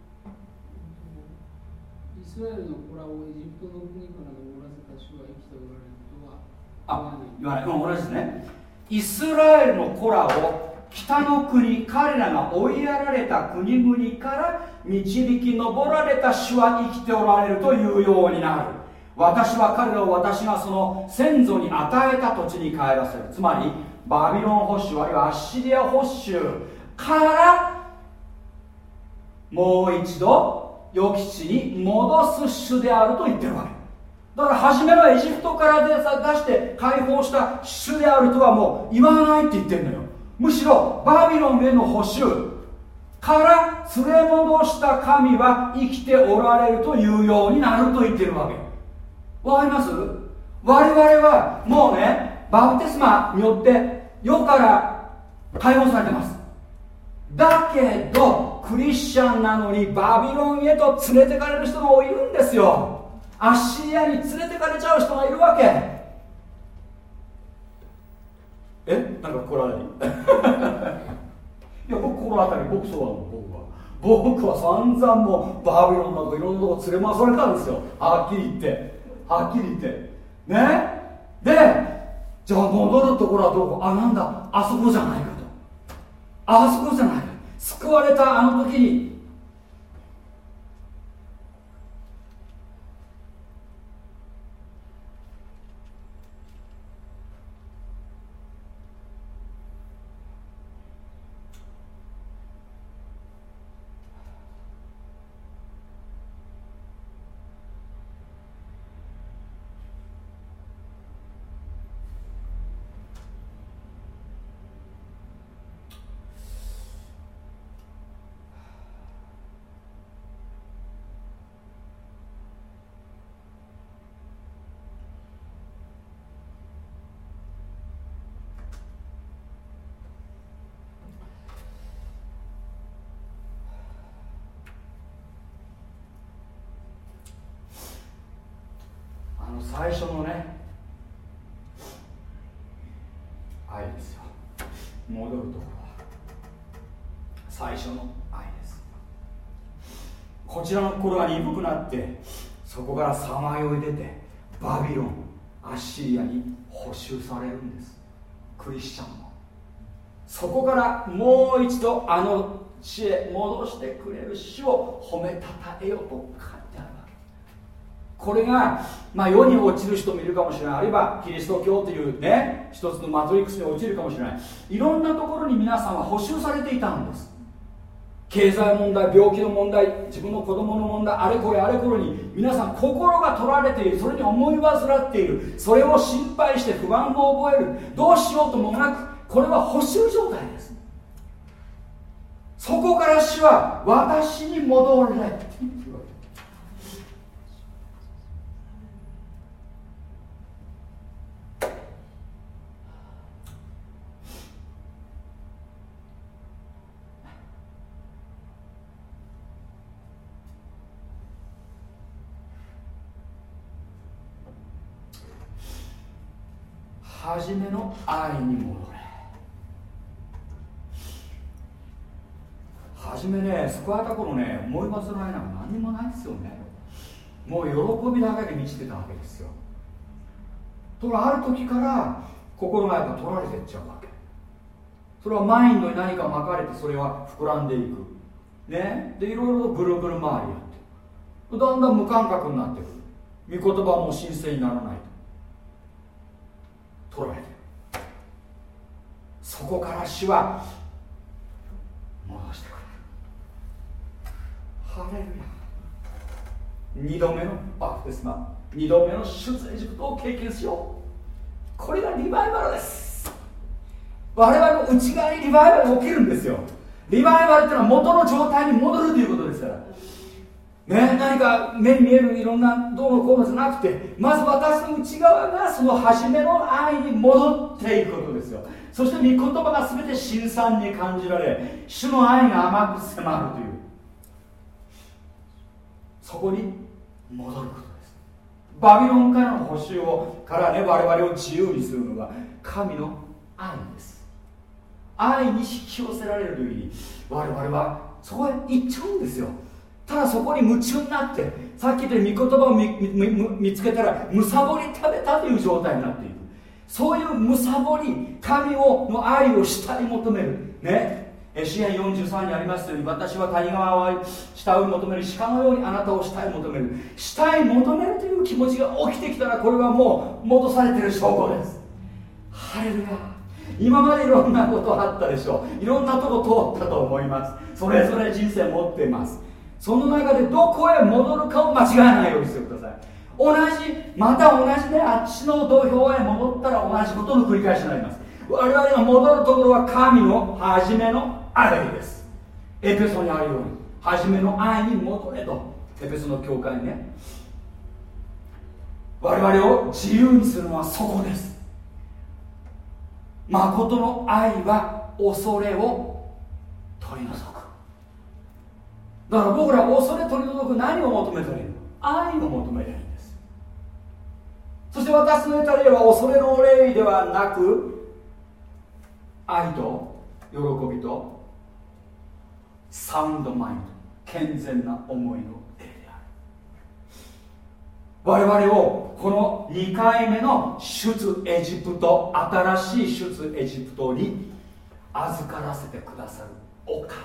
Speaker 7: イスラエルの子らをエジプトの国から登らせた主は生きておられるとは言わない。
Speaker 1: あ、言わない。同じですね。イスラエルの子らを北の国、彼らが追いやられた国々から導き上られた主は生きておられるというようになる。私は彼らを私がその先祖に与えた土地に帰らせる。つまりバビロン保守あるいはアッシリア保守からもう一度予期地に戻す主であると言ってるわけだから、初めのエジプトから出して解放した主であるとはもう言わないって言ってるのよ。むしろバビロンへの保守から連れ戻した神は生きておられるというようになると言ってるわけ。わかります？ 我々はもうねバプテスマによって世から解放されてます。だけどクリスチャンなのにバビロンへと連れてかれる人もいるんですよ。アッシリアに連れてかれちゃう人がいるわけ。え、なんか心当たりいや僕心当たり、僕そうなの。僕は僕は散々もうバビロンなどいろんなとこ連れ回されたんですよ。はっきり言ってはっきり言ってね。でじゃあ戻るところはどこ？あ、なんだ、あそこじゃないかと。あそこじゃないか、救われたあの時に最初のね愛ですよ。戻るところは最初の愛です。こちらの心が鈍くなってそこからさまよい出てバビロン、アッシリアに捕囚されるんです。クリスチャンもそこからもう一度あの地へ戻してくれる主を褒めたたえよと書いてある。これが、まあ、世に落ちる人もいるかもしれない、あるいはキリスト教というね一つのマトリックスに落ちるかもしれない。いろんなところに皆さんは捕囚されていたんです。経済問題、病気の問題、自分の子供の問題、あれこれあれこれに皆さん心が取られている。それに思い煩っている。それを心配して不安を覚える。どうしようともなく、これは捕囚状態です。そこから主は私に戻れって言ってるわけ。初めの愛に戻れ。初めね、救われた頃ね、思い煩いなんか何にもないですよね。もう喜びだけで満ちてたわけですよ。ところがある時から心がやっぱ取られていっちゃうわけ。それはマインドに何か巻かれてそれは膨らんでいくね。でいろいろとぐるぐる回りやってだんだん無感覚になってくる。御言葉も神聖にならないと取られてる。そこから主は戻してくれる。ハレルヤ。二度目のバプテスマ、二度目の出エジプトを経験しよう。これがリバイバルです。我々の内側にリバイバルが起きるんですよ。リバイバルっていうのは元の状態に戻るということですからね。何か目に見えるいろんなどうのこうのじゃなくて、まず私の内側がその初めの愛に戻っていくことですよ。そして御言葉が全て辛酸に感じられ、主の愛が甘く迫るという、そこに戻ることです。バビロンからの捕囚をからね、我々を自由にするのが神の愛です。愛に引き寄せられるという意味、我々はそこへ行っちゃうんですよ。ただそこに夢中になって、さっき言った御言葉を 見, 見, 見つけたらむさぼり食べたという状態になっている。そういうむさぼり、神をの愛を慕い求めるね。詩編よんじゅうさんにありますように、私は谷川を慕い求める鹿のようにあなたを慕い求める。慕い求めるという気持ちが起きてきたら、これはもう戻されている証拠です。ハレルヤ。今までいろんなことあったでしょう。いろんなとこ通ったと思います。それぞれ人生持っています。その中でどこへ戻るかを間違えないようにしてください。同じ、また同じね、あっちの土俵へ戻ったら同じことの繰り返しになります。我々が戻るところは神の初めの愛です。エペソにあるように初めの愛に戻れと、エペソの教会にね。 我々を自由にするのはそこです。誠の愛は恐れを取り除く。だから僕らは恐れ取り除く何を求めたらいいの？愛を求めたらいいんです。そして私の得た霊は恐れの霊ではなく、愛と喜びとサウンドマインド、健全な思いの霊である。我々をこのにかいめの出エジプト、新しい出エジプトに預からせてくださるお方。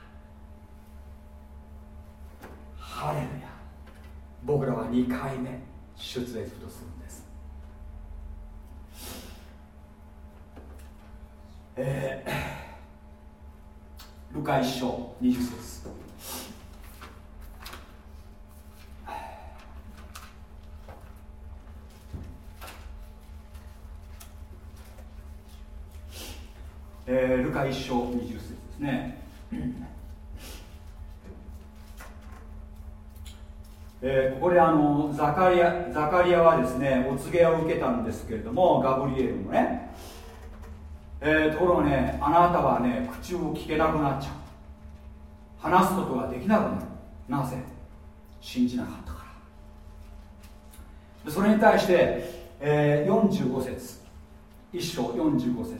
Speaker 1: ハレルヤ。僕らはにかいめ出エジプトするんです。えー、ルカ一章にじゅっ節。えー、ルカ一章にじゅっ節ですね。えー、ここであのザカリアザカリアはですね、お告げを受けたんですけれども、ガブリエルもね、えー、ところがね、あなたはね、口を聞けなくなっちゃう。話すことができなくなる。なぜ？信じなかったから。それに対して、えー、よんじゅうご節、一章よんじゅうご節、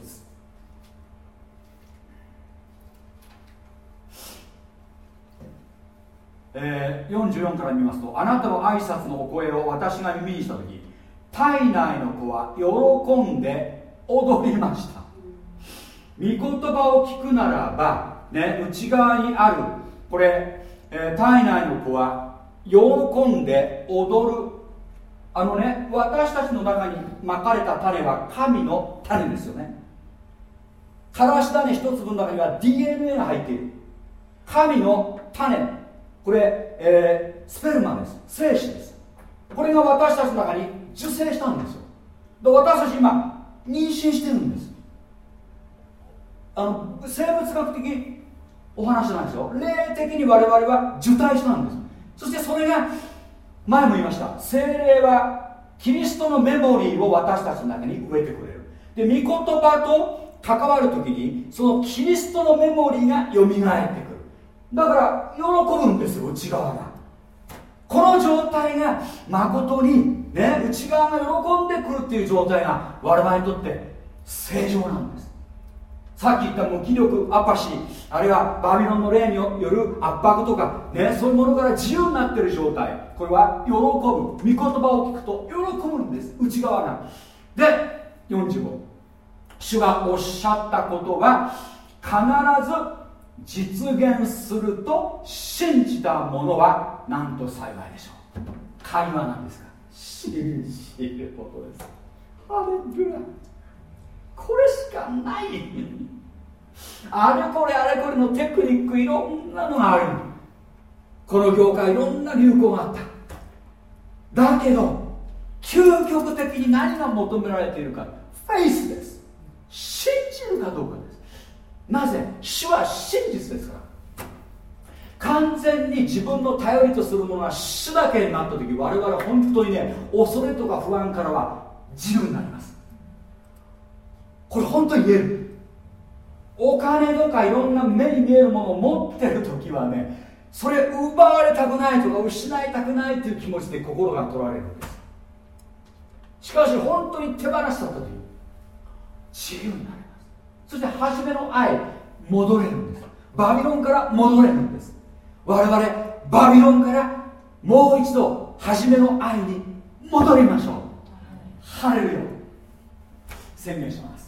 Speaker 1: えー、よんじゅうよんから見ますと、あなたの挨拶のお声を私が耳にしたとき、体内の子は喜んで踊りました。御言葉を聞くならば、ね、内側にあるこれ、えー、体内の子は喜んで踊る。あのね、私たちの中にまかれた種は神の種ですよね。からし種一粒の中には ディーエヌエー が入っている。神の種、これ、えー、スペルマです。精子です。これが私たちの中に受精したんですよ。で、私たち今妊娠してるんです。あの生物学的お話じゃないですよ。霊的に我々は受胎したんです。そしてそれが前も言いました、聖霊はキリストのメモリーを私たちの中に植えてくれる。で、御言葉と関わるときにそのキリストのメモリーがよみがえってくる。だから喜ぶんですよ、内側が。この状態が誠にね、内側が喜んでくるっていう状態が我々にとって正常なんです。さっき言った無気力、アパシー、あるいはバビロンの霊による圧迫とか、ね、そういうものから自由になっている状態、これは喜ぶ。御言葉を聞くと喜ぶんです、内側が。で、よんじゅうご、主がおっしゃったことは必ず実現すると信じた者はなんと幸いでしょう。会話なんですが、信じることです。ハレルヤ。これしかない。あれこれあれこれのテクニック、いろんなのがある。この業界いろんな流行があった。だけど究極的に何が求められているか、フェイスです。信じるかどうかです。なぜ？主は真実ですから。完全に自分の頼りとするものは主だけになった時、我々は本当にね、恐れとか不安からは自由になります。これ本当に言える。お金とかいろんな目に見えるものを持ってる時はね、それ奪われたくないとか失いたくないという気持ちで心が取られるんです。しかし本当に手放した時、自由になります。そして初めの愛、戻れるんです。バビロンから戻れるんです。我々バビロンからもう一度初めの愛に戻りましょう。ハレルヤ。宣言します。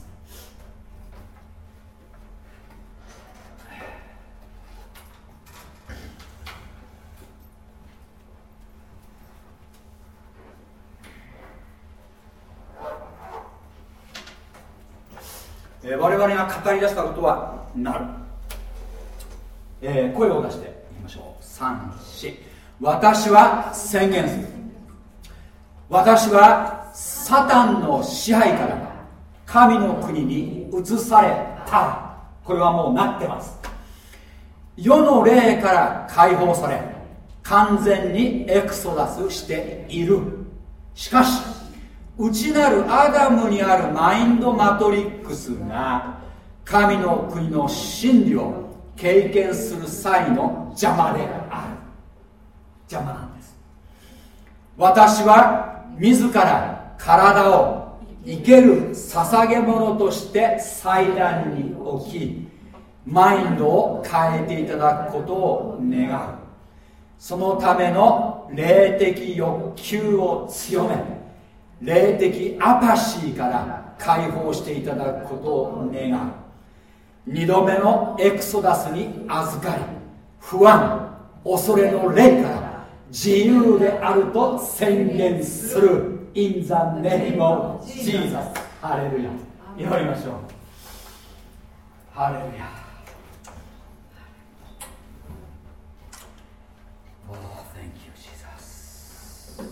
Speaker 1: えー、我々が語り出したことはなる、えー、声を出していきましょう。さん、し、私は宣言する。私はサタンの支配から神の国に移された。これはもうなってます。世の霊から解放され完全にエクソダスしている。 しかし内なるアダムにあるマインドマトリックスが神の国の真理を経験する際の邪魔である。邪魔なんです。私は自ら体を生ける捧げ物として祭壇に置き、マインドを変えていただくことを願う。そのための霊的欲求を強め、霊的アパシーから解放していただくことを願う。二度目のエクソダスに預かり、不安、恐れの霊から自由であると宣言する。 In the name of Jesus。 ハレルヤ。祈りましょう。ハレルヤ。Oh, thank you, Jesus。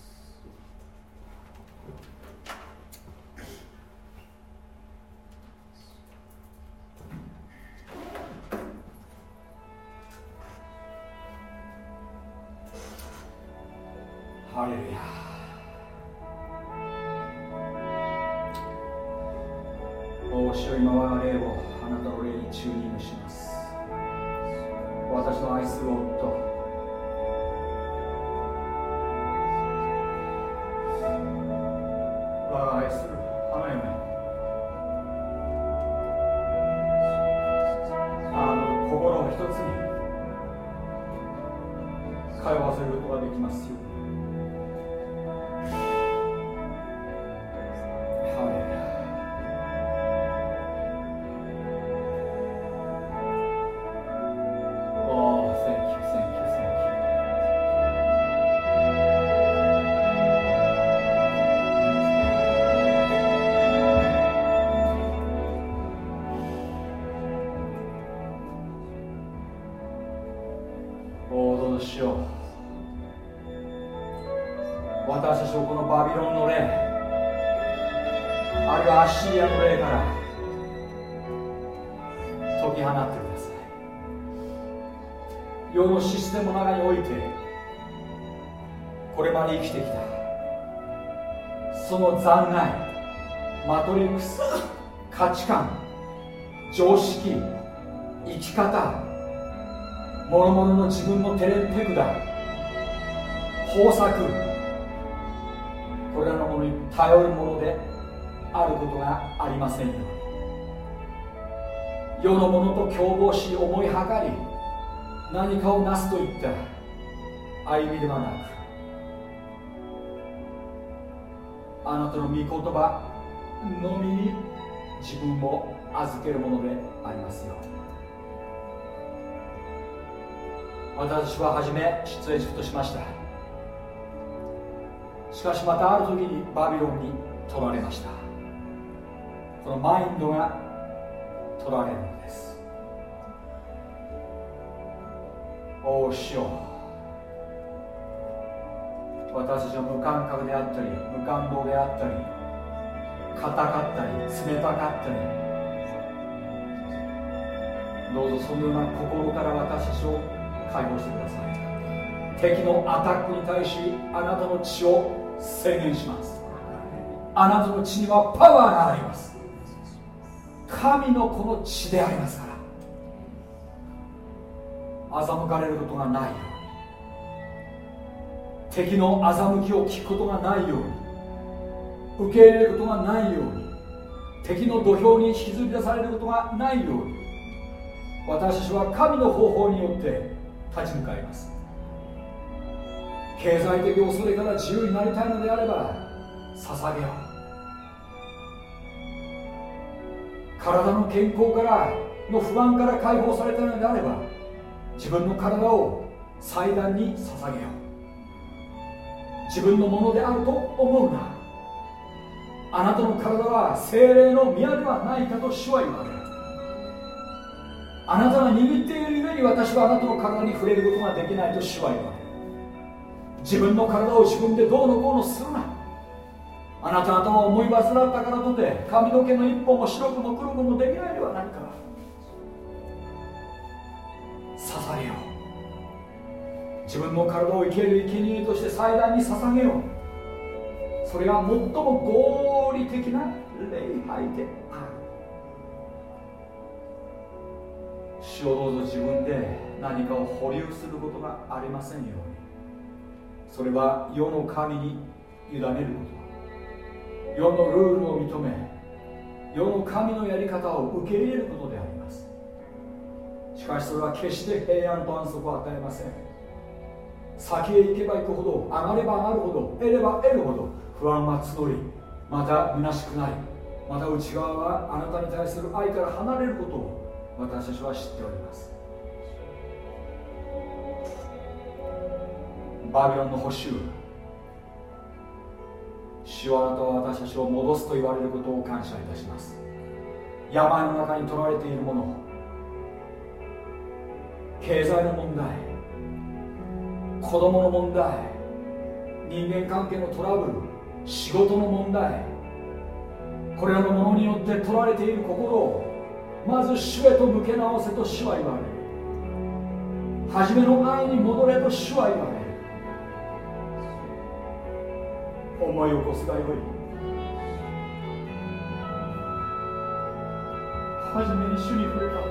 Speaker 1: ハレルヤ。お主よ、今我が霊をあなたの霊にチューニングします。私の愛する夫、我が愛する花嫁、あの心を一つに通わせることができますように。私たちをこのバビロンの霊、あるいはアッシリアの霊から解き放ってください。世のシステムの中においてこれまで生きてきたその残骸、マトリックス、価値観、常識、生き方、諸々の自分の手練手札、方策、これらのものに頼るものであることがありませんように、世のものと共謀し思いはかり何かをなすといった歩みではなく、あなたの御言葉のみに自分を預けるものでありますように。私は初め出エジプトしました。しかしまたある時にバビロンに取られました。このマインドが取られるのです。おお主よ、私たちは無感覚であったり無感動であったり硬かったり冷たかったり、どうぞそのような心から私たちを解放してください。敵のアタックに対しあなたの血を宣言します。あなたの血にはパワーがあります。神のこの血でありますから、欺かれることがないように、敵の欺きを聞くことがないように、受け入れることがないように、敵の土俵に引きずり出されることがないように、私たちは神の方法によって立ち向かいます。経済的恐れから自由になりたいのであれば捧げよう。体の健康からの不安から解放されたのであれば自分の体を祭壇に捧げよう。自分のものであると思うな。あなたの体は聖霊の宮ではないかと主は言われる。あなたが握っているゆえに私はあなたの体に触れることができないと主は言われる。自分の体を自分でどうのこうのするな。あなた方は思い煩ったからとて髪の毛の一本も白くも黒くもできないではないか。捧げよう。自分の体を生ける生贄として祭壇に捧げよう。 それが最も合理的な礼拝である。主をどうぞ自分で何かを保留することがありませんように、それは世の神に委ねること、世のルールを認め世の神のやり方を受け入れることであります。しかしそれは決して平安と安息を与えません。先へ行けば行くほど、上がれば上がるほど、得れば得るほど不安は募り、また虚しくなり、また内側はあなたに対する愛から離れることを私たちは知っております。バビロンの捕囚、主はあなたは私たちを戻すと言われることを感謝いたします。病の中に取られているもの、経済の問題、子供の問題、人間関係のトラブル、仕事の問題、これらのものによって取られている心をまず主へと向け直せと主は言われる。初めの愛に戻れと主は言われる。思い起こすがよい。初めに主に触れた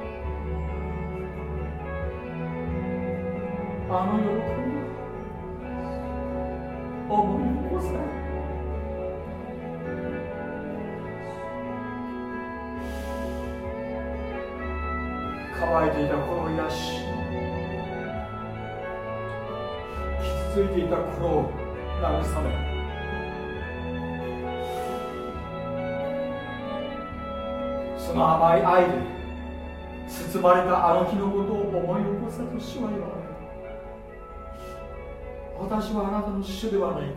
Speaker 1: あの喜びを思い起こすがよい。乾いていた心を癒し、傷ついていた心を慰め、その甘い愛で包まれたあの日のことを思い起こせと主は言われる。私はあなたの主ではないか。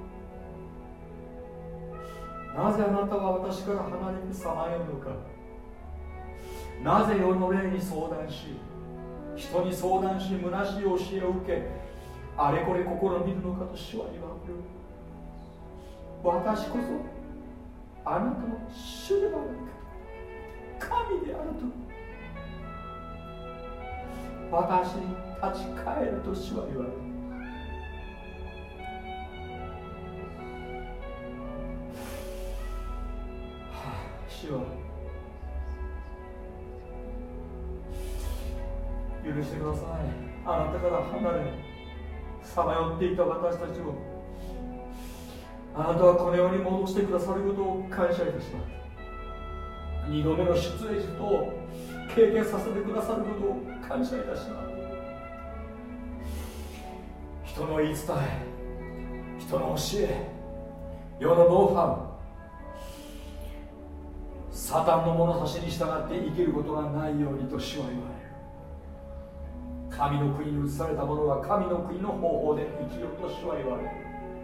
Speaker 1: なぜあなたは私から離れてさまようのか。なぜ世の霊に相談し、人に相談し、虚しい教えを受け、あれこれ試みるのかと主は言われる。私こそあなたの主ではないか、神であると。私に立ち返ると主は言われる。はあ、主は許してください。あなたから離れさまよっていた私たちをあなたはこの世に戻してくださることを感謝いたします。二度目の出エジプトを経験させてくださることを感謝いたします。人の言い伝え、人の教え、世のノウハウ、サタンの物差しに従って生きることがないようにと主は言われる。神の国に移された者は神の国の方法で生きようと主は言われる。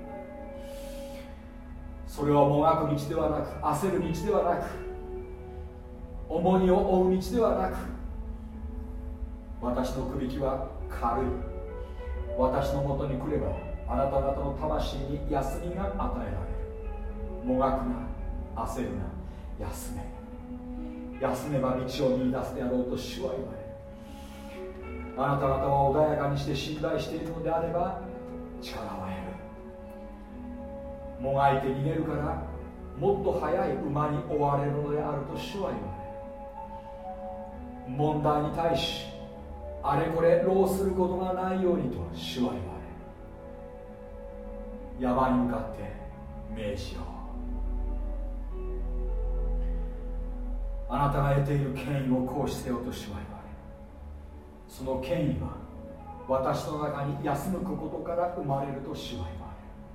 Speaker 1: それはもがく道ではなく、焦る道ではなく、重荷を負う道ではなく、私のくびきは軽い。私のもとに来ればあなた方の魂に休みが与えられる。もがくな、焦るな、休め。休めば道を見出すであろうと主は言われる。あなた方は穏やかにして信頼しているのであれば力は得る。もがいて逃げるからもっと速い馬に追われるのであると主は言われる。問題に対しあれこれ労することがないようにと主は言われる。山に向かって命じよう。あなたが得ている権威を行使せようと主は言われる。その権威は私の中に休むことから生まれると主は言われる。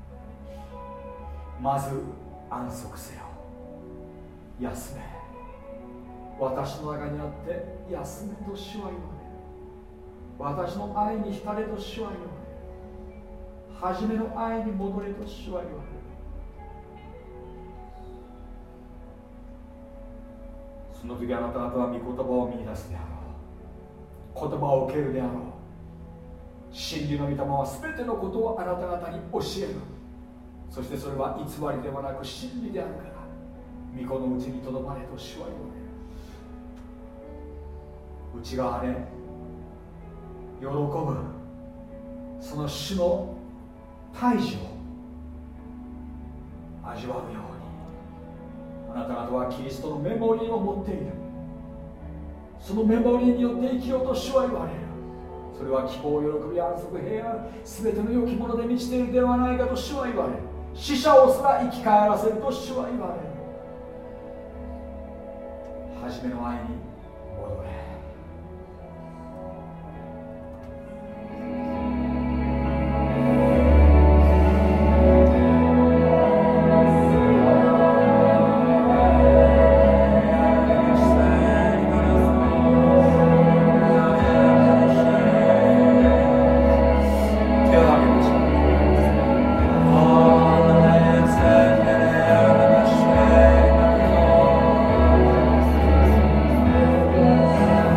Speaker 1: まず安息せよ、休め。私の中にあって休めと主は言われる。私の愛に浸れと主は言われる。初めの愛に戻れと主は言われる。その時あなた方は御言葉を見出すであろう。言葉を受けるであろう。真理の御霊は全てのことをあなた方に教える。そしてそれは偽りではなく真理であるから、御子のうちにとどまれと主は言われる。内側で喜ぶその主の大事を味わうように、あなた方はキリストのメモリーを持っている。そのメモリーによって生きようと主は言われる。それは希望、喜び、安息、平安、すべての良きもので満ちているではないかと主は言われる。死者をすら生き返らせると主は言われる。初めの愛に戻れ。
Speaker 5: Oh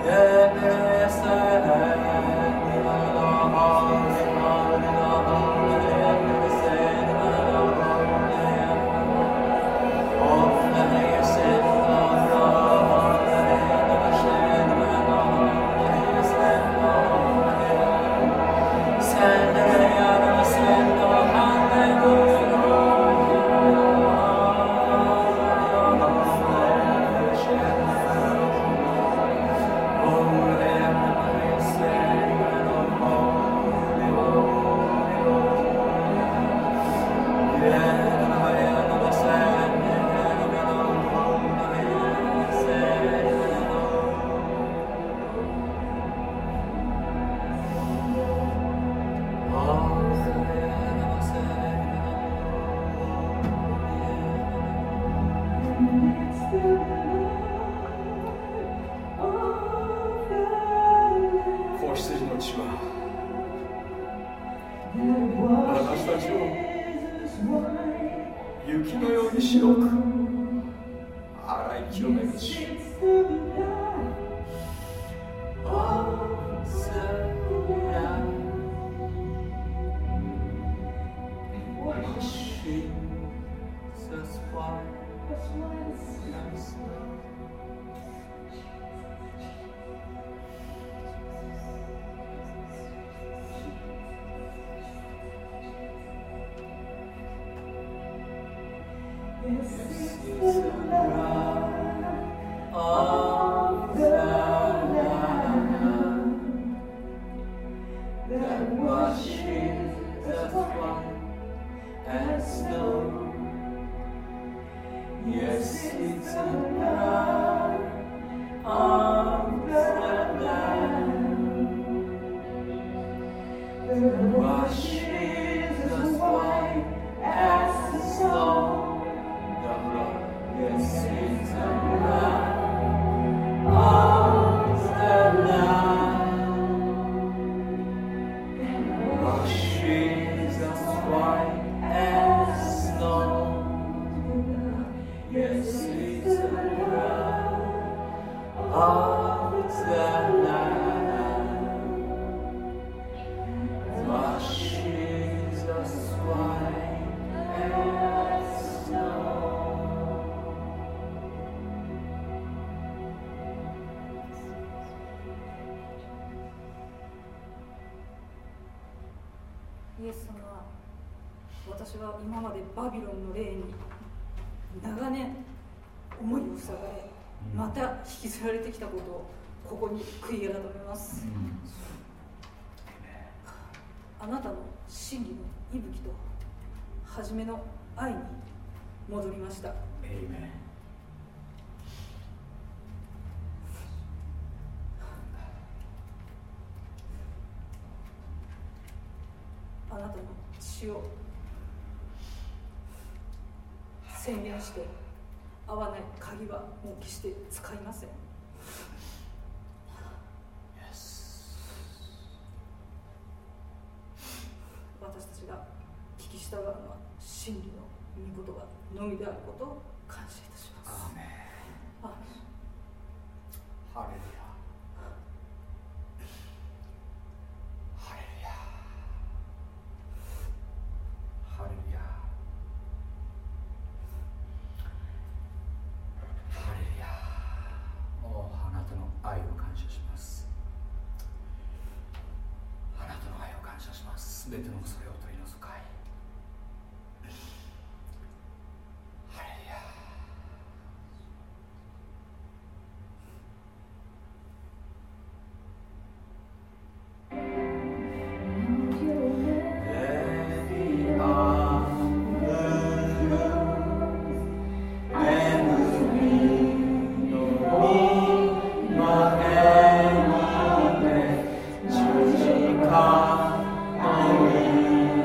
Speaker 3: イエス様は、私は今までバビロンの霊に長年思いを塞がれ、また引きずられてきたことをここに悔い改めます、うん、あなたの真理の息吹と初めの愛に戻りました。エイメン。あなたの血を宣言して合わない鍵はもう決して使いません。私たちが聞き従うのは真理の御言葉のみであることを感謝いたします。アーメン。アーメン。ハレルヤ。ハレルヤ。ハレルヤ。ハレルヤ。おあなたの愛を感謝します。あなたの愛を感謝します。すべてのそれを取り除かい。ハレルヤ。
Speaker 5: Oh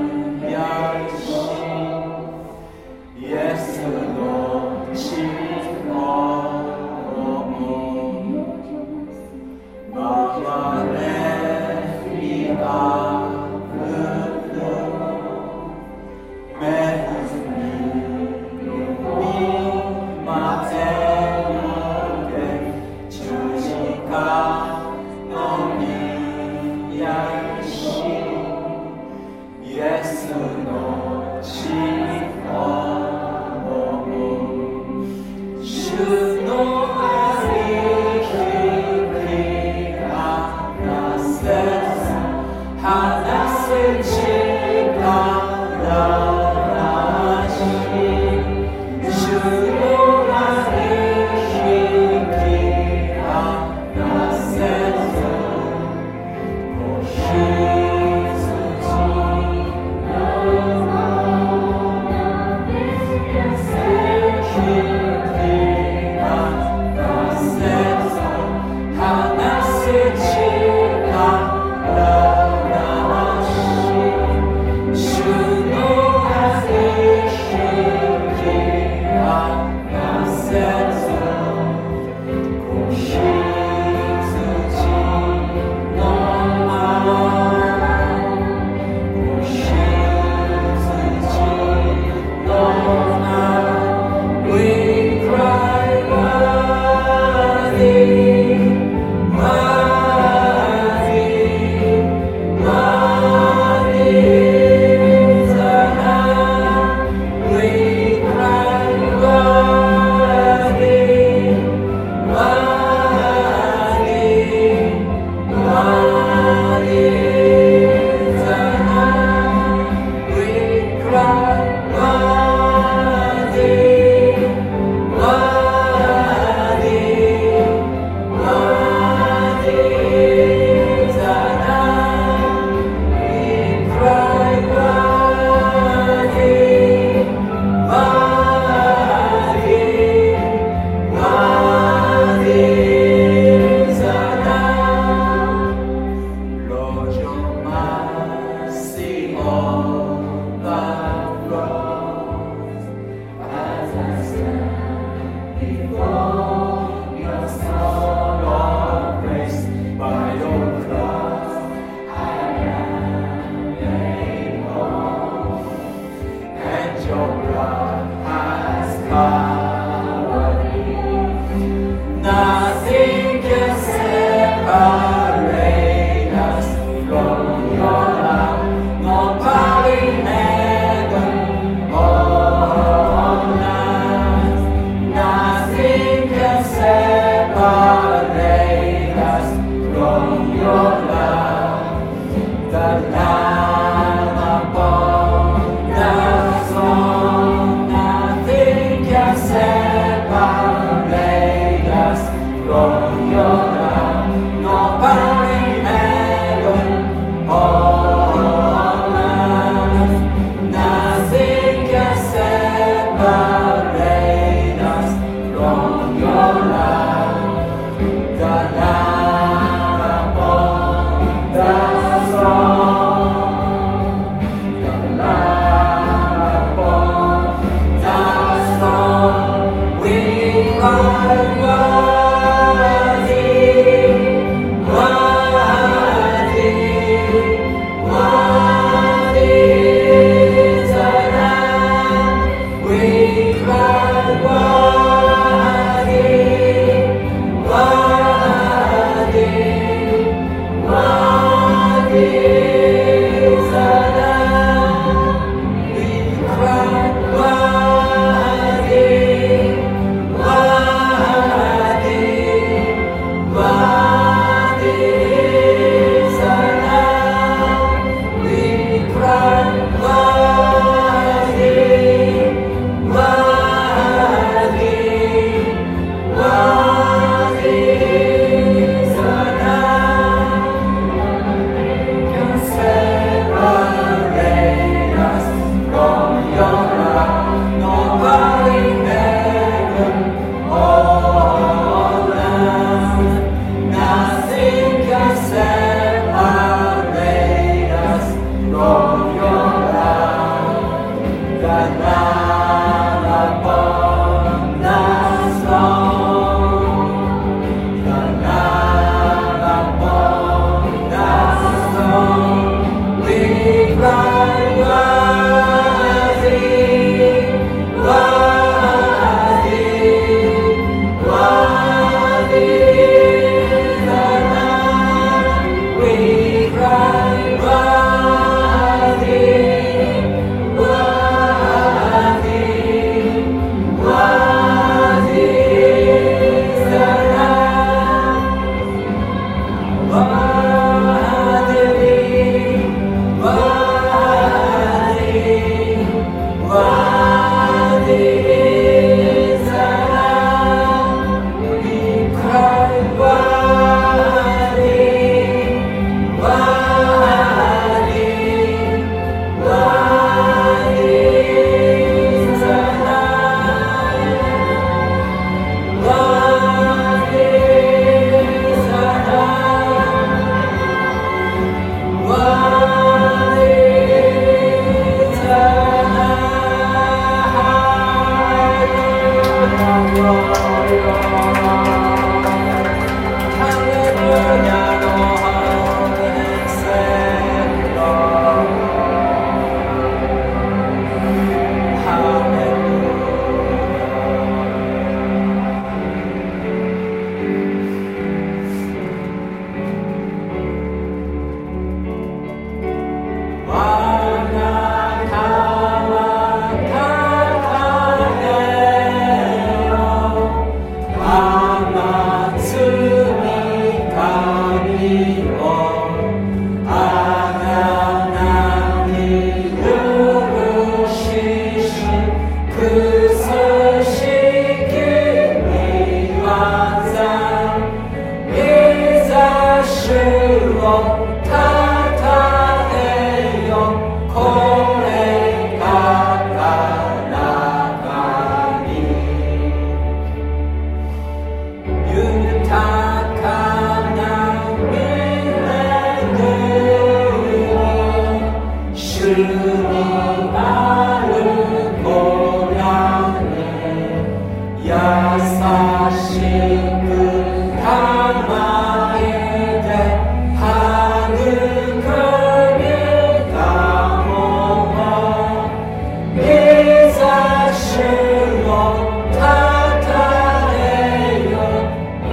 Speaker 5: 「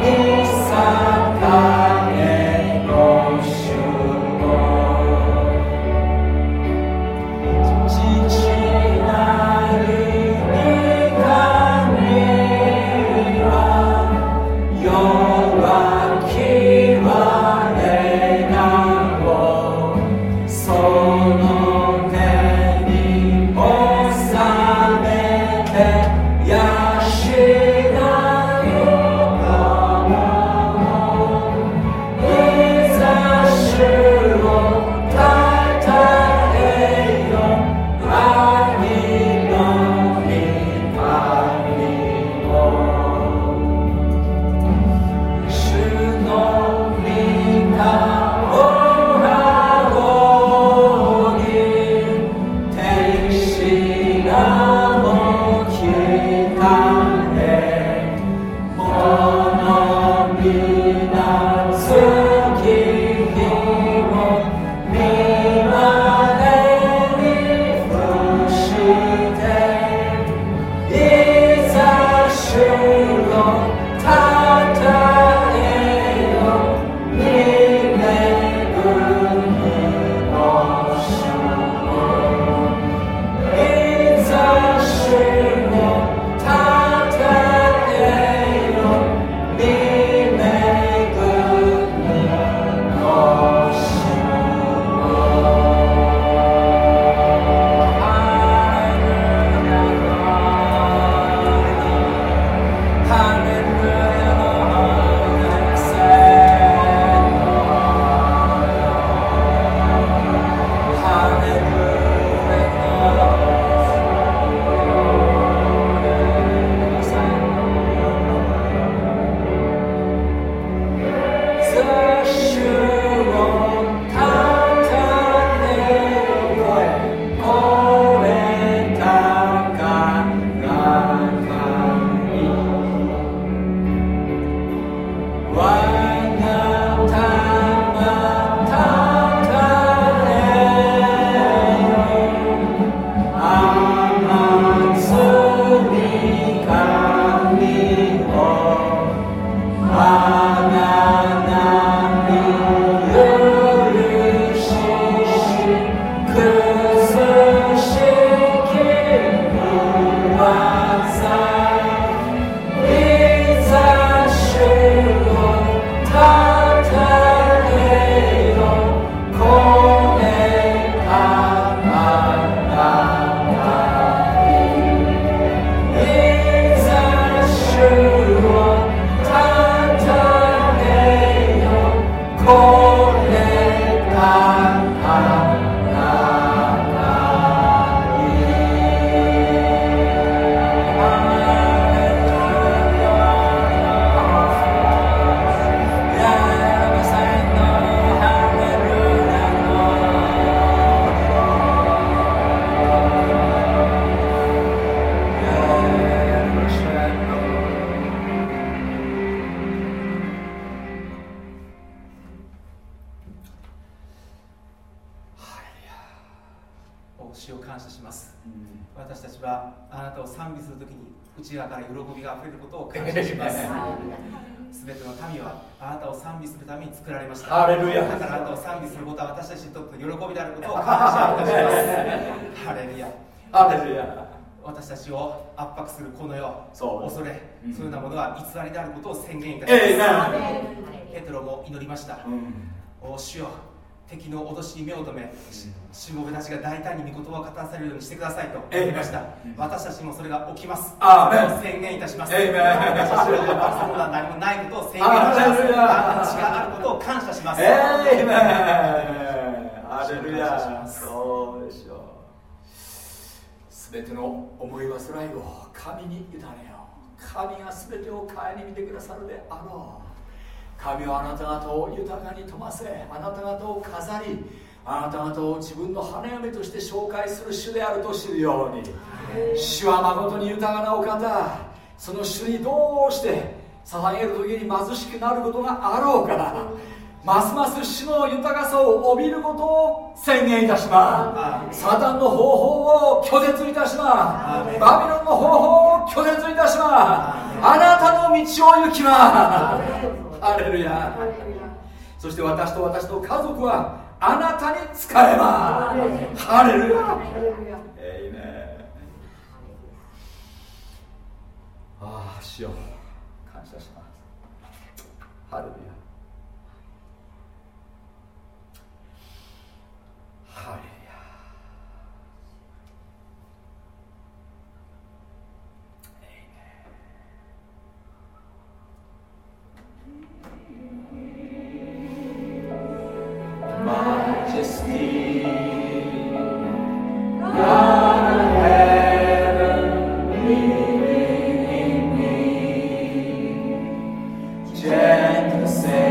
Speaker 8: 私たちはあなたを賛美するときに内側から喜びがあふれることを感謝します。すべての民はあなたを賛美するために作られました。
Speaker 1: ハレルヤ。
Speaker 8: だからあなたを賛美することは私たちにとって喜びであることを感謝いたします。ハレルヤ。
Speaker 1: ハレルヤ。
Speaker 8: 私たちを圧迫するこの世、
Speaker 1: そう
Speaker 8: 恐れ、うん、そういうようなものは偽りであることを宣言いたします。ペテロも祈りました。うん、お主よ、敵の脅しに目を留め、しもべたちが大胆に御言葉を語らせるようにしてくださいと言いました。私たちもそれが起きます。宣言いたします。私たちはそのものは何もないことを宣言いたします。あなたの血があることを感謝します。
Speaker 1: エイメン。ハレルヤ。そうでしょう。すべての思い煩いを神に委ねよう。神がすべてを顧みてくださるであろう。神はあなた方を豊かに富ませ、あなた方を飾り、あなた方を自分の花嫁として紹介する主であると知るように。主は誠に豊かなお方。その主にどうして捧げる時に貧しくなることがあろうか。ますます主の豊かさを帯びることを宣言いたします。サタンの方法を拒絶いたします。バビロンの方法を拒絶いたします。あなたの道を行きます。ハレルヤ。そして私と私と家族はあなたに仕えます。ハレルヤ。エイメン。ああ、主よ、感謝します。ハレルヤ。ハレルヤ。Majesty, God of heaven, living in me, gentle Savior.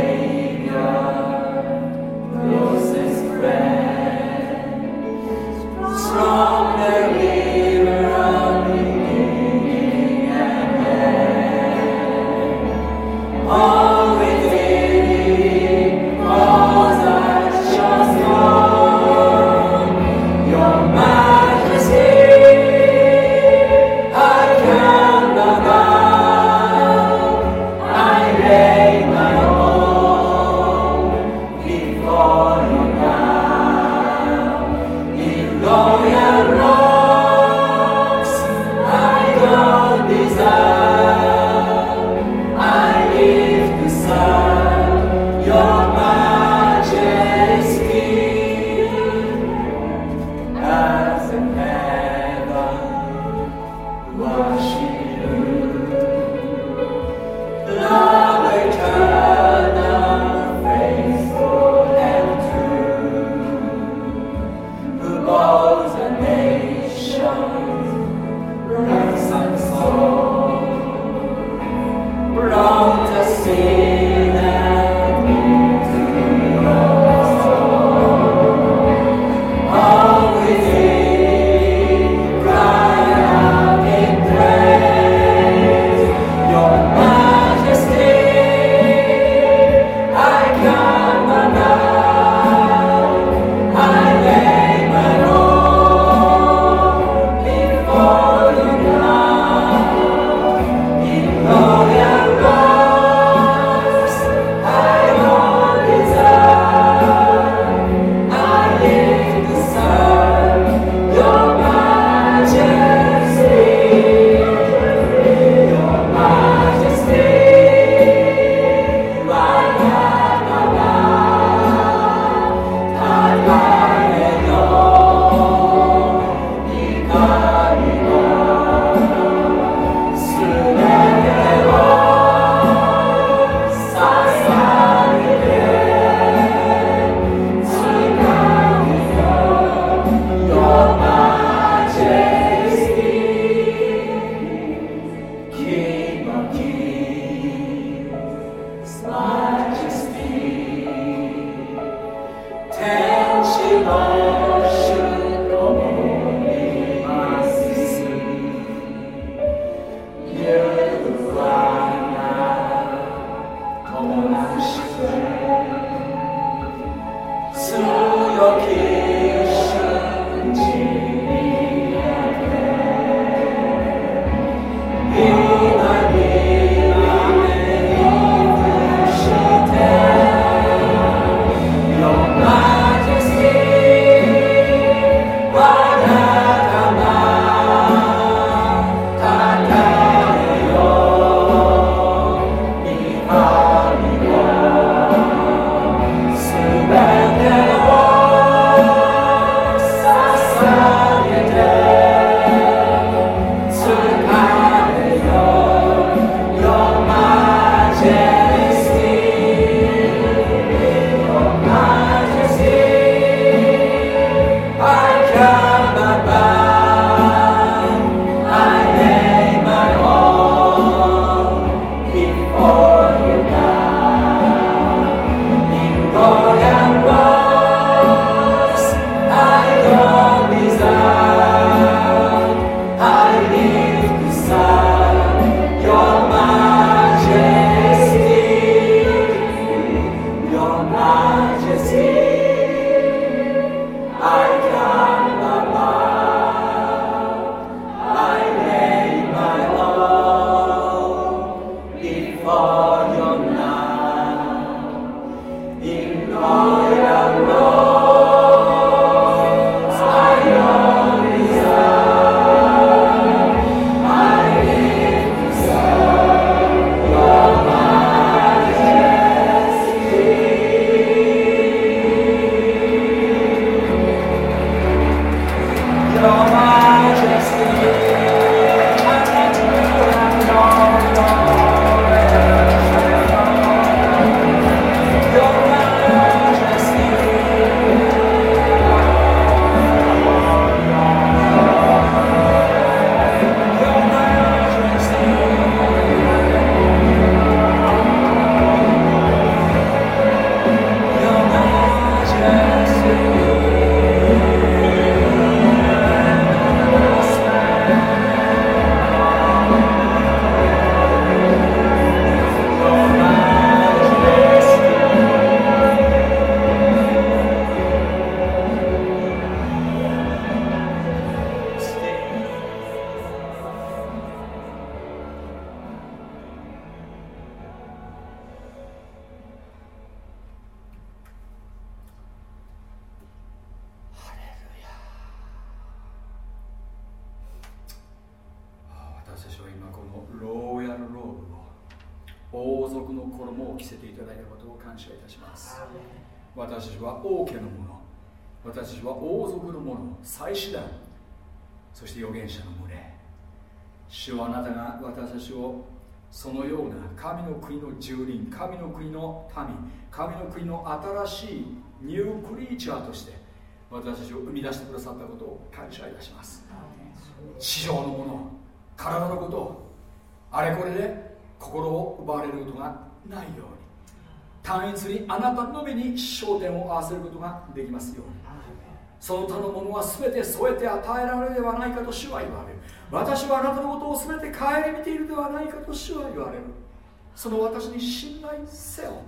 Speaker 1: の衣を着せていただいたことを感謝いたします。私たちは王家のもの、私たちは王族のもの、祭司団、そして預言者の群れ。主はあなたが私たちをそのような神の国の住人、神の国の民、神の国の新しいニュークリーチャーとして私たちを生み出してくださったことを感謝いたします。地上のもの、体のこと、あれこれで心を奪われることがないように、単一にあなたのみに焦点を合わせることができますように、その他のものは全て添えて与えられるではないかと主は言われる。私はあなたのことを全て顧みているではないかと主は言われる。その私に信頼せよ。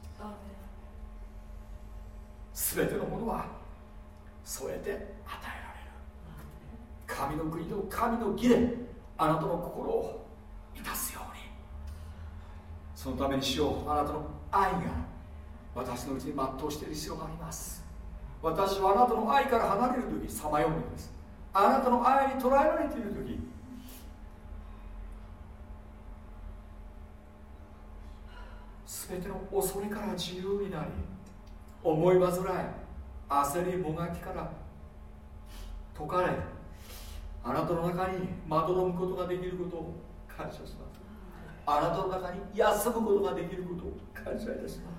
Speaker 1: 全てのものは添えて与えられる。神の国と神の義であなたの心を満たすように。そのために主よ、あなたの愛が私のうちに全うしている必要があります。私はあなたの愛から離れるときさまようのです。あなたの愛に捉えられているとき、すべての恐れから自由になり、思い煩い、焦りもがきから解かれ、あなたの中にまどろむことができることを感謝します。あなたの中に休むことができることを感謝いたします。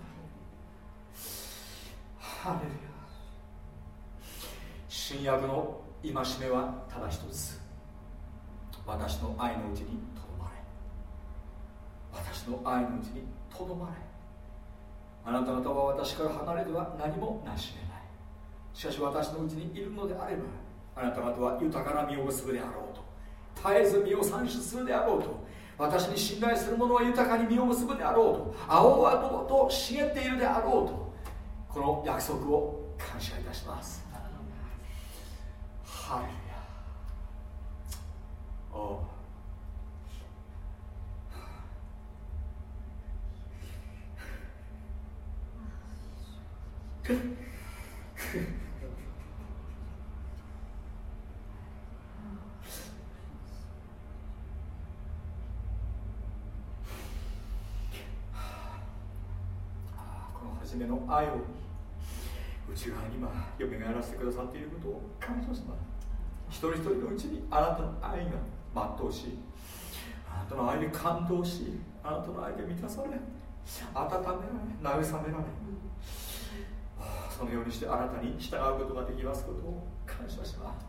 Speaker 1: ハレルヤ。新約の戒めはただ一つ。私の愛のうちにとどまれ。私の愛のうちにとどまれ。あなた方は私から離れては何も成し得ない。しかし私のうちにいるのであれば、あなた方は豊かな実を結ぶであろうと、絶えず実を産出するであろうと、私に信頼する者は豊かに実を結ぶであろうと、青々と茂っているであろうと、この約束を感謝いたします。ハレルヤ。おうこの初めの愛を内側に今よみがえらせてくださっていることを感謝します。一人一人のうちにあなたの愛が全うし、あなたの愛で感動し、あなたの愛で満たされ、温められ、慰められ、そのようにしてあなたに従うことができますことを感謝します。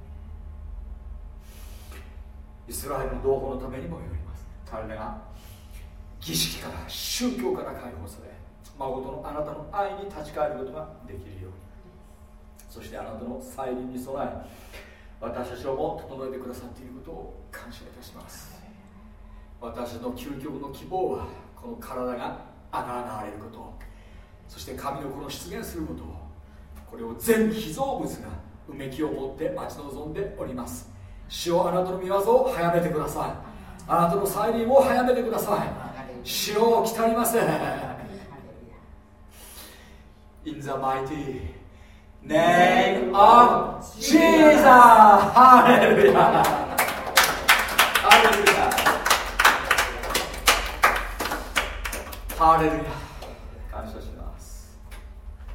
Speaker 1: イスラエルの同胞のためにも祈ります。彼らが儀式から宗教から解放され、誠のあなたの愛に立ち返ることができるように、そしてあなたの再臨に備え、私たちをも整えてくださっていることを感謝いたします。私の究極の希望はこの体があがなわれること、そして神の子の出現することを、これを全被造物がうめきを持って待ち望んでおります。主よ、あなたの御業を早めてください。あなたの再臨を早めてください。主よ、来たりません。 In the mighty name of Jesus! ハレルヤ、ハレルヤ、ハレルヤ。